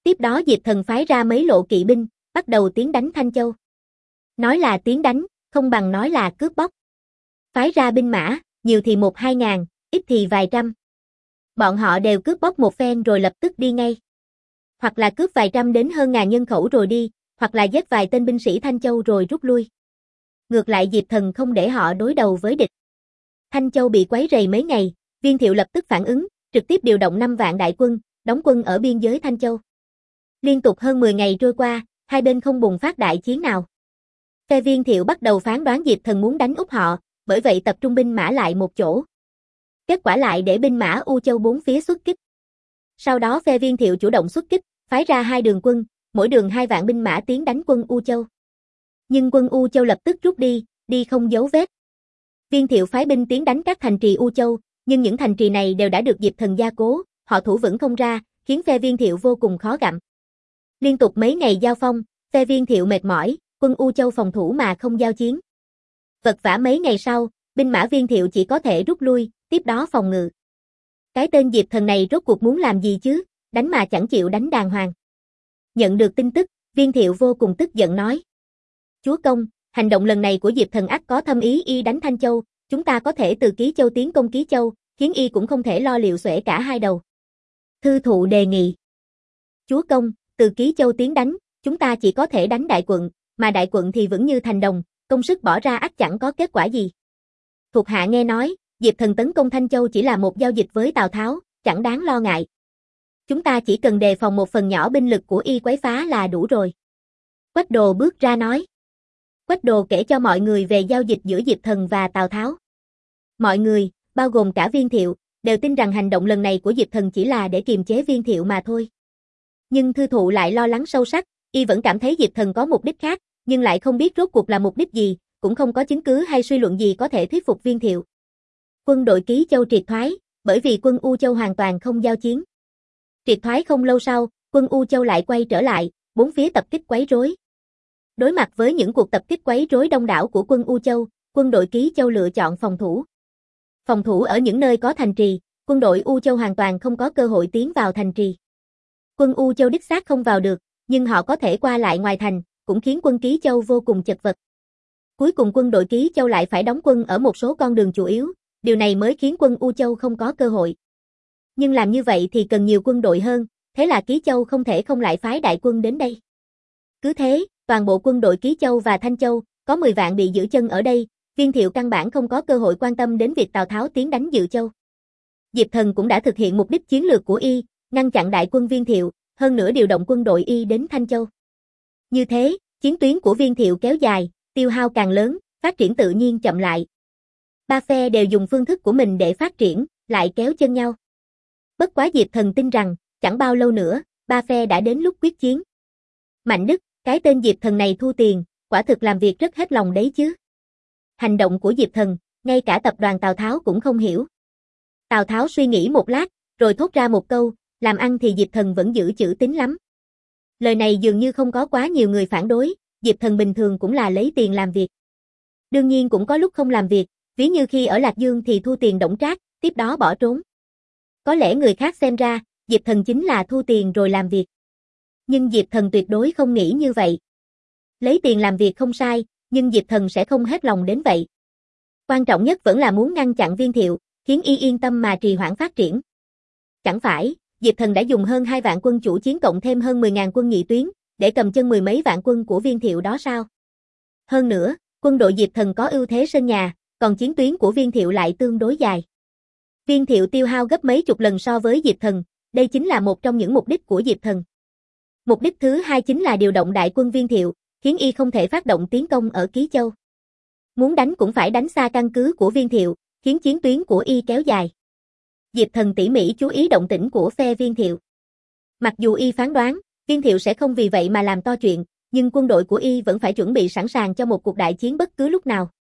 [SPEAKER 1] Tiếp đó Diệp Thần phái ra mấy lộ kỵ binh, bắt đầu tiến đánh Thanh Châu. Nói là tiến đánh, không bằng nói là cướp bóc. Phái ra binh mã, nhiều thì một hai ngàn, ít thì vài trăm. Bọn họ đều cướp bóc một phen rồi lập tức đi ngay. Hoặc là cướp vài trăm đến hơn ngàn nhân khẩu rồi đi, hoặc là giết vài tên binh sĩ Thanh Châu rồi rút lui. Ngược lại Diệp Thần không để họ đối đầu với địch. Thanh Châu bị quấy rầy mấy ngày, Viên Thiệu lập tức phản ứng, trực tiếp điều động năm vạn đại quân, đóng quân ở biên giới Thanh Châu. Liên tục hơn mười ngày trôi qua, hai bên không bùng phát đại chiến nào. Phe Viên Thiệu bắt đầu phán đoán Diệp Thần muốn đánh úp họ, bởi vậy tập trung binh mã lại một chỗ. Kết quả lại để binh mã U Châu bốn phía xuất kích. Sau đó phe Viên Thiệu chủ động xuất kích, phái ra hai đường quân, mỗi đường hai vạn binh mã tiến đánh quân U Châu. Nhưng quân U Châu lập tức rút đi, đi không dấu vết. Viên Thiệu phái binh tiến đánh các thành trì U Châu, nhưng những thành trì này đều đã được Diệp Thần gia cố, họ thủ vững không ra, khiến phe Viên Thiệu vô cùng khó gặm. Liên tục mấy ngày giao phong, phe Viên Thiệu mệt mỏi, quân U Châu phòng thủ mà không giao chiến. Vật vã mấy ngày sau, binh mã Viên Thiệu chỉ có thể rút lui, tiếp đó phòng ngự. Cái tên Diệp Thần này rốt cuộc muốn làm gì chứ, đánh mà chẳng chịu đánh đàng hoàng. Nhận được tin tức, Viên Thiệu vô cùng tức giận nói. Chúa công, hành động lần này của Diệp Thần ắt có thâm ý, y đánh Thanh Châu, chúng ta có thể từ Ký Châu tiến công Ký Châu, khiến y cũng không thể lo liệu xuể cả hai đầu. Thư thụ đề nghị. Chúa công, từ Ký Châu tiến đánh, chúng ta chỉ có thể đánh đại quận, mà đại quận thì vững như thành đồng, công sức bỏ ra ắt chẳng có kết quả gì. Thuộc hạ nghe nói, Diệp Thần tấn công Thanh Châu chỉ là một giao dịch với Tào Tháo, chẳng đáng lo ngại. Chúng ta chỉ cần đề phòng một phần nhỏ binh lực của y quấy phá là đủ rồi. Quách Đồ bước ra nói. Quách Đồ kể cho mọi người về giao dịch giữa Diệp Thần và Tào Tháo. Mọi người, bao gồm cả Viên Thiệu, đều tin rằng hành động lần này của Diệp Thần chỉ là để kiềm chế Viên Thiệu mà thôi. Nhưng thư thụ lại lo lắng sâu sắc, y vẫn cảm thấy Diệp Thần có mục đích khác, nhưng lại không biết rốt cuộc là mục đích gì, cũng không có chứng cứ hay suy luận gì có thể thuyết phục Viên Thiệu. Quân đội Ký Châu triệt thoái, bởi vì quân U Châu hoàn toàn không giao chiến. Triệt thoái không lâu sau, quân U Châu lại quay trở lại, bốn phía tập kích quấy rối. Đối mặt với những cuộc tập kích quấy rối đông đảo của quân U Châu, quân đội Ký Châu lựa chọn phòng thủ. Phòng thủ ở những nơi có thành trì, quân đội U Châu hoàn toàn không có cơ hội tiến vào thành trì. Quân U Châu đích xác không vào được, nhưng họ có thể qua lại ngoài thành, cũng khiến quân Ký Châu vô cùng chật vật. Cuối cùng quân đội Ký Châu lại phải đóng quân ở một số con đường chủ yếu, điều này mới khiến quân U Châu không có cơ hội. Nhưng làm như vậy thì cần nhiều quân đội hơn, thế là Ký Châu không thể không lại phái đại quân đến đây. Cứ thế, toàn bộ quân đội Ký Châu và Thanh Châu, có mười vạn bị giữ chân ở đây, Viên Thiệu căn bản không có cơ hội quan tâm đến việc Tào Tháo tiến đánh Dự Châu. Diệp Thần cũng đã thực hiện mục đích chiến lược của y, ngăn chặn đại quân Viên Thiệu, hơn nữa điều động quân đội y đến Thanh Châu. Như thế, chiến tuyến của Viên Thiệu kéo dài, tiêu hao càng lớn, phát triển tự nhiên chậm lại. Ba phe đều dùng phương thức của mình để phát triển, lại kéo chân nhau. Bất quá Diệp Thần tin rằng, chẳng bao lâu nữa, ba phe đã đến lúc quyết chiến. Mạnh Đức, cái tên Diệp Thần này thu tiền, quả thực làm việc rất hết lòng đấy chứ. Hành động của Diệp Thần, ngay cả tập đoàn Tào Tháo cũng không hiểu. Tào Tháo suy nghĩ một lát, rồi thốt ra một câu, làm ăn thì Diệp Thần vẫn giữ chữ tín lắm. Lời này dường như không có quá nhiều người phản đối, Diệp Thần bình thường cũng là lấy tiền làm việc. Đương nhiên cũng có lúc không làm việc, ví như khi ở Lạc Dương thì thu tiền đổng trác, tiếp đó bỏ trốn. Có lẽ người khác xem ra, Diệp Thần chính là thu tiền rồi làm việc. Nhưng Diệp Thần tuyệt đối không nghĩ như vậy. Lấy tiền làm việc không sai, nhưng Diệp Thần sẽ không hết lòng đến vậy. Quan trọng nhất vẫn là muốn ngăn chặn Viên Thiệu, khiến y yên tâm mà trì hoãn phát triển. Chẳng phải, Diệp Thần đã dùng hơn hai vạn quân chủ chiến cộng thêm hơn mười ngàn quân nhị tuyến, để cầm chân mười mấy vạn quân của Viên Thiệu đó sao? Hơn nữa, quân đội Diệp Thần có ưu thế sân nhà, còn chiến tuyến của Viên Thiệu lại tương đối dài. Viên Thiệu tiêu hao gấp mấy chục lần so với Diệp Thần, đây chính là một trong những mục đích của Diệp Thần. Mục đích thứ hai chính là điều động đại quân Viên Thiệu, khiến y không thể phát động tiến công ở Ký Châu. Muốn đánh cũng phải đánh xa căn cứ của Viên Thiệu, khiến chiến tuyến của y kéo dài. Diệp Thần tỉ mỉ chú ý động tĩnh của phe Viên Thiệu. Mặc dù y phán đoán, Viên Thiệu sẽ không vì vậy mà làm to chuyện, nhưng quân đội của y vẫn phải chuẩn bị sẵn sàng cho một cuộc đại chiến bất cứ lúc nào.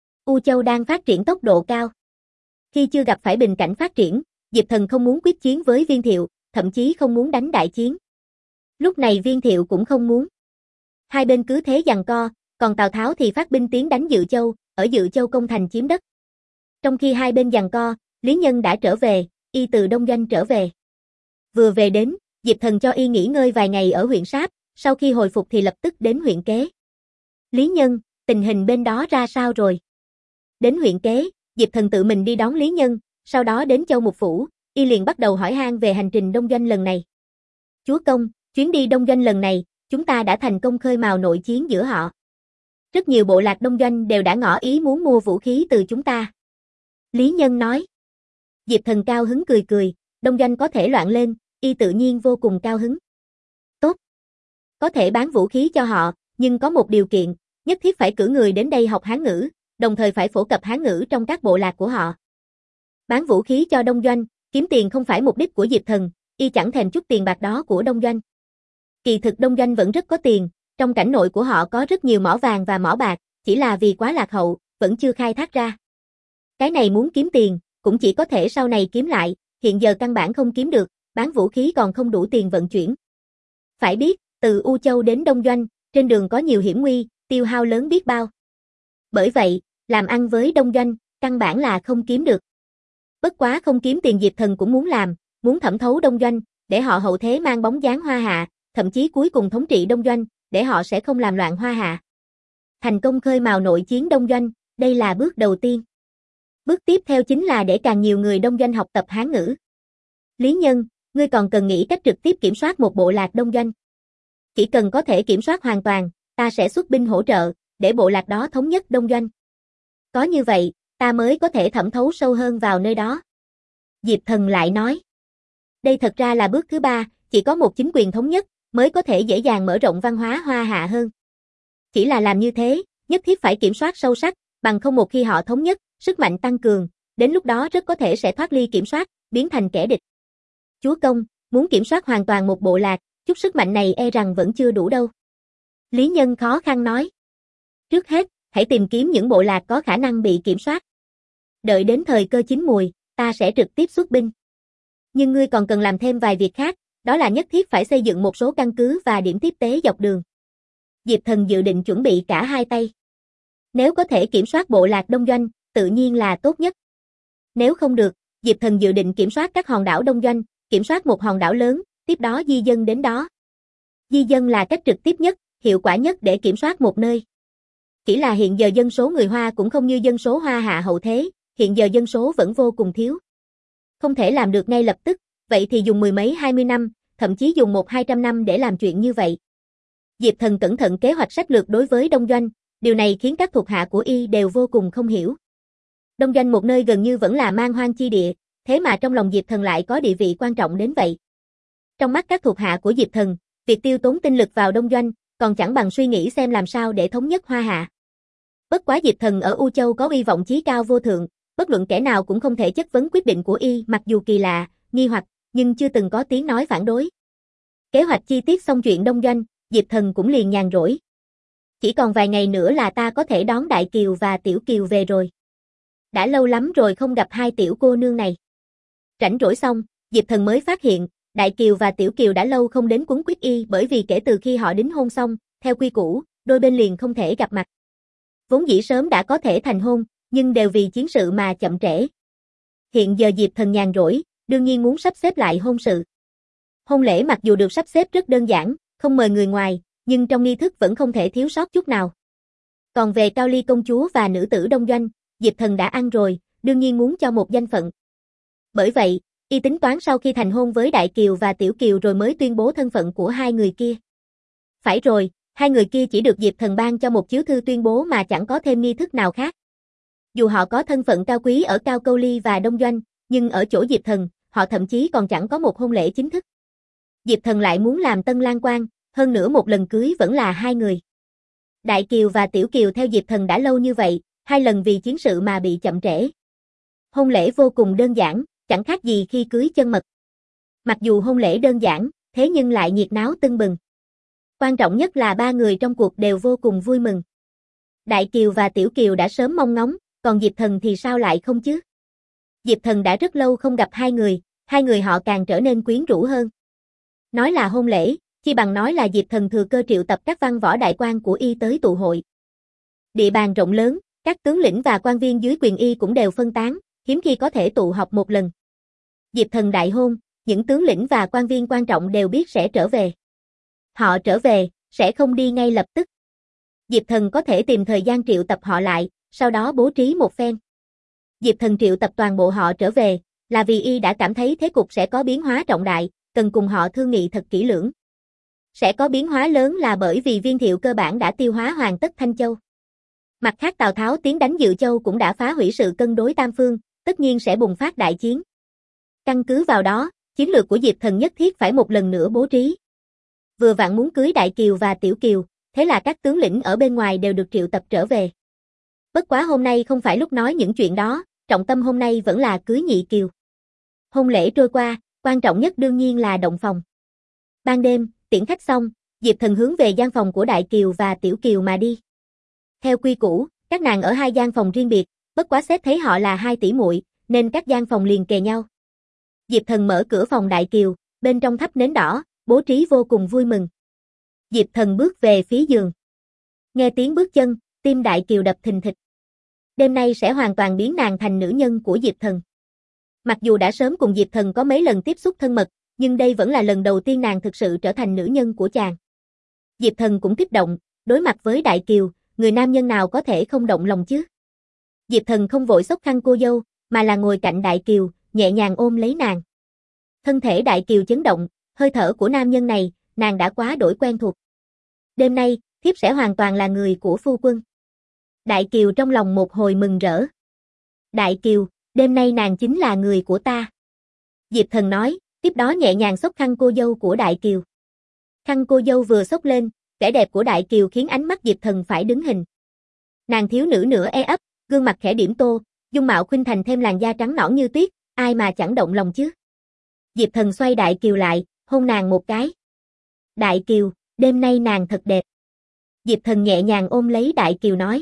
[SPEAKER 1] U Châu đang phát triển tốc độ cao. Khi chưa gặp phải bình cảnh phát triển, Diệp Thần không muốn quyết chiến với Viên Thiệu, thậm chí không muốn đánh đại chiến. Lúc này Viên Thiệu cũng không muốn. Hai bên cứ thế giằng co, còn Tào Tháo thì phát binh tiến đánh Dự Châu, ở Dự Châu công thành chiếm đất. Trong khi hai bên giằng co, Lý Nhân đã trở về, y từ Đông Doanh trở về. Vừa về đến, Diệp Thần cho y nghỉ ngơi vài ngày ở huyện Sáp, sau khi hồi phục thì lập tức đến huyện Kế. Lý Nhân, tình hình bên đó ra sao rồi? Đến huyện Kế, Diệp Thần tự mình đi đón Lý Nhân, sau đó đến Châu Mục Phủ, y liền bắt đầu hỏi han về hành trình đông doanh lần này. Chúa công, chuyến đi đông doanh lần này, chúng ta đã thành công khơi mào nội chiến giữa họ. Rất nhiều bộ lạc đông doanh đều đã ngỏ ý muốn mua vũ khí từ chúng ta. Lý Nhân nói. Diệp Thần cao hứng cười cười, đông doanh có thể loạn lên, y tự nhiên vô cùng cao hứng. Tốt. Có thể bán vũ khí cho họ, nhưng có một điều kiện, nhất thiết phải cử người đến đây học Hán ngữ, đồng thời phải phổ cập Hán ngữ trong các bộ lạc của họ. Bán vũ khí cho đông doanh, kiếm tiền không phải mục đích của Diệp Thần, y chẳng thèm chút tiền bạc đó của đông doanh. Kỳ thực đông doanh vẫn rất có tiền, trong cảnh nội của họ có rất nhiều mỏ vàng và mỏ bạc, chỉ là vì quá lạc hậu, vẫn chưa khai thác ra. Cái này muốn kiếm tiền, cũng chỉ có thể sau này kiếm lại, hiện giờ căn bản không kiếm được, bán vũ khí còn không đủ tiền vận chuyển. Phải biết, từ U Châu đến Đông Doanh, trên đường có nhiều hiểm nguy, tiêu hao lớn biết bao. Bởi vậy, làm ăn với Đông Doanh, căn bản là không kiếm được. Bất quá không kiếm tiền Diệp Thần cũng muốn làm, muốn thẩm thấu Đông Doanh, để họ hậu thế mang bóng dáng Hoa Hạ, thậm chí cuối cùng thống trị Đông Doanh, để họ sẽ không làm loạn Hoa Hạ. Thành công khơi mào nội chiến Đông Doanh, đây là bước đầu tiên. Bước tiếp theo chính là để càng nhiều người Đông Doanh học tập Hán ngữ. Lý Nhân, ngươi còn cần nghĩ cách trực tiếp kiểm soát một bộ lạc Đông Doanh. Chỉ cần có thể kiểm soát hoàn toàn, ta sẽ xuất binh hỗ trợ, để bộ lạc đó thống nhất Đông Doanh. Có như vậy, ta mới có thể thẩm thấu sâu hơn vào nơi đó. Diệp Thần lại nói. Đây thật ra là bước thứ ba, chỉ có một chính quyền thống nhất, mới có thể dễ dàng mở rộng văn hóa Hoa Hạ hơn. Chỉ là làm như thế, nhất thiết phải kiểm soát sâu sắc, bằng không một khi họ thống nhất, sức mạnh tăng cường, đến lúc đó rất có thể sẽ thoát ly kiểm soát, biến thành kẻ địch. Chúa công, muốn kiểm soát hoàn toàn một bộ lạc, chút sức mạnh này e rằng vẫn chưa đủ đâu. Lý Nhân khó khăn nói. Trước hết, hãy tìm kiếm những bộ lạc có khả năng bị kiểm soát. Đợi đến thời cơ chín mùi, ta sẽ trực tiếp xuất binh. Nhưng ngươi còn cần làm thêm vài việc khác, đó là nhất thiết phải xây dựng một số căn cứ và điểm tiếp tế dọc đường. Diệp Thần dự định chuẩn bị cả hai tay. Nếu có thể kiểm soát bộ lạc Đông Doanh, tự nhiên là tốt nhất. Nếu không được, Diệp Thần dự định kiểm soát các hòn đảo Đông Doanh, kiểm soát một hòn đảo lớn, tiếp đó di dân đến đó. Di dân là cách trực tiếp nhất, hiệu quả nhất để kiểm soát một nơi. Chỉ là hiện giờ dân số người Hoa cũng không như dân số Hoa Hạ hậu thế, hiện giờ dân số vẫn vô cùng thiếu. Không thể làm được ngay lập tức, vậy thì dùng mười mấy hai mươi năm, thậm chí dùng một hai trăm năm để làm chuyện như vậy. Diệp Thần cẩn thận kế hoạch sách lược đối với Đông Doanh, điều này khiến các thuộc hạ của y đều vô cùng không hiểu. Đông Doanh một nơi gần như vẫn là man hoang chi địa, thế mà trong lòng Diệp Thần lại có địa vị quan trọng đến vậy. Trong mắt các thuộc hạ của Diệp Thần, việc tiêu tốn tinh lực vào Đông Doanh, còn chẳng bằng suy nghĩ xem làm sao để thống nhất Hoa Hạ. Bất quá Diệp Thần ở U Châu có uy vọng chí cao vô thượng, bất luận kẻ nào cũng không thể chất vấn quyết định của y, mặc dù kỳ lạ, nghi hoặc, nhưng chưa từng có tiếng nói phản đối. Kế hoạch chi tiết xong chuyện Đông Doanh, Diệp Thần cũng liền nhàn rỗi. Chỉ còn vài ngày nữa là ta có thể đón Đại Kiều và Tiểu Kiều về rồi. Đã lâu lắm rồi không gặp hai tiểu cô nương này. Rảnh rỗi xong, Diệp Thần mới phát hiện, Đại Kiều và Tiểu Kiều đã lâu không đến quấn quýt y, bởi vì kể từ khi họ đính hôn xong, theo quy củ, đôi bên liền không thể gặp mặt. Vốn dĩ sớm đã có thể thành hôn, nhưng đều vì chiến sự mà chậm trễ. Hiện giờ Diệp Thần nhàn rỗi, đương nhiên muốn sắp xếp lại hôn sự. Hôn lễ mặc dù được sắp xếp rất đơn giản, không mời người ngoài, nhưng trong nghi thức vẫn không thể thiếu sót chút nào. Còn về Cao Ly công chúa và nữ tử Đông Doanh, Diệp Thần đã ăn rồi, đương nhiên muốn cho một danh phận. Bởi vậy, y tính toán sau khi thành hôn với Đại Kiều và Tiểu Kiều rồi mới tuyên bố thân phận của hai người kia. Phải rồi, hai người kia chỉ được Diệp Thần ban cho một chiếu thư tuyên bố mà chẳng có thêm nghi thức nào khác. Dù họ có thân phận cao quý ở Cao Câu Ly và Đông Doanh, nhưng ở chỗ Diệp Thần, họ thậm chí còn chẳng có một hôn lễ chính thức. Diệp Thần lại muốn làm tân lang quan, hơn nữa một lần cưới vẫn là hai người. Đại Kiều và Tiểu Kiều theo Diệp Thần đã lâu như vậy, hai lần vì chiến sự mà bị chậm trễ. Hôn lễ vô cùng đơn giản, chẳng khác gì khi cưới chân mật. Mặc dù hôn lễ đơn giản, thế nhưng lại nhiệt náo tưng bừng. Quan trọng nhất là ba người trong cuộc đều vô cùng vui mừng. Đại Kiều và Tiểu Kiều đã sớm mong ngóng, còn Diệp Thần thì sao lại không chứ? Diệp Thần đã rất lâu không gặp hai người, hai người họ càng trở nên quyến rũ hơn. Nói là hôn lễ, chi bằng nói là Diệp Thần thừa cơ triệu tập các văn võ đại quan của y tới tụ hội. Địa bàn rộng lớn, các tướng lĩnh và quan viên dưới quyền y cũng đều phân tán, hiếm khi có thể tụ họp một lần. Diệp Thần đại hôn, những tướng lĩnh và quan viên quan trọng đều biết sẽ trở về. Họ trở về, sẽ không đi ngay lập tức. Diệp Thần có thể tìm thời gian triệu tập họ lại, sau đó bố trí một phen. Diệp Thần triệu tập toàn bộ họ trở về, là vì y đã cảm thấy thế cục sẽ có biến hóa trọng đại, cần cùng họ thương nghị thật kỹ lưỡng. Sẽ có biến hóa lớn là bởi vì Viên Thiệu cơ bản đã tiêu hóa hoàn tất Thanh Châu. Mặt khác Tào Tháo tiến đánh Dự Châu cũng đã phá hủy sự cân đối tam phương, tất nhiên sẽ bùng phát đại chiến. Căn cứ vào đó, chiến lược của Diệp Thần nhất thiết phải một lần nữa bố trí. Vừa vặn muốn cưới Đại Kiều và Tiểu Kiều, thế là các tướng lĩnh ở bên ngoài đều được triệu tập trở về. Bất quá hôm nay không phải lúc nói những chuyện đó, trọng tâm hôm nay vẫn là cưới Nhị Kiều. Hôn lễ trôi qua, quan trọng nhất đương nhiên là động phòng. Ban đêm, tiễn khách xong, Diệp Thần hướng về gian phòng của Đại Kiều và Tiểu Kiều mà đi. Theo quy củ, các nàng ở hai gian phòng riêng biệt, bất quá xét thấy họ là hai tỷ muội, nên các gian phòng liền kề nhau. Diệp Thần mở cửa phòng Đại Kiều, bên trong thắp nến đỏ, bố trí vô cùng vui mừng. Diệp Thần bước về phía giường. Nghe tiếng bước chân, tim Đại Kiều đập thình thịch. Đêm nay sẽ hoàn toàn biến nàng thành nữ nhân của Diệp Thần. Mặc dù đã sớm cùng Diệp Thần có mấy lần tiếp xúc thân mật, nhưng đây vẫn là lần đầu tiên nàng thực sự trở thành nữ nhân của chàng. Diệp Thần cũng kích động, đối mặt với Đại Kiều, người nam nhân nào có thể không động lòng chứ? Diệp Thần không vội xốc khăn cô dâu, mà là ngồi cạnh Đại Kiều, nhẹ nhàng ôm lấy nàng. Thân thể Đại Kiều chấn động, hơi thở của nam nhân này, nàng đã quá đổi quen thuộc. Đêm nay, thiếp sẽ hoàn toàn là người của phu quân. Đại Kiều trong lòng một hồi mừng rỡ. Đại Kiều, đêm nay nàng chính là người của ta. Diệp Thần nói, tiếp đó nhẹ nhàng xốc khăn cô dâu của Đại Kiều. Khăn cô dâu vừa xốc lên, vẻ đẹp của Đại Kiều khiến ánh mắt Diệp Thần phải đứng hình. Nàng thiếu nữ nửa e ấp, gương mặt khẽ điểm tô, dung mạo khuynh thành thêm làn da trắng nõn như tuyết, ai mà chẳng động lòng chứ. Diệp Thần xoay Đại Kiều lại, hôn nàng một cái. Đại Kiều, đêm nay nàng thật đẹp. Diệp Thần nhẹ nhàng ôm lấy Đại Kiều nói.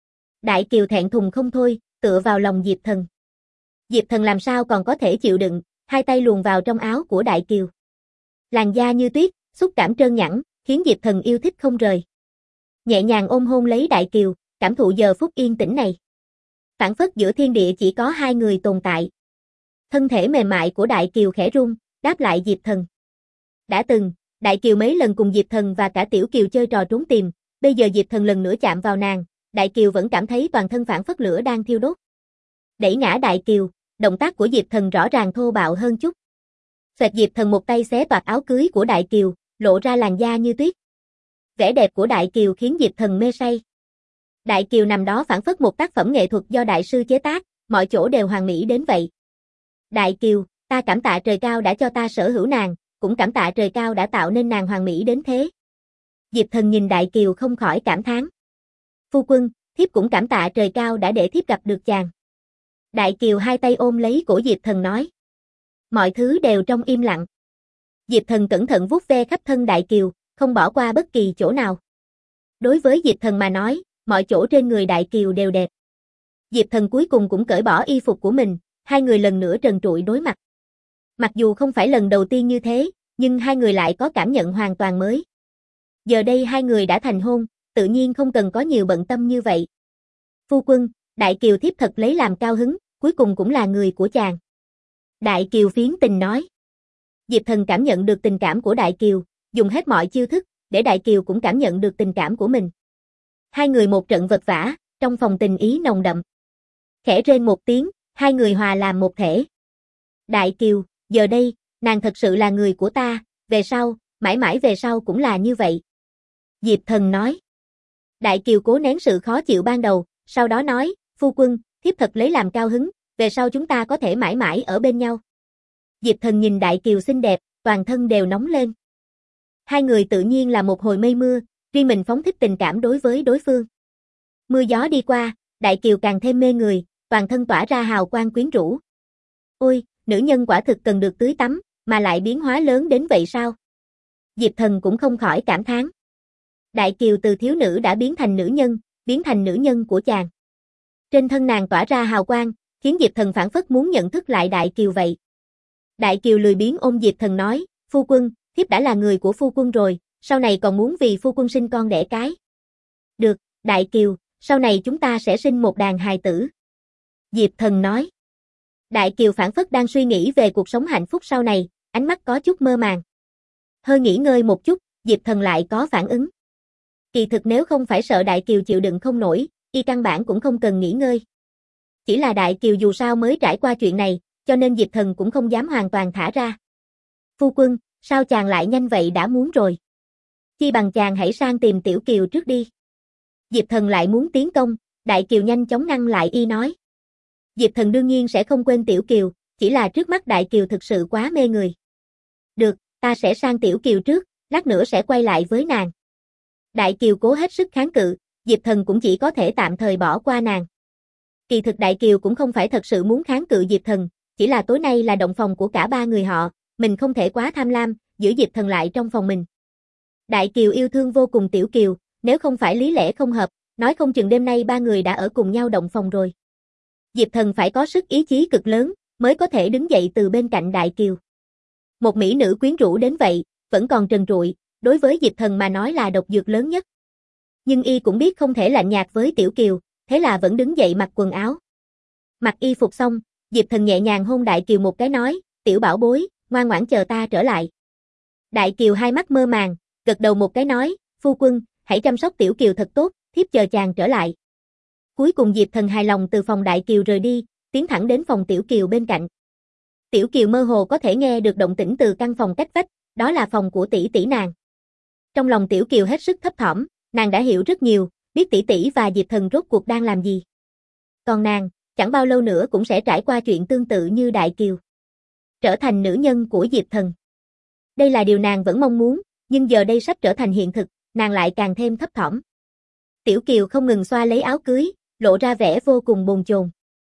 [SPEAKER 1] Đại Kiều thẹn thùng không thôi, tựa vào lòng Diệp Thần. Diệp Thần làm sao còn có thể chịu đựng, hai tay luồn vào trong áo của Đại Kiều. Làn da như tuyết, xúc cảm trơn nhẵn, khiến Diệp Thần yêu thích không rời. Nhẹ nhàng ôm hôn lấy Đại Kiều, cảm thụ giờ phút yên tĩnh này. Phảng phất giữa thiên địa chỉ có hai người tồn tại. Thân thể mềm mại của Đại Kiều khẽ rung, đáp lại Diệp Thần. Đã từng, Đại Kiều mấy lần cùng Diệp Thần và cả Tiểu Kiều chơi trò trốn tìm, bây giờ Diệp Thần lần nữa chạm vào nàng, Đại Kiều vẫn cảm thấy toàn thân phảng phất lửa đang thiêu đốt. Đẩy ngã Đại Kiều, động tác của Diệp Thần rõ ràng thô bạo hơn chút. Xoẹt Diệp Thần một tay xé toạc áo cưới của Đại Kiều, lộ ra làn da như tuyết. Vẻ đẹp của Đại Kiều khiến Diệp Thần mê say. Đại Kiều nằm đó phảng phất một tác phẩm nghệ thuật do đại sư chế tác, mọi chỗ đều hoàn mỹ đến vậy. Đại Kiều, ta cảm tạ trời cao đã cho ta sở hữu nàng, cũng cảm tạ trời cao đã tạo nên nàng hoàn mỹ đến thế. Diệp Thần nhìn Đại Kiều không khỏi cảm thán. Phu quân, thiếp cũng cảm tạ trời cao đã để thiếp gặp được chàng. Đại Kiều hai tay ôm lấy cổ Diệp Thần nói. Mọi thứ đều trong im lặng. Diệp Thần cẩn thận vuốt ve khắp thân Đại Kiều, không bỏ qua bất kỳ chỗ nào. Đối với Diệp Thần mà nói, mọi chỗ trên người Đại Kiều đều đẹp. Diệp Thần cuối cùng cũng cởi bỏ y phục của mình, hai người lần nữa trần trụi đối mặt. Mặc dù không phải lần đầu tiên như thế, nhưng hai người lại có cảm nhận hoàn toàn mới. Giờ đây hai người đã thành hôn, tự nhiên không cần có nhiều bận tâm như vậy. Phu quân, Đại Kiều thiếp thật lấy làm cao hứng, cuối cùng cũng là người của chàng. Đại Kiều phiến tình nói. Diệp Thần cảm nhận được tình cảm của Đại Kiều, dùng hết mọi chiêu thức, để Đại Kiều cũng cảm nhận được tình cảm của mình. Hai người một trận vật vã, trong phòng tình ý nồng đậm. Khẽ rên một tiếng, hai người hòa làm một thể. Đại Kiều, giờ đây, nàng thật sự là người của ta, về sau, mãi mãi về sau cũng là như vậy. Diệp Thần nói. Đại Kiều cố nén sự khó chịu ban đầu, sau đó nói, phu quân, thiếp thật lấy làm cao hứng, về sau chúng ta có thể mãi mãi ở bên nhau. Diệp Thần nhìn Đại Kiều xinh đẹp, toàn thân đều nóng lên. Hai người tự nhiên là một hồi mây mưa, riêng mình phóng thích tình cảm đối với đối phương. Mưa gió đi qua, Đại Kiều càng thêm mê người, toàn thân tỏa ra hào quang quyến rũ. Ôi, nữ nhân quả thực cần được tưới tắm, mà lại biến hóa lớn đến vậy sao? Diệp Thần cũng không khỏi cảm thán. Đại Kiều từ thiếu nữ đã biến thành nữ nhân, biến thành nữ nhân của chàng. Trên thân nàng tỏa ra hào quang, khiến Diệp Thần phảng phất muốn nhận thức lại Đại Kiều vậy. Đại Kiều lười biếng ôm Diệp Thần nói, phu quân, thiếp đã là người của phu quân rồi, sau này còn muốn vì phu quân sinh con đẻ cái. Được, Đại Kiều, sau này chúng ta sẽ sinh một đàn hài tử. Diệp Thần nói. Đại Kiều phảng phất đang suy nghĩ về cuộc sống hạnh phúc sau này, ánh mắt có chút mơ màng. Hơi nghỉ ngơi một chút, Diệp Thần lại có phản ứng. Kỳ thực nếu không phải sợ Đại Kiều chịu đựng không nổi, y căn bản cũng không cần nghỉ ngơi. Chỉ là Đại Kiều dù sao mới trải qua chuyện này, cho nên Diệp Thần cũng không dám hoàn toàn thả ra. Phu quân, sao chàng lại nhanh vậy đã muốn rồi? Chi bằng chàng hãy sang tìm Tiểu Kiều trước đi. Diệp Thần lại muốn tiến công, Đại Kiều nhanh chóng ngăn lại y nói. Diệp Thần đương nhiên sẽ không quên Tiểu Kiều, chỉ là trước mắt Đại Kiều thực sự quá mê người. Được, ta sẽ sang Tiểu Kiều trước, lát nữa sẽ quay lại với nàng. Đại Kiều cố hết sức kháng cự, Diệp Thần cũng chỉ có thể tạm thời bỏ qua nàng. Kỳ thực Đại Kiều cũng không phải thật sự muốn kháng cự Diệp Thần, chỉ là tối nay là động phòng của cả ba người họ, mình không thể quá tham lam, giữ Diệp Thần lại trong phòng mình. Đại Kiều yêu thương vô cùng Tiểu Kiều, nếu không phải lý lẽ không hợp, nói không chừng đêm nay ba người đã ở cùng nhau động phòng rồi. Diệp Thần phải có sức ý chí cực lớn, mới có thể đứng dậy từ bên cạnh Đại Kiều. Một mỹ nữ quyến rũ đến vậy, vẫn còn trần trụi, đối với Diệp Thần mà nói là độc dược lớn nhất. Nhưng y cũng biết không thể lạnh nhạt với Tiểu Kiều, thế là vẫn đứng dậy mặc quần áo. Mặc y phục xong, Diệp Thần nhẹ nhàng hôn Đại Kiều một cái nói, Tiểu bảo bối, ngoan ngoãn chờ ta trở lại. Đại Kiều hai mắt mơ màng, gật đầu một cái nói, phu quân, hãy chăm sóc Tiểu Kiều thật tốt, thiếp chờ chàng trở lại. Cuối cùng Diệp Thần hài lòng từ phòng Đại Kiều rời đi, tiến thẳng đến phòng Tiểu Kiều bên cạnh. Tiểu Kiều mơ hồ có thể nghe được động tĩnh từ căn phòng cách vách, đó là phòng của tỷ tỷ nàng. Trong lòng Tiểu Kiều hết sức thấp thỏm, nàng đã hiểu rất nhiều, biết tỷ tỷ và Diệp Thần rốt cuộc đang làm gì. Còn nàng, chẳng bao lâu nữa cũng sẽ trải qua chuyện tương tự như Đại Kiều. Trở thành nữ nhân của Diệp Thần. Đây là điều nàng vẫn mong muốn, nhưng giờ đây sắp trở thành hiện thực, nàng lại càng thêm thấp thỏm. Tiểu Kiều không ngừng xoa lấy áo cưới, lộ ra vẻ vô cùng bồn chồn.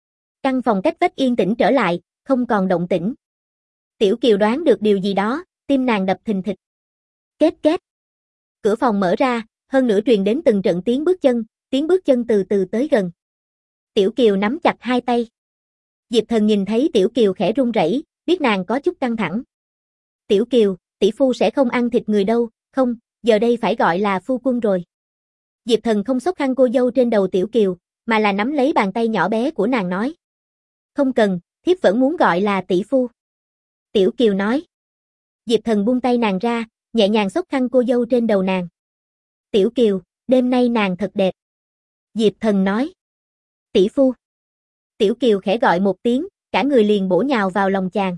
[SPEAKER 1] Căn phòng cách vách yên tĩnh trở lại, không còn động tĩnh. Tiểu Kiều đoán được điều gì đó, tim nàng đập thình thịch. Két két. Cửa phòng mở ra, hơn nữa truyền đến từng trận tiếng bước chân, tiếng bước chân từ từ tới gần. Tiểu Kiều nắm chặt hai tay. Diệp Thần nhìn thấy Tiểu Kiều khẽ run rẩy, biết nàng có chút căng thẳng. Tiểu Kiều, tỷ phu sẽ không ăn thịt người đâu, không, giờ đây phải gọi là phu quân rồi. Diệp Thần không xốc khăn cô dâu trên đầu Tiểu Kiều, mà là nắm lấy bàn tay nhỏ bé của nàng nói. Không cần, thiếp vẫn muốn gọi là tỷ phu. Tiểu Kiều nói. Diệp Thần buông tay nàng ra, nhẹ nhàng xốc khăn cô dâu trên đầu nàng. Tiểu Kiều, đêm nay nàng thật đẹp. Diệp Thần nói. Tỷ phu. Tiểu Kiều khẽ gọi một tiếng, cả người liền bổ nhào vào lòng chàng.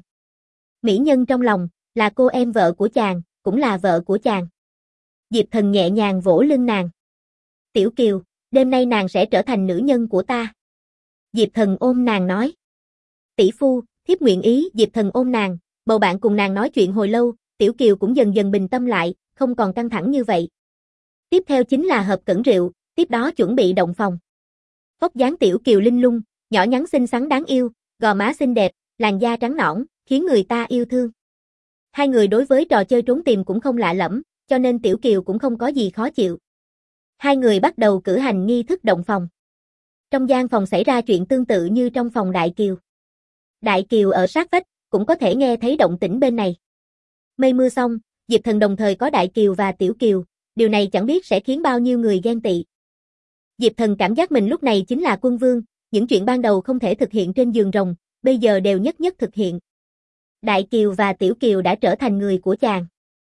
[SPEAKER 1] Mỹ nhân trong lòng, là cô em vợ của chàng, cũng là vợ của chàng. Diệp Thần nhẹ nhàng vỗ lưng nàng. Tiểu Kiều, đêm nay nàng sẽ trở thành nữ nhân của ta. Diệp Thần ôm nàng nói. Tỷ phu, thiếp nguyện ý. Diệp Thần ôm nàng, bầu bạn cùng nàng nói chuyện hồi lâu, Tiểu Kiều cũng dần dần bình tâm lại, không còn căng thẳng như vậy. Tiếp theo chính là hợp cẩn rượu, tiếp đó chuẩn bị động phòng. Vóc dáng Tiểu Kiều linh lung, nhỏ nhắn xinh xắn đáng yêu, gò má xinh đẹp, làn da trắng nõn, khiến người ta yêu thương. Hai người đối với trò chơi trốn tìm cũng không lạ lẫm, cho nên Tiểu Kiều cũng không có gì khó chịu. Hai người bắt đầu cử hành nghi thức động phòng. Trong gian phòng xảy ra chuyện tương tự như trong phòng Đại Kiều. Đại Kiều ở sát vách, cũng có thể nghe thấy động tĩnh bên này. Mây mưa xong, Diệp Thần đồng thời có Đại Kiều và Tiểu Kiều, điều này chẳng biết sẽ khiến bao nhiêu người ghen tị. Diệp Thần cảm giác mình lúc này chính là quân vương, những chuyện ban đầu không thể thực hiện trên giường rồng, bây giờ đều nhất nhất thực hiện. Đại Kiều và Tiểu Kiều đã trở thành người của chàng.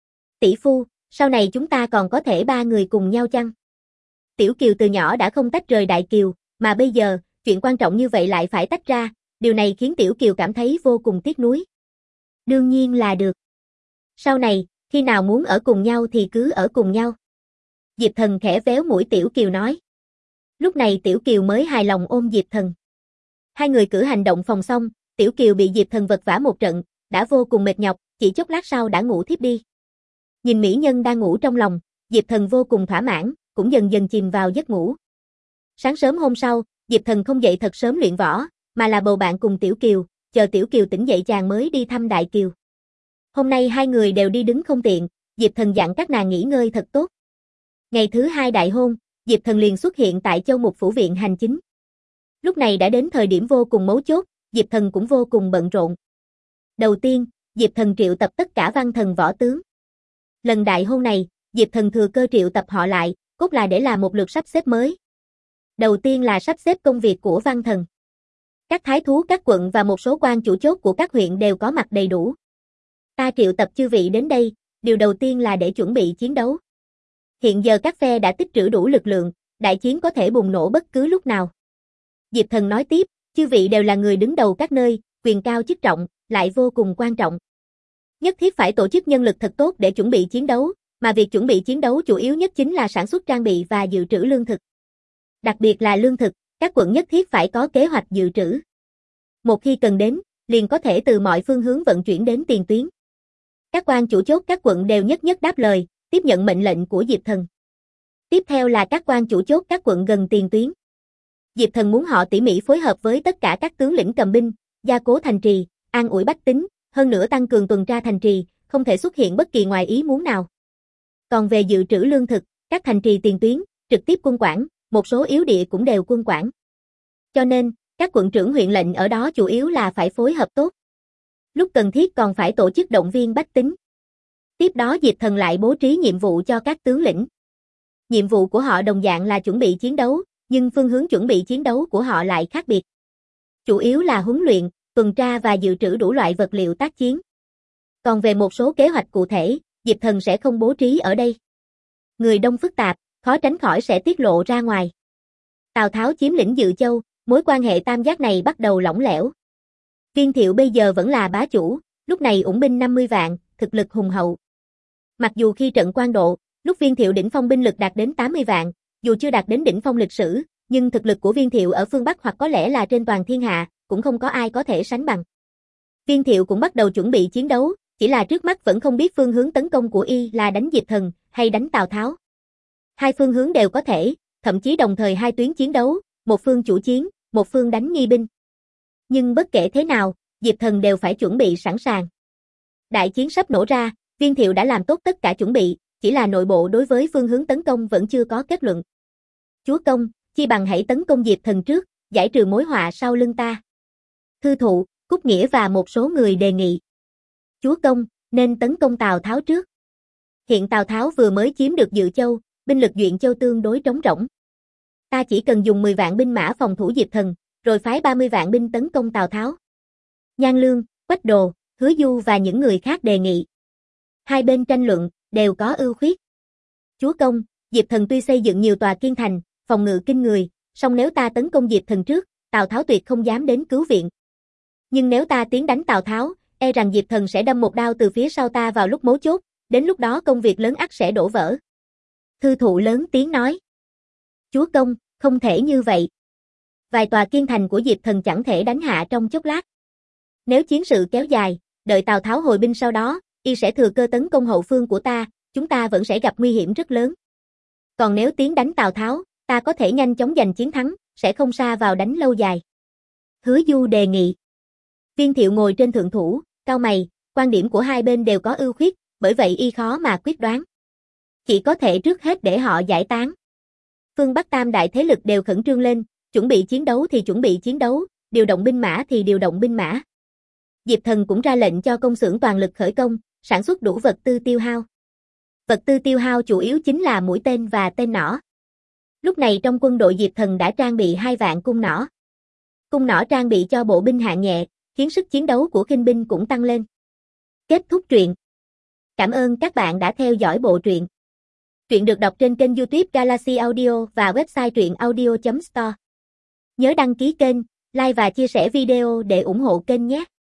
[SPEAKER 1] Tỷ phu, sau này chúng ta còn có thể ba người cùng nhau chăng? Tiểu Kiều từ nhỏ đã không tách rời Đại Kiều, mà bây giờ, chuyện quan trọng như vậy lại phải tách ra, điều này khiến Tiểu Kiều cảm thấy vô cùng tiếc nuối. Đương nhiên là được. Sau này, khi nào muốn ở cùng nhau thì cứ ở cùng nhau. Diệp Thần khẽ véo mũi Tiểu Kiều nói. Lúc này Tiểu Kiều mới hài lòng ôm Diệp Thần. Hai người cử hành động phòng xong, Tiểu Kiều bị Diệp Thần vật vã một trận, đã vô cùng mệt nhọc, chỉ chốc lát sau đã ngủ thiếp đi. Nhìn mỹ nhân đang ngủ trong lòng, Diệp Thần vô cùng thỏa mãn, cũng dần dần chìm vào giấc ngủ. Sáng sớm hôm sau, Diệp Thần không dậy thật sớm luyện võ, mà là bầu bạn cùng Tiểu Kiều, chờ Tiểu Kiều tỉnh dậy chàng mới đi thăm Đại Kiều. Hôm nay hai người đều đi đứng không tiện, Diệp Thần dặn các nàng nghỉ ngơi thật tốt. Ngày thứ hai đại hôn, Diệp Thần liền xuất hiện tại Châu Mục phủ viện hành chính. Lúc này đã đến thời điểm vô cùng mấu chốt, Diệp Thần cũng vô cùng bận rộn. Đầu tiên, Diệp Thần triệu tập tất cả văn thần võ tướng. Lần đại hôn này, Diệp Thần thừa cơ triệu tập họ lại, cốt là để làm một lượt sắp xếp mới. Đầu tiên là sắp xếp công việc của văn thần. Các thái thú các quận và một số quan chủ chốt của các huyện đều có mặt đầy đủ. Ta triệu tập chư vị đến đây, điều đầu tiên là để chuẩn bị chiến đấu. Hiện giờ các phe đã tích trữ đủ lực lượng, đại chiến có thể bùng nổ bất cứ lúc nào. Diệp Thần nói tiếp, chư vị đều là người đứng đầu các nơi, quyền cao chức trọng, lại vô cùng quan trọng. Nhất thiết phải tổ chức nhân lực thật tốt để chuẩn bị chiến đấu, mà việc chuẩn bị chiến đấu chủ yếu nhất chính là sản xuất trang bị và dự trữ lương thực. Đặc biệt là lương thực, các quận nhất thiết phải có kế hoạch dự trữ. Một khi cần đến, liền có thể từ mọi phương hướng vận chuyển đến tiền tuyến. Các quan chủ chốt các quận đều nhất nhất đáp lời, tiếp nhận mệnh lệnh của Diệp Thần. Tiếp theo là các quan chủ chốt các quận gần tiền tuyến. Diệp Thần muốn họ tỉ mỉ phối hợp với tất cả các tướng lĩnh cầm binh, gia cố thành trì, an ủi bách tính, hơn nữa tăng cường tuần tra thành trì, không thể xuất hiện bất kỳ ngoài ý muốn nào. Còn về dự trữ lương thực, các thành trì tiền tuyến, trực tiếp quân quản, một số yếu địa cũng đều quân quản. Cho nên, các quận trưởng huyện lệnh ở đó chủ yếu là phải phối hợp tốt. Lúc cần thiết còn phải tổ chức động viên bách tính. Tiếp đó Diệp Thần lại bố trí nhiệm vụ cho các tướng lĩnh. Nhiệm vụ của họ đồng dạng là chuẩn bị chiến đấu, nhưng phương hướng chuẩn bị chiến đấu của họ lại khác biệt. Chủ yếu là huấn luyện, tuần tra và dự trữ đủ loại vật liệu tác chiến. Còn về một số kế hoạch cụ thể, Diệp Thần sẽ không bố trí ở đây. Người đông phức tạp, khó tránh khỏi sẽ tiết lộ ra ngoài. Tào Tháo chiếm lĩnh Dự Châu, mối quan hệ tam giác này bắt đầu lỏng lẻo. Viên Thiệu bây giờ vẫn là bá chủ, lúc này ủng binh năm mươi vạn, thực lực hùng hậu. Mặc dù khi trận Quan Độ, lúc Viên Thiệu đỉnh phong binh lực đạt đến tám mươi vạn, dù chưa đạt đến đỉnh phong lịch sử, nhưng thực lực của Viên Thiệu ở phương Bắc hoặc có lẽ là trên toàn thiên hạ, cũng không có ai có thể sánh bằng. Viên Thiệu cũng bắt đầu chuẩn bị chiến đấu, chỉ là trước mắt vẫn không biết phương hướng tấn công của y là đánh Diệp Thần hay đánh Tào Tháo. Hai phương hướng đều có thể, thậm chí đồng thời hai tuyến chiến đấu, một phương chủ chiến, một phương đánh nghi binh. Nhưng bất kể thế nào, Diệp Thần đều phải chuẩn bị sẵn sàng. Đại chiến sắp nổ ra, Viên Thiệu đã làm tốt tất cả chuẩn bị, chỉ là nội bộ đối với phương hướng tấn công vẫn chưa có kết luận. Chúa công, chi bằng hãy tấn công Diệp Thần trước, giải trừ mối họa sau lưng ta. Thư Thụ, Cúc Nghĩa và một số người đề nghị. Chúa công, nên tấn công Tào Tháo trước. Hiện Tào Tháo vừa mới chiếm được Dự Châu, binh lực Duyện Châu tương đối trống rỗng. Ta chỉ cần dùng mười vạn binh mã phòng thủ Diệp Thần, rồi phái ba mươi vạn binh tấn công Tào Tháo. Nhan Lương, Quách Đồ, Hứa Du và những người khác đề nghị. Hai bên tranh luận, đều có ưu khuyết. Chúa công, Diệp Thần tuy xây dựng nhiều tòa kiên thành, phòng ngự kinh người, song nếu ta tấn công Diệp Thần trước, Tào Tháo tuyệt không dám đến cứu viện. Nhưng nếu ta tiến đánh Tào Tháo, e rằng Diệp Thần sẽ đâm một đao từ phía sau ta vào lúc mấu chốt, đến lúc đó công việc lớn ắt sẽ đổ vỡ. Thư Thụ lớn tiếng nói. Chúa công, không thể như vậy. Vài tòa kiên thành của Diệp Thần chẳng thể đánh hạ trong chốc lát. Nếu chiến sự kéo dài, đợi Tào Tháo hồi binh sau đó, y sẽ thừa cơ tấn công hậu phương của ta, chúng ta vẫn sẽ gặp nguy hiểm rất lớn. Còn nếu tiến đánh Tào Tháo, ta có thể nhanh chóng giành chiến thắng, sẽ không sa vào đánh lâu dài. Hứa Du đề nghị. Viên Thiệu ngồi trên thượng thủ, cau mày, quan điểm của hai bên đều có ưu khuyết, bởi vậy y khó mà quyết đoán. Chỉ có thể trước hết để họ giải tán. Phương Bắc tam đại thế lực đều khẩn trương lên, chuẩn bị chiến đấu thì chuẩn bị chiến đấu, điều động binh mã thì điều động binh mã. Diệp Thần cũng ra lệnh cho công xưởng toàn lực khởi công, sản xuất đủ vật tư tiêu hao. Vật tư tiêu hao chủ yếu chính là mũi tên và tên nỏ. Lúc này trong quân đội Diệp Thần đã trang bị hai vạn cung nỏ. Cung nỏ trang bị cho bộ binh hạng nhẹ, khiến sức chiến đấu của khinh binh cũng tăng lên. Kết thúc truyện. Cảm ơn các bạn đã theo dõi bộ truyện. Truyện được đọc trên kênh YouTube Galaxy Audio và website truyện audio chấm store. Nhớ đăng ký kênh, like và chia sẻ video để ủng hộ kênh nhé.